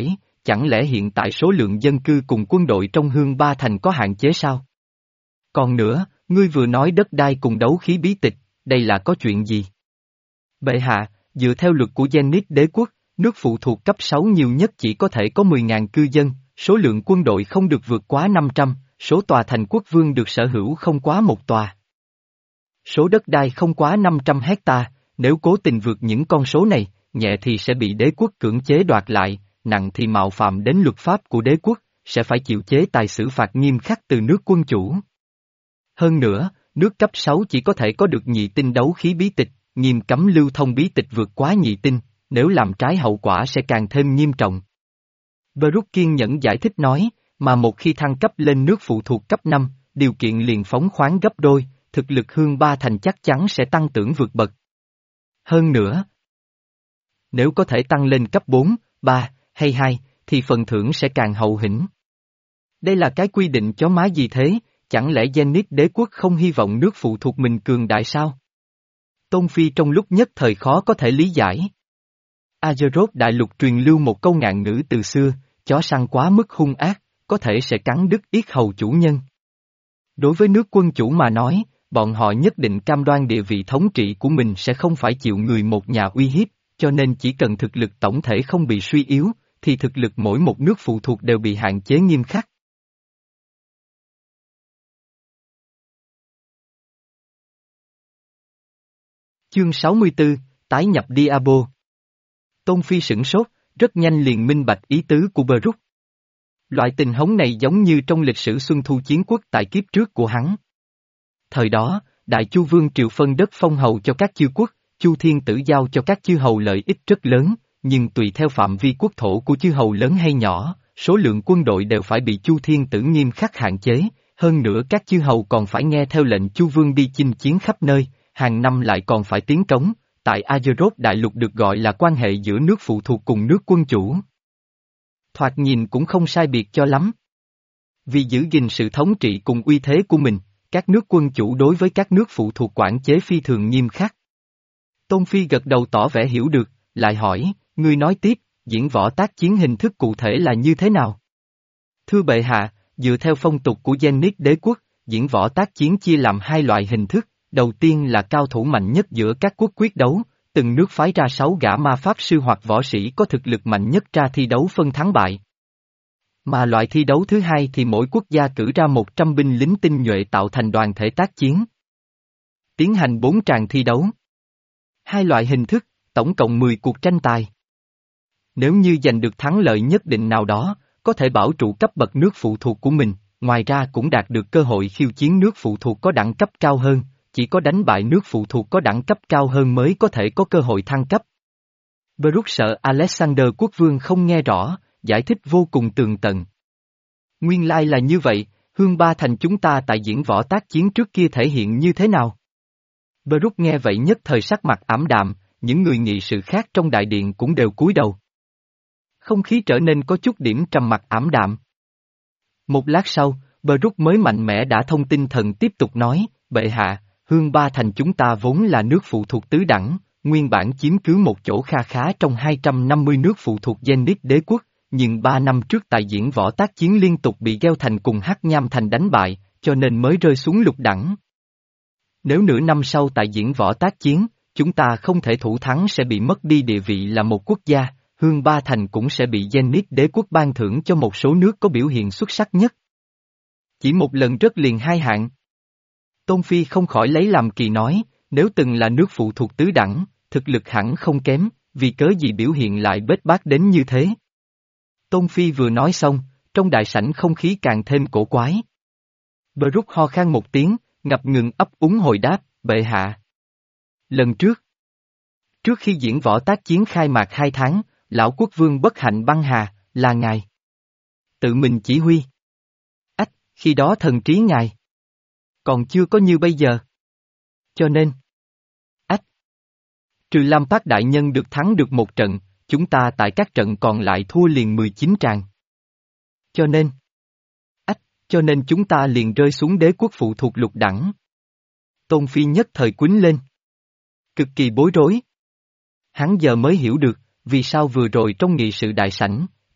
chẳng lẽ hiện tại số lượng dân cư cùng quân đội trong Hương Ba Thành có hạn chế sao? Còn nữa, ngươi vừa nói đất đai cùng đấu khí bí tịch, đây là có chuyện gì? Bệ hạ, dựa theo luật của Zenith đế quốc, nước phụ thuộc cấp sáu nhiều nhất chỉ có thể có mười nghìn cư dân, số lượng quân đội không được vượt quá năm trăm, số tòa thành quốc vương được sở hữu không quá một tòa. Số đất đai không quá năm trăm hecta, nếu cố tình vượt những con số này, nhẹ thì sẽ bị đế quốc cưỡng chế đoạt lại, nặng thì mạo phạm đến luật pháp của đế quốc, sẽ phải chịu chế tài xử phạt nghiêm khắc từ nước quân chủ. Hơn nữa, nước cấp sáu chỉ có thể có được nhị tinh đấu khí bí tịch, nghiêm cấm lưu thông bí tịch vượt quá nhị tinh, nếu làm trái hậu quả sẽ càng thêm nghiêm trọng. Baruch kiên nhẫn giải thích nói, mà một khi thăng cấp lên nước phụ thuộc cấp năm, điều kiện liền phóng khoáng gấp đôi, thực lực Hương Ba Thành chắc chắn sẽ tăng tưởng vượt bậc. Hơn nữa, nếu có thể tăng lên cấp bốn, ba hay hai, thì phần thưởng sẽ càng hậu hĩnh. Đây là cái quy định chó má gì thế, chẳng lẽ Zenith đế quốc không hy vọng nước phụ thuộc mình cường đại sao? Tôn Phi trong lúc nhất thời khó có thể lý giải. Azeroth đại lục truyền lưu một câu ngạn ngữ từ xưa, chó săn quá mức hung ác, có thể sẽ cắn đứt yết hầu chủ nhân. Đối với nước quân chủ mà nói, bọn họ nhất định cam đoan địa vị thống trị của mình sẽ không phải chịu người một nhà uy hiếp, cho nên chỉ cần thực lực tổng thể không bị suy yếu, thì thực lực mỗi một nước phụ thuộc đều bị hạn chế nghiêm khắc. Chương sáu mươi tư, tái nhập Diabo. Tôn Phi sửng sốt, rất nhanh liền minh bạch ý tứ của Baruch. Loại tình huống này giống như trong lịch sử Xuân Thu Chiến Quốc tại kiếp trước của hắn. Thời đó, Đại Chu Vương Triều phân đất phong hầu cho các chư quốc, Chu Thiên Tử giao cho các chư hầu lợi ích rất lớn, nhưng tùy theo phạm vi quốc thổ của chư hầu lớn hay nhỏ, số lượng quân đội đều phải bị Chu Thiên Tử nghiêm khắc hạn chế, hơn nữa các chư hầu còn phải nghe theo lệnh Chu Vương đi chinh chiến khắp nơi, hàng năm lại còn phải tiến cống, tại Azeroth đại lục được gọi là quan hệ giữa nước phụ thuộc cùng nước quân chủ. Thoạt nhìn cũng không sai biệt cho lắm. Vì giữ gìn sự thống trị cùng uy thế của mình, các nước quân chủ đối với các nước phụ thuộc quản chế phi thường nghiêm khắc. Tôn Phi gật đầu tỏ vẻ hiểu được, lại hỏi, ngươi nói tiếp, diễn võ tác chiến hình thức cụ thể là như thế nào? Thưa bệ hạ, dựa theo phong tục của Zenith đế quốc, diễn võ tác chiến chia làm hai loại hình thức, đầu tiên là cao thủ mạnh nhất giữa các quốc quyết đấu, từng nước phái ra sáu gã ma pháp sư hoặc võ sĩ có thực lực mạnh nhất ra thi đấu phân thắng bại. Mà loại thi đấu thứ hai thì mỗi quốc gia cử ra một trăm binh lính tinh nhuệ tạo thành đoàn thể tác chiến. Tiến hành bốn tràng thi đấu. Hai loại hình thức, tổng cộng mười cuộc tranh tài. Nếu như giành được thắng lợi nhất định nào đó, có thể bảo trụ cấp bậc nước phụ thuộc của mình, ngoài ra cũng đạt được cơ hội khiêu chiến nước phụ thuộc có đẳng cấp cao hơn, chỉ có đánh bại nước phụ thuộc có đẳng cấp cao hơn mới có thể có cơ hội thăng cấp. Baruch sợ Alexander quốc vương không nghe rõ, giải thích vô cùng tường tận. Nguyên lai là như vậy, Hương Ba Thành chúng ta tại diễn võ tác chiến trước kia thể hiện như thế nào? Baruch nghe vậy nhất thời sắc mặt ảm đạm, những người nghị sự khác trong đại điện cũng đều cúi đầu. Không khí trở nên có chút điểm trầm mặc ảm đạm. Một lát sau, Baruch mới mạnh mẽ đã thông tinh thần tiếp tục nói, bệ hạ, Hương Ba Thành chúng ta vốn là nước phụ thuộc tứ đẳng, nguyên bản chiếm cứ một chỗ kha khá trong hai trăm năm mươi nước phụ thuộc Zenith đế quốc, nhưng ba năm trước tại diễn võ tác chiến liên tục bị Gheo Thành cùng Hắc Nham Thành đánh bại, cho nên mới rơi xuống lục đẳng. Nếu nửa năm sau tại diễn võ tác chiến, chúng ta không thể thủ thắng sẽ bị mất đi địa vị là một quốc gia, Hương Ba Thành cũng sẽ bị Zenith đế quốc ban thưởng cho một số nước có biểu hiện xuất sắc nhất. Chỉ một lần rớt liền hai hạng. Tôn Phi không khỏi lấy làm kỳ nói, nếu từng là nước phụ thuộc tứ đẳng, thực lực hẳn không kém, vì cớ gì biểu hiện lại bết bát đến như thế. Tôn Phi vừa nói xong, trong đại sảnh không khí càng thêm cổ quái. Baruch ho khan một tiếng, ngập ngừng ấp úng hồi đáp, bệ hạ. Lần trước, trước khi diễn võ tác chiến khai mạc hai tháng, lão quốc vương bất hạnh băng hà, là ngài. Tự mình chỉ huy. Ách, khi đó thần trí ngài. Còn chưa có như bây giờ. Cho nên. Ách. Trừ Lam Phát đại nhân được thắng được một trận, chúng ta tại các trận còn lại thua liền mười chín tràng. Cho nên. Ách, cho nên chúng ta liền rơi xuống đế quốc phụ thuộc lục đẳng. Tôn Phi nhất thời quýnh lên. Cực kỳ bối rối. Hắn giờ mới hiểu được, vì sao vừa rồi trong nghị sự đại sảnh,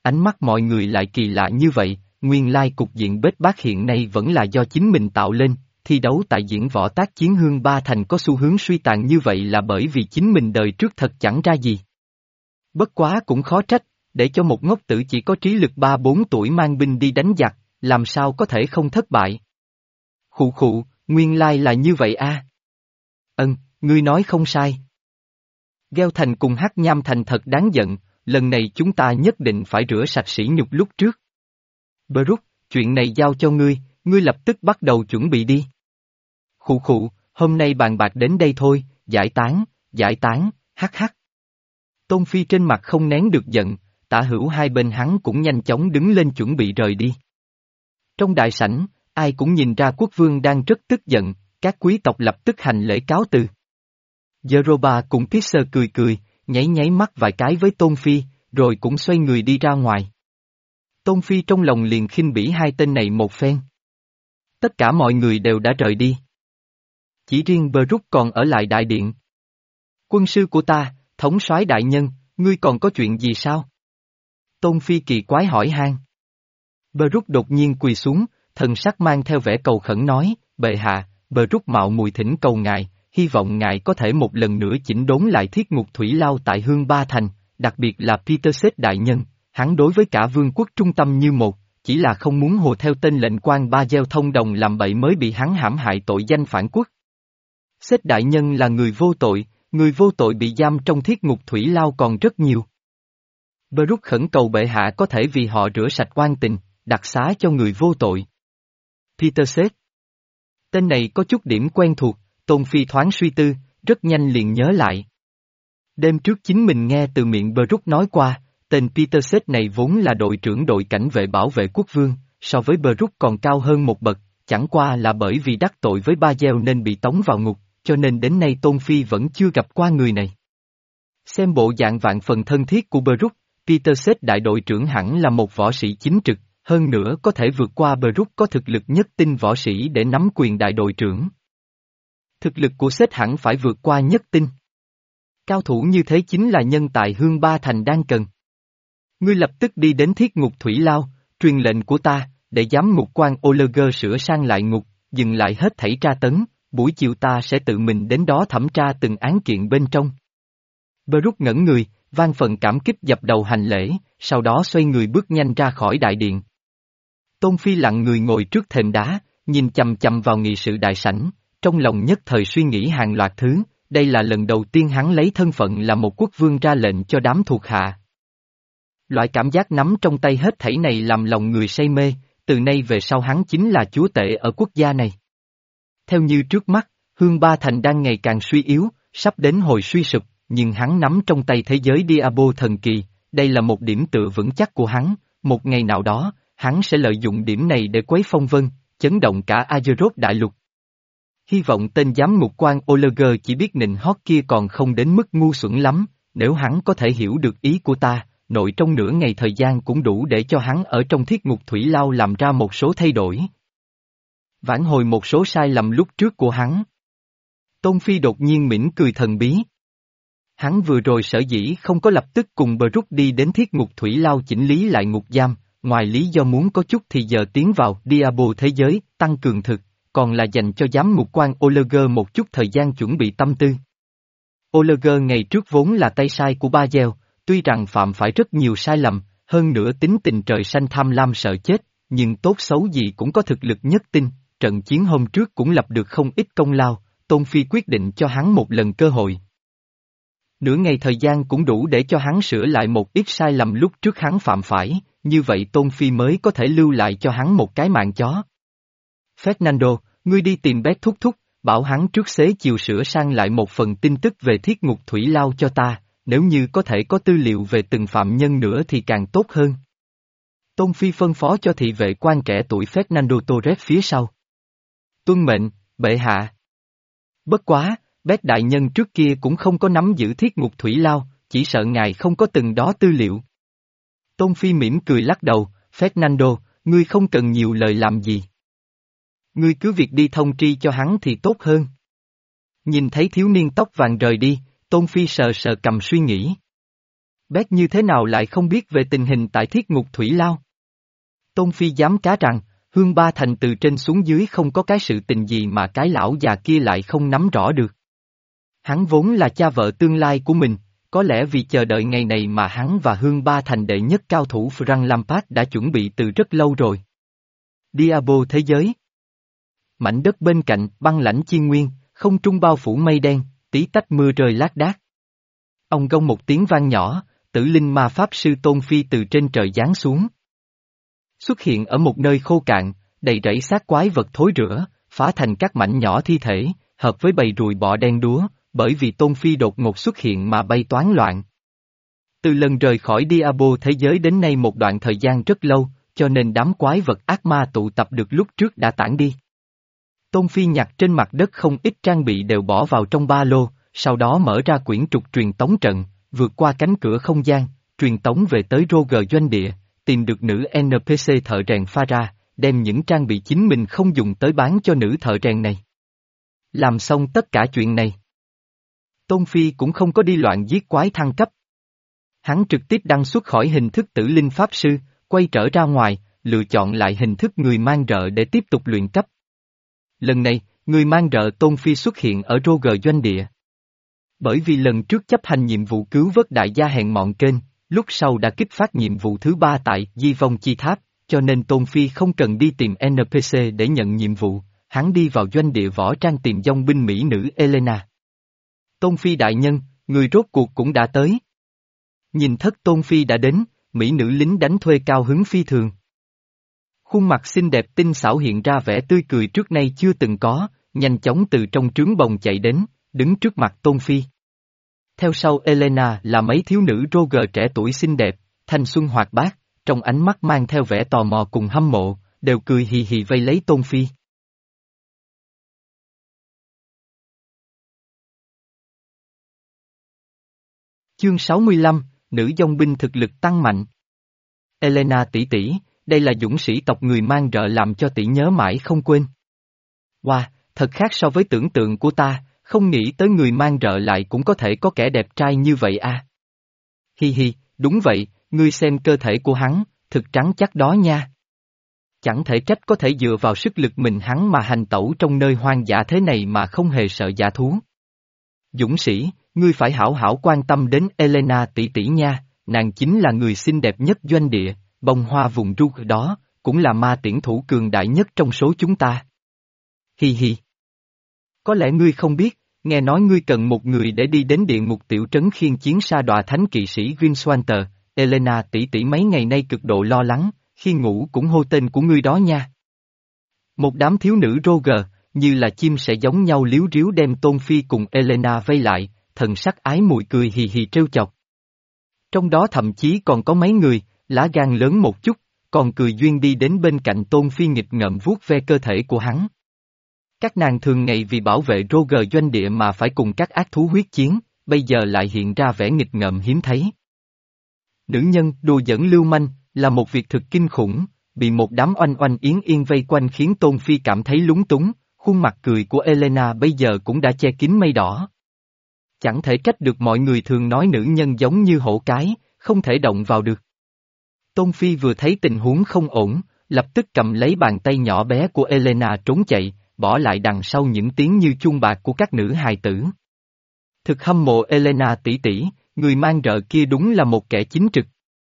ánh mắt mọi người lại kỳ lạ như vậy, nguyên lai cục diện bết bát hiện nay vẫn là do chính mình tạo lên, thi đấu tại diễn võ tác chiến hương ba thành có xu hướng suy tàn như vậy là bởi vì chính mình đời trước thật chẳng ra gì. Bất quá cũng khó trách, để cho một ngốc tử chỉ có trí lực ba bốn tuổi mang binh đi đánh giặc, làm sao có thể không thất bại. Khụ khụ, nguyên lai là như vậy a. Ân, ngươi nói không sai. Gheo Thành cùng Hắc Nham Thành thật đáng giận, lần này chúng ta nhất định phải rửa sạch sỉ nhục lúc trước. Brook, chuyện này giao cho ngươi, ngươi lập tức bắt đầu chuẩn bị đi. Khụ khụ, hôm nay bàn bạc đến đây thôi, giải tán, giải tán, hắc hắc. Tôn Phi trên mặt không nén được giận, tả hữu hai bên hắn cũng nhanh chóng đứng lên chuẩn bị rời đi. Trong đại sảnh, ai cũng nhìn ra quốc vương đang rất tức giận, các quý tộc lập tức hành lễ cáo từ. Jeroba cùng Pisser cười cười, nháy nháy mắt vài cái với Tôn Phi, rồi cũng xoay người đi ra ngoài. Tôn Phi trong lòng liền khinh bỉ hai tên này một phen. Tất cả mọi người đều đã rời đi. Chỉ riêng Brook còn ở lại đại điện. Quân sư của ta, thống soái đại nhân, ngươi còn có chuyện gì sao? Tôn Phi kỳ quái hỏi han. Brook đột nhiên quỳ xuống, thần sắc mang theo vẻ cầu khẩn nói, bệ hạ, Brook mạo mùi thỉnh cầu ngài, hy vọng ngài có thể một lần nữa chỉnh đốn lại thiết ngục thủy lao tại Hương Ba Thành, đặc biệt là Peter Seth đại nhân, hắn đối với cả vương quốc trung tâm như một, chỉ là không muốn hồ theo tên lệnh quan ba gieo thông đồng làm bậy mới bị hắn hãm hại tội danh phản quốc. Seth đại nhân là người vô tội, người vô tội bị giam trong thiết ngục thủy lao còn rất nhiều. Brook khẩn cầu bệ hạ có thể vì họ rửa sạch oan tình, đặc xá cho người vô tội. Peter Seth. Tên này có chút điểm quen thuộc, Tôn Phi thoáng suy tư, rất nhanh liền nhớ lại. Đêm trước chính mình nghe từ miệng Brook nói qua, tên Peter Seth này vốn là đội trưởng đội cảnh vệ bảo vệ quốc vương, so với Brook còn cao hơn một bậc, chẳng qua là bởi vì đắc tội với ba gieo nên bị tống vào ngục, cho nên đến nay Tôn Phi vẫn chưa gặp qua người này. Xem bộ dạng vạn phần thân thiết của Brook, Peter Seth đại đội trưởng hẳn là một võ sĩ chính trực, hơn nữa có thể vượt qua Brook có thực lực nhất tinh võ sĩ để nắm quyền đại đội trưởng. Thực lực của Seth hẳn phải vượt qua nhất tinh. Cao thủ như thế chính là nhân tài Hương Ba Thành đang cần. Ngươi lập tức đi đến thiết ngục thủy lao, truyền lệnh của ta, để giám ngục quan Oleger sửa sang lại ngục, dừng lại hết thảy tra tấn, buổi chiều ta sẽ tự mình đến đó thẩm tra từng án kiện bên trong. Brook ngẩn người, vang phần cảm kích dập đầu hành lễ, sau đó xoay người bước nhanh ra khỏi đại điện. Tôn Phi lặng người ngồi trước thềm đá, nhìn chằm chằm vào nghị sự đại sảnh, trong lòng nhất thời suy nghĩ hàng loạt thứ, đây là lần đầu tiên hắn lấy thân phận là một quốc vương ra lệnh cho đám thuộc hạ. Loại cảm giác nắm trong tay hết thảy này làm lòng người say mê, từ nay về sau hắn chính là chúa tể ở quốc gia này. Theo như trước mắt, Hương Ba Thành đang ngày càng suy yếu, sắp đến hồi suy sụp, nhưng hắn nắm trong tay thế giới Diablo thần kỳ, đây là một điểm tựa vững chắc của hắn, một ngày nào đó, hắn sẽ lợi dụng điểm này để quấy phong vân, chấn động cả Azeroth đại lục. Hy vọng tên giám ngục quan Oleger chỉ biết nịnh hót kia còn không đến mức ngu xuẩn lắm, nếu hắn có thể hiểu được ý của ta, nội trong nửa ngày thời gian cũng đủ để cho hắn ở trong thiết ngục thủy lao làm ra một số thay đổi. Vãn hồi một số sai lầm lúc trước của hắn. Tôn Phi đột nhiên mỉm cười thần bí. Hắn vừa rồi sở dĩ không có lập tức cùng Brook đi đến thiết ngục thủy lao chỉnh lý lại ngục giam, ngoài lý do muốn có chút thì giờ tiến vào Diablo thế giới, tăng cường thực, còn là dành cho giám ngục quan Oleger một chút thời gian chuẩn bị tâm tư. Oleger ngày trước vốn là tay sai của ba gieo, tuy rằng phạm phải rất nhiều sai lầm, hơn nữa tính tình trời xanh tham lam sợ chết, nhưng tốt xấu gì cũng có thực lực nhất tinh, trận chiến hôm trước cũng lập được không ít công lao, Tôn Phi quyết định cho hắn một lần cơ hội. Nửa ngày thời gian cũng đủ để cho hắn sửa lại một ít sai lầm lúc trước hắn phạm phải, như vậy Tôn Phi mới có thể lưu lại cho hắn một cái mạng chó. Fernando, ngươi đi tìm Bét thúc thúc, bảo hắn trước xế chiều sửa sang lại một phần tin tức về thiết ngục thủy lao cho ta, nếu như có thể có tư liệu về từng phạm nhân nữa thì càng tốt hơn. Tôn Phi phân phó cho thị vệ quan trẻ tuổi Fernando Torres phía sau. Tuân mệnh, bệ hạ. Bất quá, Bét đại nhân trước kia cũng không có nắm giữ thiết ngục thủy lao, chỉ sợ ngài không có từng đó tư liệu. Tôn Phi mỉm cười lắc đầu, Fernando, ngươi không cần nhiều lời làm gì. Ngươi cứ việc đi thông tri cho hắn thì tốt hơn. Nhìn thấy thiếu niên tóc vàng rời đi, Tôn Phi sờ sờ cầm suy nghĩ. Macbeth như thế nào lại không biết về tình hình tại thiết ngục Thủy Lao? Tôn Phi dám cá rằng, Hương Ba Thành từ trên xuống dưới không có cái sự tình gì mà cái lão già kia lại không nắm rõ được. Hắn vốn là cha vợ tương lai của mình, có lẽ vì chờ đợi ngày này mà hắn và Hương Ba Thành đệ nhất cao thủ Frank Lampard đã chuẩn bị từ rất lâu rồi. Diablo thế giới. Mảnh đất bên cạnh, băng lãnh chiên nguyên, không trung bao phủ mây đen, tí tách mưa rơi lác đác. Ông gông một tiếng vang nhỏ, tử linh ma pháp sư Tôn Phi từ trên trời giáng xuống. Xuất hiện ở một nơi khô cạn, đầy rẫy xác quái vật thối rữa, phá thành các mảnh nhỏ thi thể, hợp với bầy ruồi bọ đen đúa, bởi vì Tôn Phi đột ngột xuất hiện mà bay toán loạn. Từ lần rời khỏi Diablo thế giới đến nay một đoạn thời gian rất lâu, cho nên đám quái vật ác ma tụ tập được lúc trước đã tản đi. Tôn Phi nhặt trên mặt đất không ít trang bị đều bỏ vào trong ba lô, sau đó mở ra quyển trục truyền tống trận, vượt qua cánh cửa không gian, truyền tống về tới Roger doanh địa, tìm được nữ en pê xê thợ rèn Farah, đem những trang bị chính mình không dùng tới bán cho nữ thợ rèn này. Làm xong tất cả chuyện này, Tôn Phi cũng không có đi loạn giết quái thăng cấp. Hắn trực tiếp đăng xuất khỏi hình thức tử linh pháp sư, quay trở ra ngoài, lựa chọn lại hình thức người mang rợ để tiếp tục luyện cấp. Lần này, người mang rợ Tôn Phi xuất hiện ở Roger doanh địa. Bởi vì lần trước chấp hành nhiệm vụ cứu vớt đại gia hèn mọn kênh, lúc sau đã kích phát nhiệm vụ thứ ba tại Di Vong Chi Tháp, cho nên Tôn Phi không cần đi tìm en pê xê để nhận nhiệm vụ, hắn đi vào doanh địa võ trang tìm dòng binh mỹ nữ Elena. Tôn Phi đại nhân, người rốt cuộc cũng đã tới. Nhìn thất Tôn Phi đã đến, mỹ nữ lính đánh thuê cao hứng phi thường. Khuôn mặt xinh đẹp tinh xảo hiện ra vẻ tươi cười trước nay chưa từng có, nhanh chóng từ trong trướng bồng chạy đến, đứng trước mặt Tôn Phi. Theo sau Elena là mấy thiếu nữ Roger trẻ tuổi xinh đẹp, thanh xuân hoạt bát, trong ánh mắt mang theo vẻ tò mò cùng hâm mộ, đều cười hì hì vây lấy Tôn Phi. Chương sáu mươi lăm, nữ dòng binh thực lực tăng mạnh. Elena tỷ tỷ, đây là dũng sĩ tộc người mang rợ làm cho tỷ nhớ mãi không quên. Wow, thật khác so với tưởng tượng của ta, không nghĩ tới người mang rợ lại cũng có thể có kẻ đẹp trai như vậy à. Hi hi, đúng vậy, ngươi xem cơ thể của hắn, thực trắng chắc đó nha. Chẳng thể trách có thể dựa vào sức lực mình hắn mà hành tẩu trong nơi hoang dã thế này mà không hề sợ dã thú. Dũng sĩ, ngươi phải hảo hảo quan tâm đến Elena tỷ tỷ nha, nàng chính là người xinh đẹp nhất doanh địa, bông hoa vùng ru đó, cũng là ma tiễn thủ cường đại nhất trong số chúng ta. Hi hi. Có lẽ ngươi không biết, nghe nói ngươi cần một người để đi đến địa ngục tiểu trấn khiên chiến sa đọa thánh kỵ sĩ Vinswanter, Elena tỷ tỷ mấy ngày nay cực độ lo lắng, khi ngủ cũng hô tên của ngươi đó nha. Một đám thiếu nữ Roger, như là chim sẽ giống nhau líu ríu đem Tôn Phi cùng Elena vây lại, thần sắc ái mùi cười hì hì trêu chọc. Trong đó thậm chí còn có mấy người, lá gan lớn một chút, còn cười duyên đi đến bên cạnh Tôn Phi nghịch ngợm vuốt ve cơ thể của hắn. Các nàng thường ngày vì bảo vệ Roger doanh địa mà phải cùng các ác thú huyết chiến, bây giờ lại hiện ra vẻ nghịch ngợm hiếm thấy. Nữ nhân đùa giỡn lưu manh, là một việc thực kinh khủng, bị một đám oanh oanh yến yên vây quanh khiến Tôn Phi cảm thấy lúng túng, khuôn mặt cười của Elena bây giờ cũng đã che kín mây đỏ. Chẳng thể trách được mọi người thường nói nữ nhân giống như hổ cái, không thể động vào được. Tôn Phi vừa thấy tình huống không ổn, lập tức cầm lấy bàn tay nhỏ bé của Elena trốn chạy, bỏ lại đằng sau những tiếng như chuông bạc của các nữ hài tử. Thực hâm mộ Elena tỷ tỷ, người mang rợ kia đúng là một kẻ chính trực.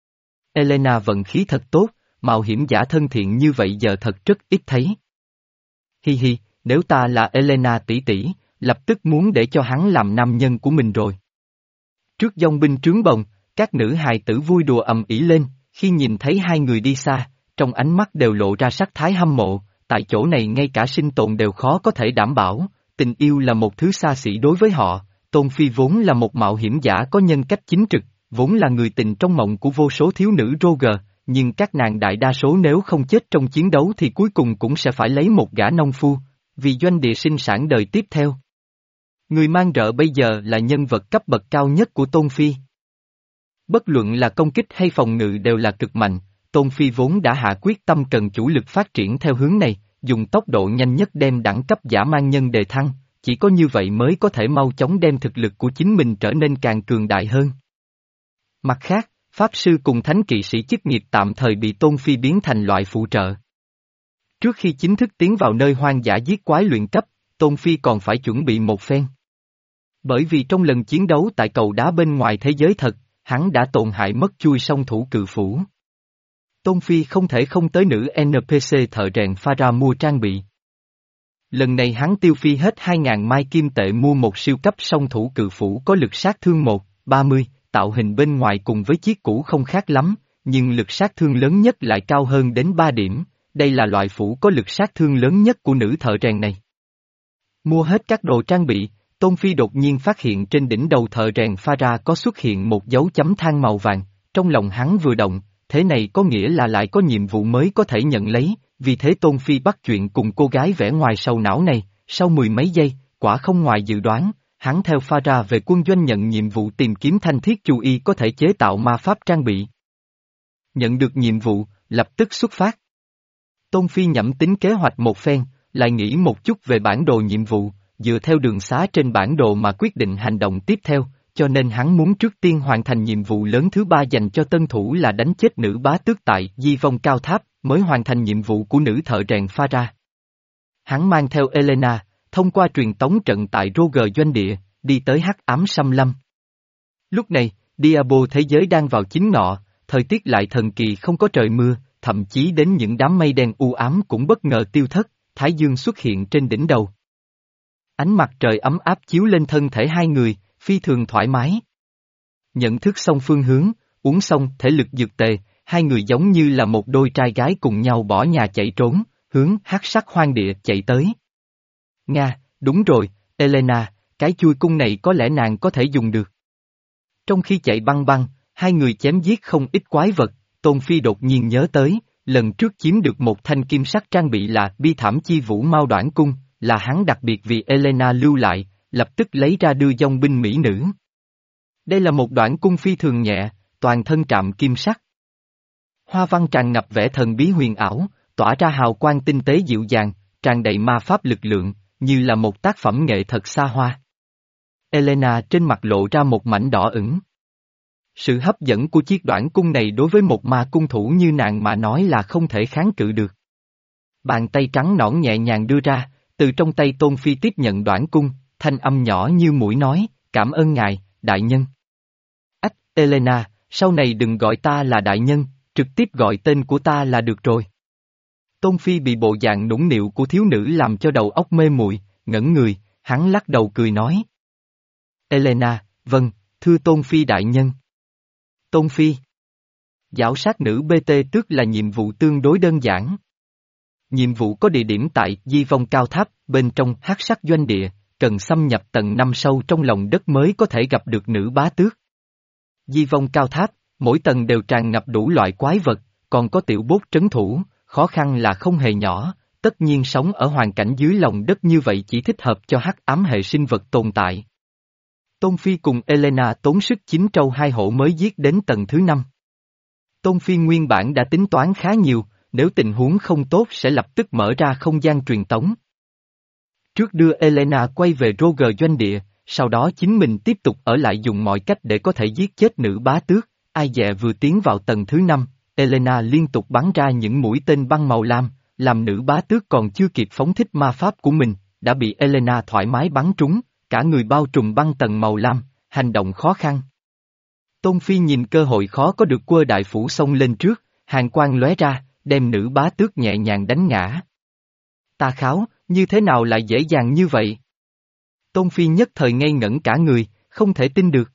Elena vận khí thật tốt, mạo hiểm giả thân thiện như vậy giờ thật rất ít thấy. Hi hi, nếu ta là Elena tỷ tỷ, lập tức muốn để cho hắn làm nam nhân của mình rồi. Trước dòng binh trướng bồng, các nữ hài tử vui đùa ầm ĩ lên, khi nhìn thấy hai người đi xa, trong ánh mắt đều lộ ra sắc thái hâm mộ, tại chỗ này ngay cả sinh tồn đều khó có thể đảm bảo, tình yêu là một thứ xa xỉ đối với họ, Tôn Phi vốn là một mạo hiểm giả có nhân cách chính trực, vốn là người tình trong mộng của vô số thiếu nữ Roger, nhưng các nàng đại đa số nếu không chết trong chiến đấu thì cuối cùng cũng sẽ phải lấy một gã nông phu, vì doanh địa sinh sản đời tiếp theo. Người mang rợ bây giờ là nhân vật cấp bậc cao nhất của Tôn Phi. Bất luận là công kích hay phòng ngự đều là cực mạnh, Tôn Phi vốn đã hạ quyết tâm cần chủ lực phát triển theo hướng này, dùng tốc độ nhanh nhất đem đẳng cấp giả mang nhân đề thăng, chỉ có như vậy mới có thể mau chóng đem thực lực của chính mình trở nên càng cường đại hơn. Mặt khác, Pháp Sư cùng Thánh Kỵ Sĩ chức nghiệp tạm thời bị Tôn Phi biến thành loại phụ trợ. Trước khi chính thức tiến vào nơi hoang dã giết quái luyện cấp, Tôn Phi còn phải chuẩn bị một phen. Bởi vì trong lần chiến đấu tại cầu đá bên ngoài thế giới thật, hắn đã tổn hại mất chui song thủ cự phủ. Tôn Phi không thể không tới nữ en pê xê thợ rèn Phara mua trang bị. Lần này hắn tiêu phi hết hai ngàn mai kim tệ mua một siêu cấp song thủ cự phủ có lực sát thương một, ba mươi, tạo hình bên ngoài cùng với chiếc cũ không khác lắm, nhưng lực sát thương lớn nhất lại cao hơn đến ba điểm, đây là loại phủ có lực sát thương lớn nhất của nữ thợ rèn này. Mua hết các đồ trang bị, Tôn Phi đột nhiên phát hiện trên đỉnh đầu thợ rèn Phara có xuất hiện một dấu chấm than màu vàng, trong lòng hắn vừa động, thế này có nghĩa là lại có nhiệm vụ mới có thể nhận lấy, vì thế Tôn Phi bắt chuyện cùng cô gái vẻ ngoài sầu não này, sau mười mấy giây, quả không ngoài dự đoán, hắn theo Phara về quân doanh nhận nhiệm vụ tìm kiếm thanh thiết chu y có thể chế tạo ma pháp trang bị. Nhận được nhiệm vụ, lập tức xuất phát. Tôn Phi nhẩm tính kế hoạch một phen, lại nghĩ một chút về bản đồ nhiệm vụ, dựa theo đường xá trên bản đồ mà quyết định hành động tiếp theo, cho nên hắn muốn trước tiên hoàn thành nhiệm vụ lớn thứ ba dành cho tân thủ là đánh chết nữ bá tước tại Di Vong Cao Tháp, mới hoàn thành nhiệm vụ của nữ thợ rèn Phara. Hắn mang theo Elena, thông qua truyền tống trận tại Roger doanh địa, đi tới Hắc Ám Xâm Lâm. Lúc này, Diabo thế giới đang vào chính ngọ, thời tiết lại thần kỳ không có trời mưa, thậm chí đến những đám mây đen u ám cũng bất ngờ tiêu thất, Thái Dương xuất hiện trên đỉnh đầu. Ánh mặt trời ấm áp chiếu lên thân thể hai người, phi thường thoải mái. Nhận thức xong phương hướng, uống xong thể lực dược tề, hai người giống như là một đôi trai gái cùng nhau bỏ nhà chạy trốn, hướng hắc sắc hoang địa chạy tới. Nga, đúng rồi, Elena, cái chui cung này có lẽ nàng có thể dùng được. Trong khi chạy băng băng, hai người chém giết không ít quái vật, Tôn Phi đột nhiên nhớ tới, lần trước chiếm được một thanh kim sắc trang bị là bi thảm chi vũ mao đoạn cung, là hắn đặc biệt vì Elena lưu lại, lập tức lấy ra đưa dòng binh mỹ nữ. Đây là một đoạn cung phi thường nhẹ, toàn thân trạm kim sắc. Hoa văn tràn ngập vẻ thần bí huyền ảo, tỏa ra hào quang tinh tế dịu dàng, tràn đầy ma pháp lực lượng, như là một tác phẩm nghệ thuật xa hoa. Elena trên mặt lộ ra một mảnh đỏ ửng. Sự hấp dẫn của chiếc đoạn cung này đối với một ma cung thủ như nàng mà nói là không thể kháng cự được. Bàn tay trắng nõn nhẹ nhàng đưa ra, từ trong tay Tôn Phi tiếp nhận đoạn cung, thanh âm nhỏ như mũi nói, cảm ơn ngài, đại nhân. Ách, Elena, sau này đừng gọi ta là đại nhân, trực tiếp gọi tên của ta là được rồi. Tôn Phi bị bộ dạng nũng nịu của thiếu nữ làm cho đầu óc mê muội, ngẩn người, hắn lắc đầu cười nói. Elena, vâng, thưa Tôn Phi đại nhân. Tôn Phi. Giảo sát nữ bê tê tước là nhiệm vụ tương đối đơn giản. Nhiệm vụ có địa điểm tại Di Vong Cao Tháp, bên trong hắc sắc doanh địa, cần xâm nhập tầng năm sâu trong lòng đất mới có thể gặp được nữ bá tước. Di Vong Cao Tháp, mỗi tầng đều tràn ngập đủ loại quái vật, còn có tiểu bốt trấn thủ, khó khăn là không hề nhỏ, tất nhiên sống ở hoàn cảnh dưới lòng đất như vậy chỉ thích hợp cho hắc ám hệ sinh vật tồn tại. Tôn Phi cùng Elena tốn sức chín trâu hai hổ mới giết đến tầng thứ năm. Tôn Phi nguyên bản đã tính toán khá nhiều, nếu tình huống không tốt sẽ lập tức mở ra không gian truyền tống. Trước đưa Elena quay về Roger doanh địa, sau đó chính mình tiếp tục ở lại dùng mọi cách để có thể giết chết nữ bá tước, ai dè vừa tiến vào tầng thứ năm, Elena liên tục bắn ra những mũi tên băng màu lam, làm nữ bá tước còn chưa kịp phóng thích ma pháp của mình, đã bị Elena thoải mái bắn trúng, cả người bao trùm băng tầng màu lam, hành động khó khăn. Tôn Phi nhìn cơ hội khó có được quơ đại phủ xông lên trước, hàn quang lóe ra, đem nữ bá tước nhẹ nhàng đánh ngã. Ta kháo, như thế nào lại dễ dàng như vậy? Tôn Phi nhất thời ngây ngẩn cả người, không thể tin được.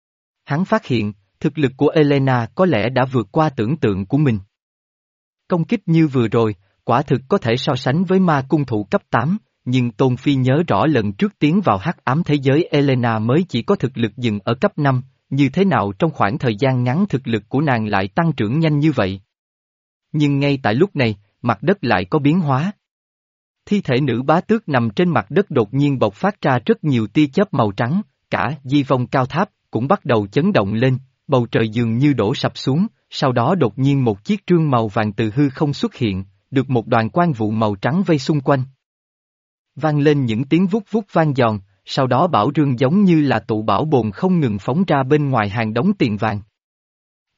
Hắn phát hiện, thực lực của Elena có lẽ đã vượt qua tưởng tượng của mình. Công kích như vừa rồi, quả thực có thể so sánh với ma cung thủ cấp tám, nhưng Tôn Phi nhớ rõ lần trước tiến vào hắc ám thế giới Elena mới chỉ có thực lực dừng ở cấp năm, như thế nào trong khoảng thời gian ngắn thực lực của nàng lại tăng trưởng nhanh như vậy? Nhưng ngay tại lúc này, mặt đất lại có biến hóa. Thi thể nữ bá tước nằm trên mặt đất đột nhiên bộc phát ra rất nhiều tia chớp màu trắng, cả Di Vong Cao Tháp cũng bắt đầu chấn động lên, bầu trời dường như đổ sập xuống, sau đó đột nhiên một chiếc trương màu vàng từ hư không xuất hiện, được một đoàn quang vụ màu trắng vây xung quanh. Vang lên những tiếng vút vút vang giòn, sau đó bảo rương giống như là tụ bảo bồn không ngừng phóng ra bên ngoài hàng đống tiền vàng.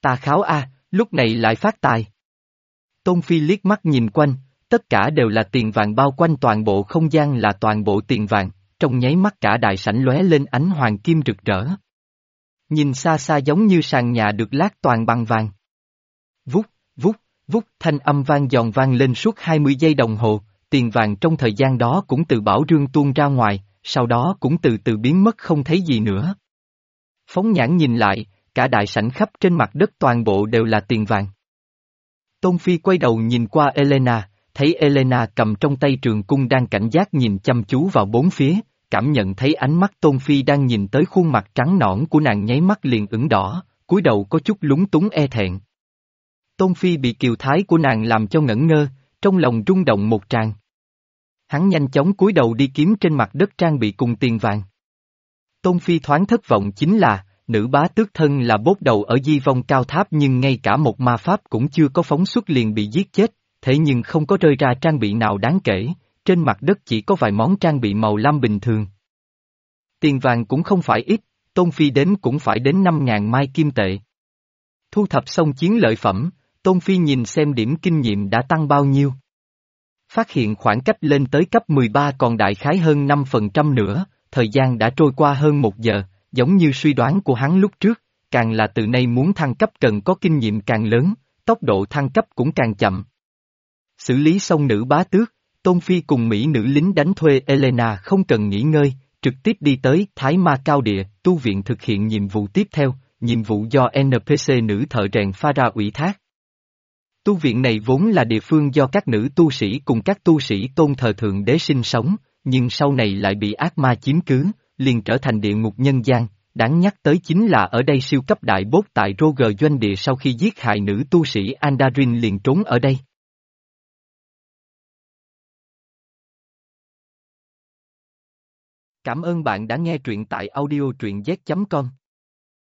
Ta kháo a, lúc này lại phát tài. Tôn Phi liếc mắt nhìn quanh, tất cả đều là tiền vàng bao quanh toàn bộ không gian là toàn bộ tiền vàng, trong nháy mắt cả đại sảnh lóe lên ánh hoàng kim rực rỡ. Nhìn xa xa giống như sàn nhà được lát toàn bằng vàng. Vút, vút, vút, thanh âm vang giòn vang lên suốt hai mươi giây đồng hồ, tiền vàng trong thời gian đó cũng từ bảo rương tuôn ra ngoài, sau đó cũng từ từ biến mất không thấy gì nữa. Phóng nhãn nhìn lại, cả đại sảnh khắp trên mặt đất toàn bộ đều là tiền vàng. Tôn Phi quay đầu nhìn qua Elena, thấy Elena cầm trong tay trường cung đang cảnh giác nhìn chăm chú vào bốn phía, cảm nhận thấy ánh mắt Tôn Phi đang nhìn tới khuôn mặt trắng nõn của nàng nháy mắt liền ửng đỏ, cúi đầu có chút lúng túng e thẹn. Tôn Phi bị kiều thái của nàng làm cho ngẩn ngơ, trong lòng rung động một tràng. Hắn nhanh chóng cúi đầu đi kiếm trên mặt đất trang bị cùng tiền vàng. Tôn Phi thoáng thất vọng chính là, nữ bá tước thân là bốt đầu ở di vong cao tháp nhưng ngay cả một ma pháp cũng chưa có phóng xuất liền bị giết chết, thế nhưng không có rơi ra trang bị nào đáng kể, trên mặt đất chỉ có vài món trang bị màu lam bình thường. Tiền vàng cũng không phải ít, Tôn Phi đến cũng phải đến năm ngàn mai kim tệ. Thu thập xong chiến lợi phẩm, Tôn Phi nhìn xem điểm kinh nghiệm đã tăng bao nhiêu. Phát hiện khoảng cách lên tới cấp mười ba còn đại khái hơn năm phần trăm nữa, thời gian đã trôi qua hơn một giờ, giống như suy đoán của hắn lúc trước, càng là từ nay muốn thăng cấp cần có kinh nghiệm càng lớn, tốc độ thăng cấp cũng càng chậm. Xử lý xong nữ bá tước, Tôn Phi cùng Mỹ nữ lính đánh thuê Elena không cần nghỉ ngơi, trực tiếp đi tới Thái Ma Cao Địa, tu viện thực hiện nhiệm vụ tiếp theo, nhiệm vụ do en pê xê nữ thợ rèn pha ra ủy thác. Tu viện này vốn là địa phương do các nữ tu sĩ cùng các tu sĩ tôn thờ thượng đế sinh sống, nhưng sau này lại bị ác ma chiếm cứ, liền trở thành địa ngục nhân gian. Đáng nhắc tới chính là ở đây siêu cấp đại bốt tại Roger doanh địa sau khi giết hại nữ tu sĩ Andarin liền trốn ở đây. Cảm ơn bạn đã nghe truyện tại audio truyện z chấm com.